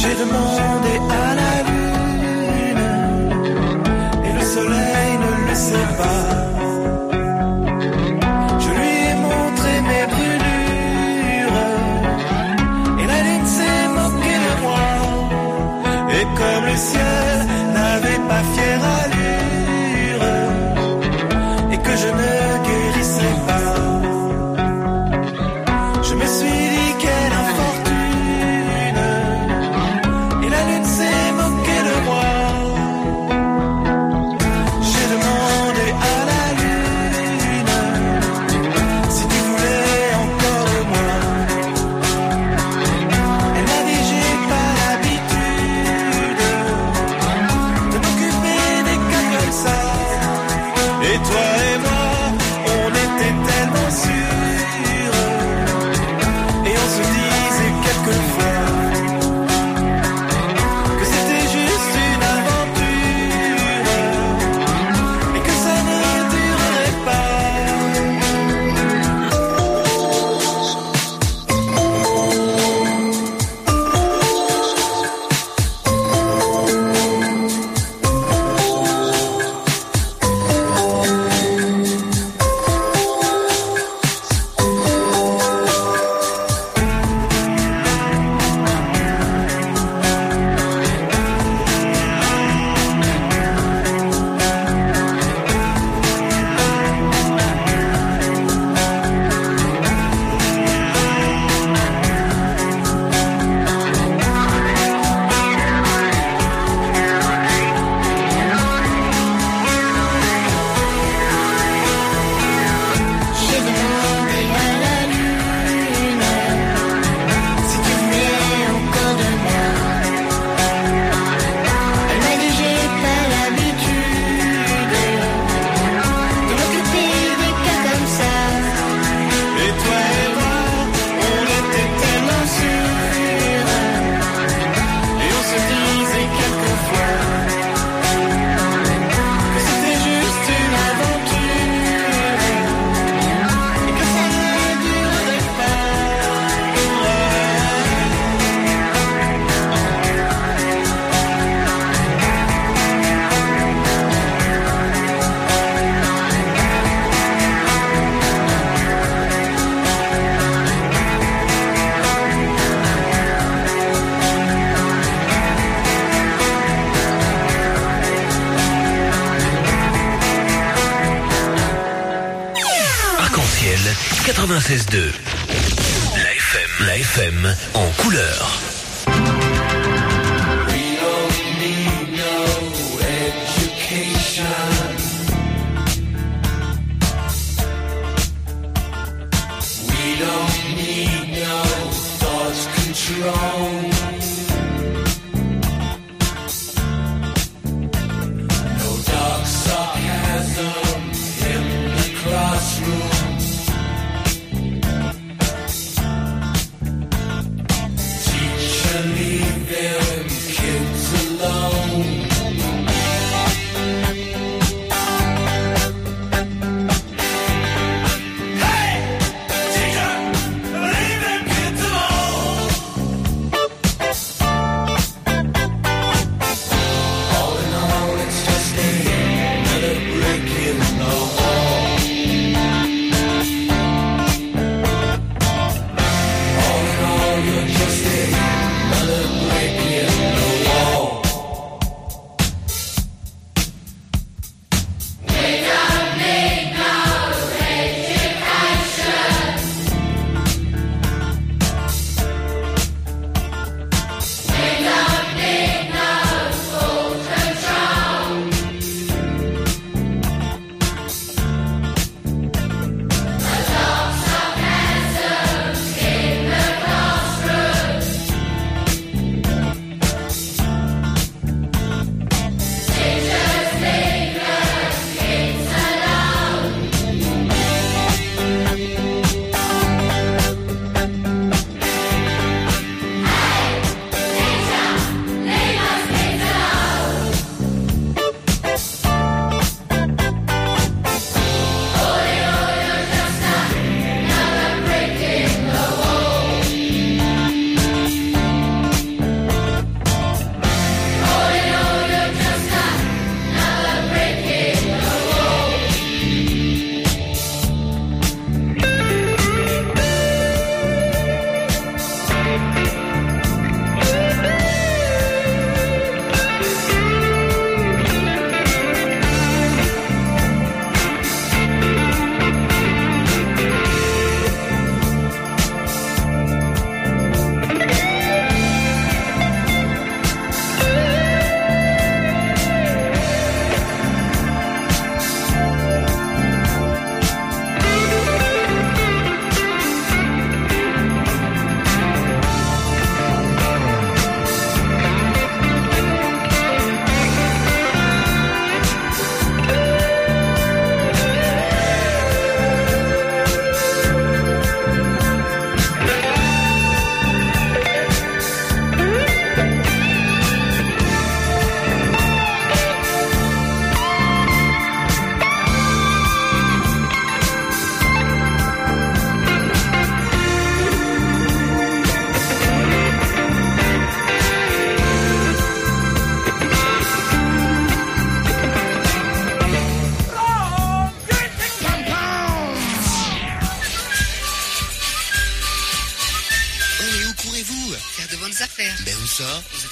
J'ai demandé à la lune et le soleil ne le sait pas. Je lui ai montré mes brûlures et la lune s'est moquée de moi. Et comme le ciel n'avait pas fière allure et que je ne guérissais pas, je me suis dit quelle infortune. Et la lune s'est moquée de moi. J'ai demandé à la lune si tu voulais encore de moi. Elle m'a dit j'ai pas l'habitude de m'occuper des cas comme ça. Et toi et moi, on était tellement sûrs. Et on se disait quelquefois que c'était juste une aventure et que ça ne durerait pas. J'ai demandé à la lune si tu voulais encore de moi. Elle m'a dit j'ai pas l'habitude de m'occuper des cas comme ça. Et toi et moi, on était tellement sûrs. Et on se disait quelquefois que c'était juste une aventure et que ça ne durerait pas. Arc-en-ciel quatre-vingt-seize deux. La F M, la F M en couleur. We don't need no education. We don't need no thought control. No dark sarcasm in the classroom. Teach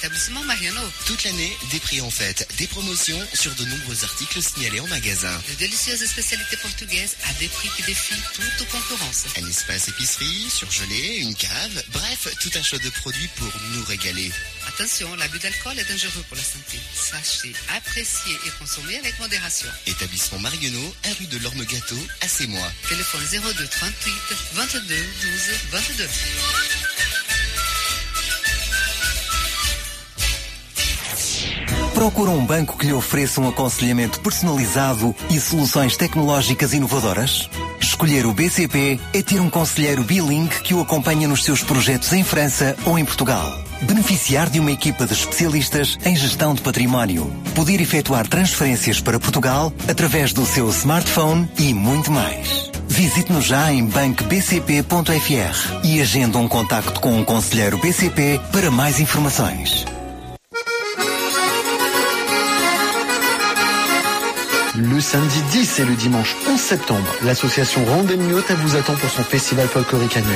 Établissement Mariano. Toute l'année, des prix en fête, des promotions sur de nombreux articles signalés en magasin. De délicieuses spécialités portugaises à des prix qui défient toute concurrence. Un espace épicerie, surgelé, une cave, bref, tout un choix de produits pour nous régaler. Attention, l'abus d'alcool est dangereux pour la santé. Sachez apprécier et consommer avec modération. Établissement Marguenot, un rue de l'Orme-Gâteau, à Sémois. Téléphone zéro deux trente-huit vingt-deux douze vingt-deux. Procura um banco que lhe ofereça um aconselhamento personalizado e soluções tecnológicas inovadoras? Escolher o B C P é ter um conselheiro bilingue que o acompanha nos seus projetos em França ou em Portugal. Beneficiar de uma equipa de especialistas em gestão de património. Poder efetuar transferências para Portugal através do seu smartphone e muito mais. Visite-nos já em banco b c p ponto f r e agenda um contacto com um conselheiro B C P para mais informações. Le samedi dix et le dimanche onze septembre, l'association Rondel Nyota vous attend pour son festival folklorique annuel.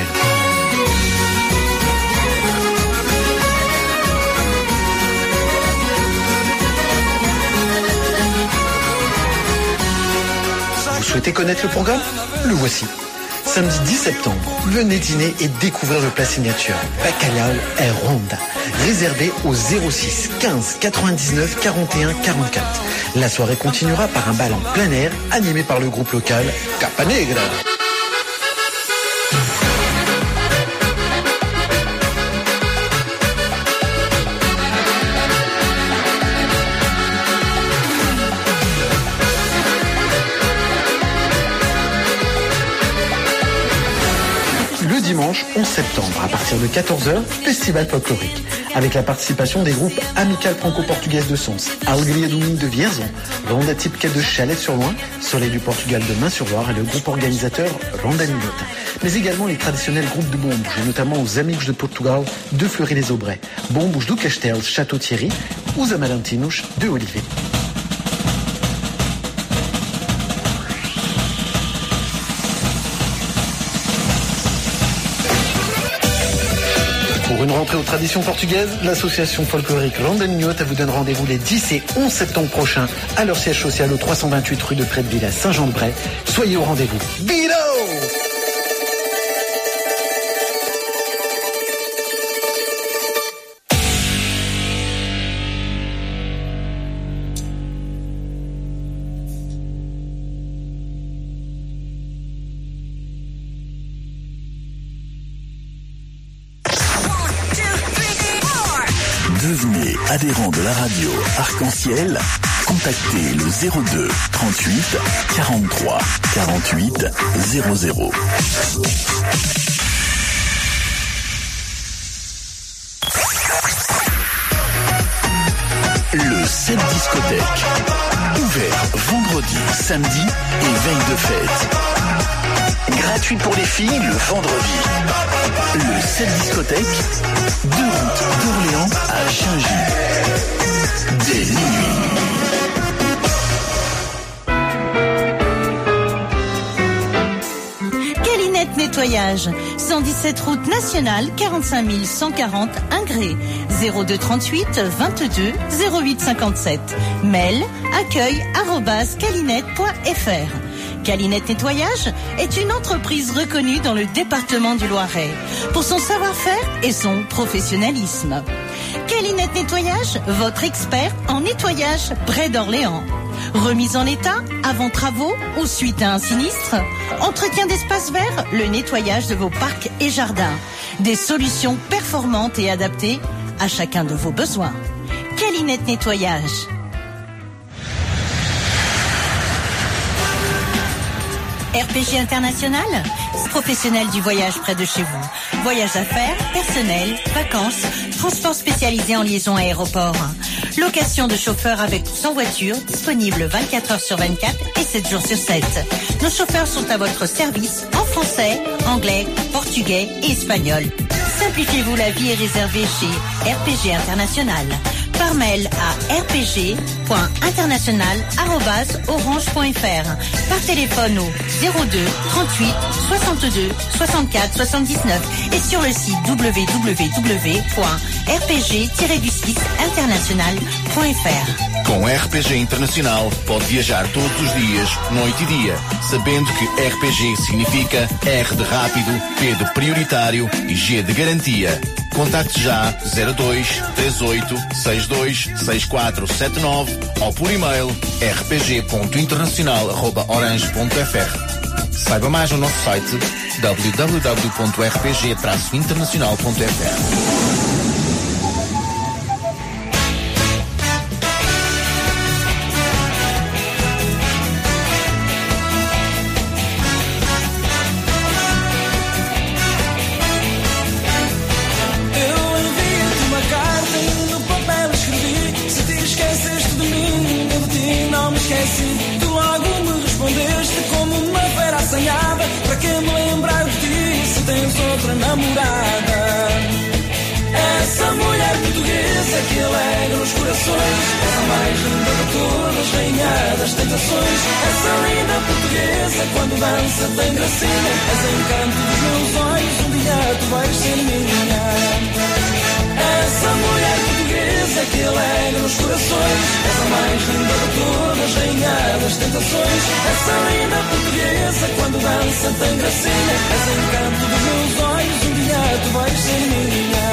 Vous souhaitez connaître le programme? Le voici. Samedi dix septembre, venez dîner et découvrir le plat signature Bacalhau et Ronda, réservé au zéro six quinze quatre-vingt-dix-neuf quarante et un quarante-quatre. La soirée continuera par un bal en plein air animé par le groupe local Capa Negra. Le dimanche onze septembre, à partir de quatorze heures, festival folklorique, avec la participation des groupes Amicale Franco-Portugaise de Sons, Alegria do Minho de Vierzon, Ronda Típica de Chalais-sur-Loing, Soleil du Portugal de Main-sur-Loire et le groupe organisateur Rondel Nyota, mais également les traditionnels groupes de Bombouche, et notamment aux Amigos de Portugal de Fleury-les-Aubrais, Bombouche do Castelo, Château-Thierry, os Amarantinos de Olivet. Pour une rentrée aux traditions portugaises, l'association folklorique Rondel Nyota vous donne rendez-vous les dix et onze septembre prochains à leur siège social au trois cent vingt-huit rue de Prédeville à Saint-Jean-de-Bray. Soyez au rendez-vous. Biro! Devenez adhérent de la radio Arc-en-Ciel. Contactez le zéro deux trente-huit quarante-trois quarante-huit zéro zéro. Le sept discothèque. Ouvert vendredi, samedi et veille de fête. Gratuit pour les filles le vendredi. Le sept discothèque. Deux routes d'Orléans à Gingy. Dès minuit. Calinette Nettoyage, cent dix-sept route nationale, quarante-cinq mille cent quarante Ingré, zéro deux trente-huit vingt-deux zéro huit cinquante-sept. Mail accueil arobase calinette point f r. Calinette Nettoyage est une entreprise reconnue dans le département du Loiret pour son savoir-faire et son professionnalisme. Calinette Nettoyage, votre expert en nettoyage près d'Orléans. Remise en état, avant travaux ou suite à un sinistre. Entretien d'espaces verts, le nettoyage de vos parcs et jardins. Des solutions performantes et adaptées à chacun de vos besoins. Calinette Nettoyage. R P G International, professionnel du voyage près de chez vous. Voyage d'affaires, personnel, vacances, transport spécialisé en liaison aéroport. Location de chauffeurs avec ou sans voiture, disponible vingt-quatre heures sur vingt-quatre et sept jours sur sept. Nos chauffeurs sont à votre service en français, anglais, portugais et espagnol. Simplifiez-vous la vie et réservez chez R P G International. par mail à r p g point international arobase orange point f r, par téléphone au zéro deux trente-huit soixante-deux soixante-quatre soixante-dix-neuf et sur le site w w w point r p g tiret du six international point f r. Com R P G Internacional pode viajar todos os dias, noite e dia, sabendo que R P G significa R de rápido, P de prioritário e G de garantia. Contacte já zero dois três oito seis dois seis quatro sete nove ou por e-mail r p g ponto internacional arroba orange ponto f r. Saiba mais no nosso site w w w ponto r p g traço internacional ponto f r. Esqueci, tu logo me respondeste como uma fera assanhada. Para que me lembrar de ti se tens outra namorada? Essa mulher portuguesa que alegra os corações, essa mais linda de todas, rainha das tentações. Essa linda portuguesa quando dança tem gracinha, és encanto dos meus olhos, um dia tu vais ser minha. Essa mulher portuguesa que alegra os corações, essa mais linda de todas, rainha das tentações. Essa linda portuguesa quando dança tem gracinha, és encanto dos meus olhos, um dia tu vais ser minha.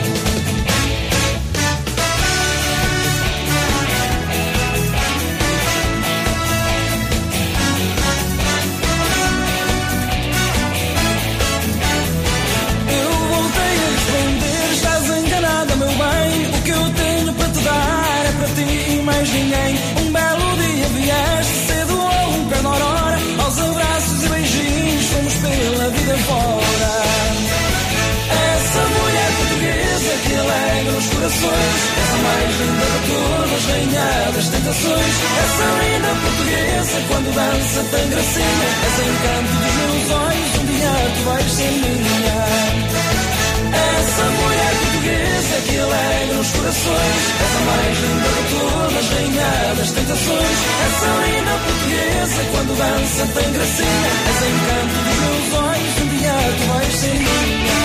Ninguém. Um belo dia vieste cedo ou um pé de aurora, aos abraços e beijinhos fomos pela vida fora. Essa mulher portuguesa que alegra os corações, essa mais linda de todas, rainha das tentações. Essa linda portuguesa quando dança tem gracinha, és encanto dos meus olhos, um dia tu vais ser minha. Essa mulher portuguesa que alegra os corações, essa mais linda de todas, rainha das tentações. Essa linda portuguesa quando dança tem gracinha, és encanto dos meus olhos, um dia tu vais ser minha.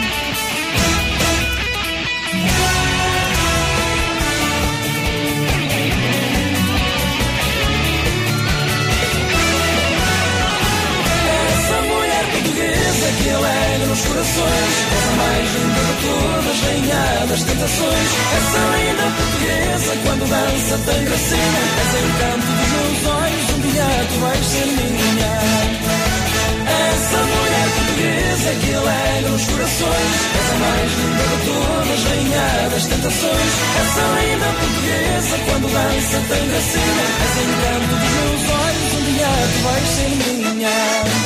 Que alegra os corações, essa mais linda de todas, rainha das tentações. Essa linda portuguesa quando dança tem gracinha, és encanto dos meus olhos, um dia tu vais ser minha. Essa mulher portuguesa que alegra os corações, essa mais linda de todas, rainha das tentações. Essa linda portuguesa quando dança tem gracinha, és encanto dos meus olhos, um dia tu vais ser minha.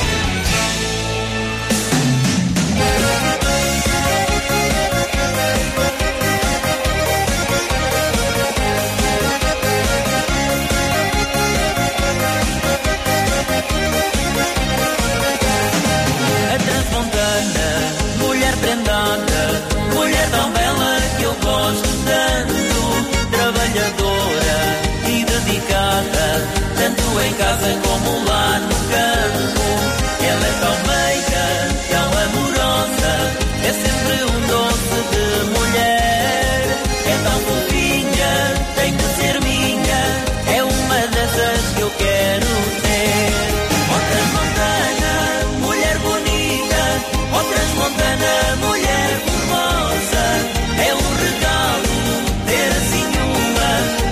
A transmontana, mulher prendada, mulher tão bela que eu gosto tanto, trabalhadora e dedicada, tanto em casa como lá no campo. Ela é tão meiga, tão amorosa, é sempre um doce de mulher. É tão fofinha, tem que ser minha, é uma dessas que eu quero ter. Ó transmontana, mulher bonita, ó transmontana, mulher formosa, é um regalo ter assim uma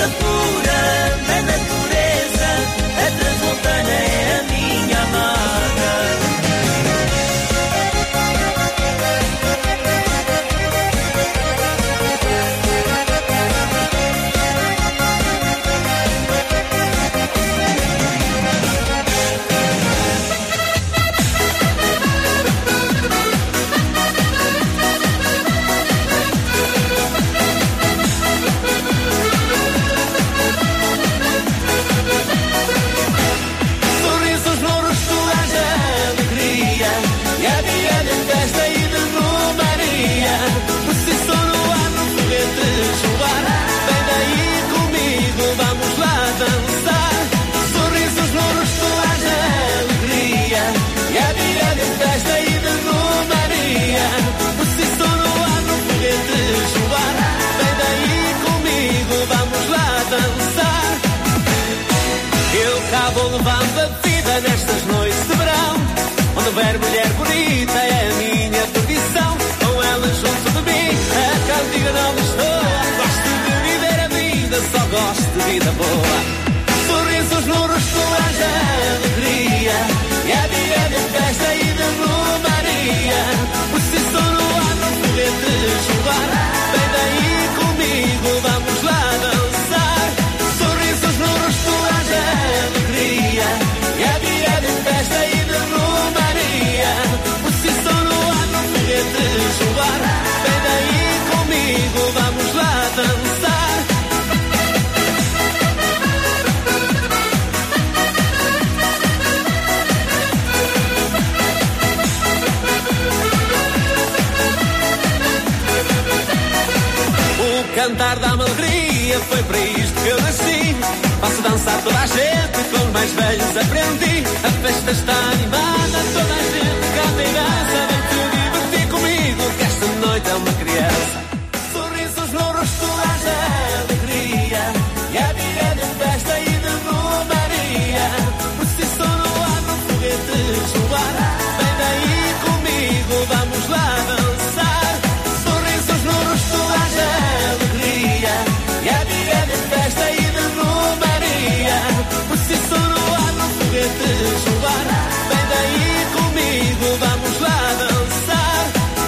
beleza pura da natureza, a transmontana é a minha amada. Sorrisos no rosto, haja alegria, e a dia de festa e de romaria. Procissão no ar, no foguete chuvar, vem daí comigo, vamos lá dançar. Sorrisos no rosto, haja alegria, e a dia de festa e de romaria. Procissão no ar, no foguete chuvar, vem daí comigo, vamos lá dançar. Eu cá vou levando a vida nestas noites de verão, onde houver mulher bonita é a minha perdição. Com ela junto de mim, a cantiga não me estou. Gosto de viver a vida, só gosto de vida boa. Sorrisos no rosto, haja alegria, e a dia de festa e de romaria. Procissão no ar, no foguete chuvar, vem daí comigo, vamos lá dançar. Sorrisos no rosto, haja alegria, e a dia de festa e de romaria. Procissão no ar, no foguete chuvar, vem daí comigo, vamos lá dançar. O cantar dá-me alegria, foi para isto que eu nasci. Faço dançar toda a gente, com os mais velhos aprendi. A festa está animada, toda a gente canta e dança. Vem te divertir comigo, que esta noite é uma criança. Sorrisos no rosto, haja alegria, e a dia de festa e de romaria. Procissão no ar, no foguete chuvar, vem daí comigo, vamos lá dançar. Sorrisos no rosto, haja alegria, e a dia de festa e de romaria. Procissão no ar, no foguete chuvar, vem daí comigo, vamos lá dançar.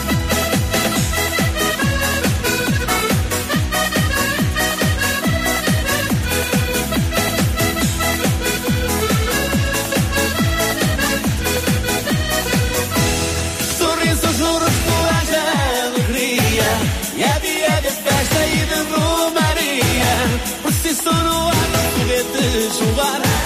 Sorrisos no rosto, haja alegria, e a dia de festa e de romaria. Procissão no ar, no foguete chuvar,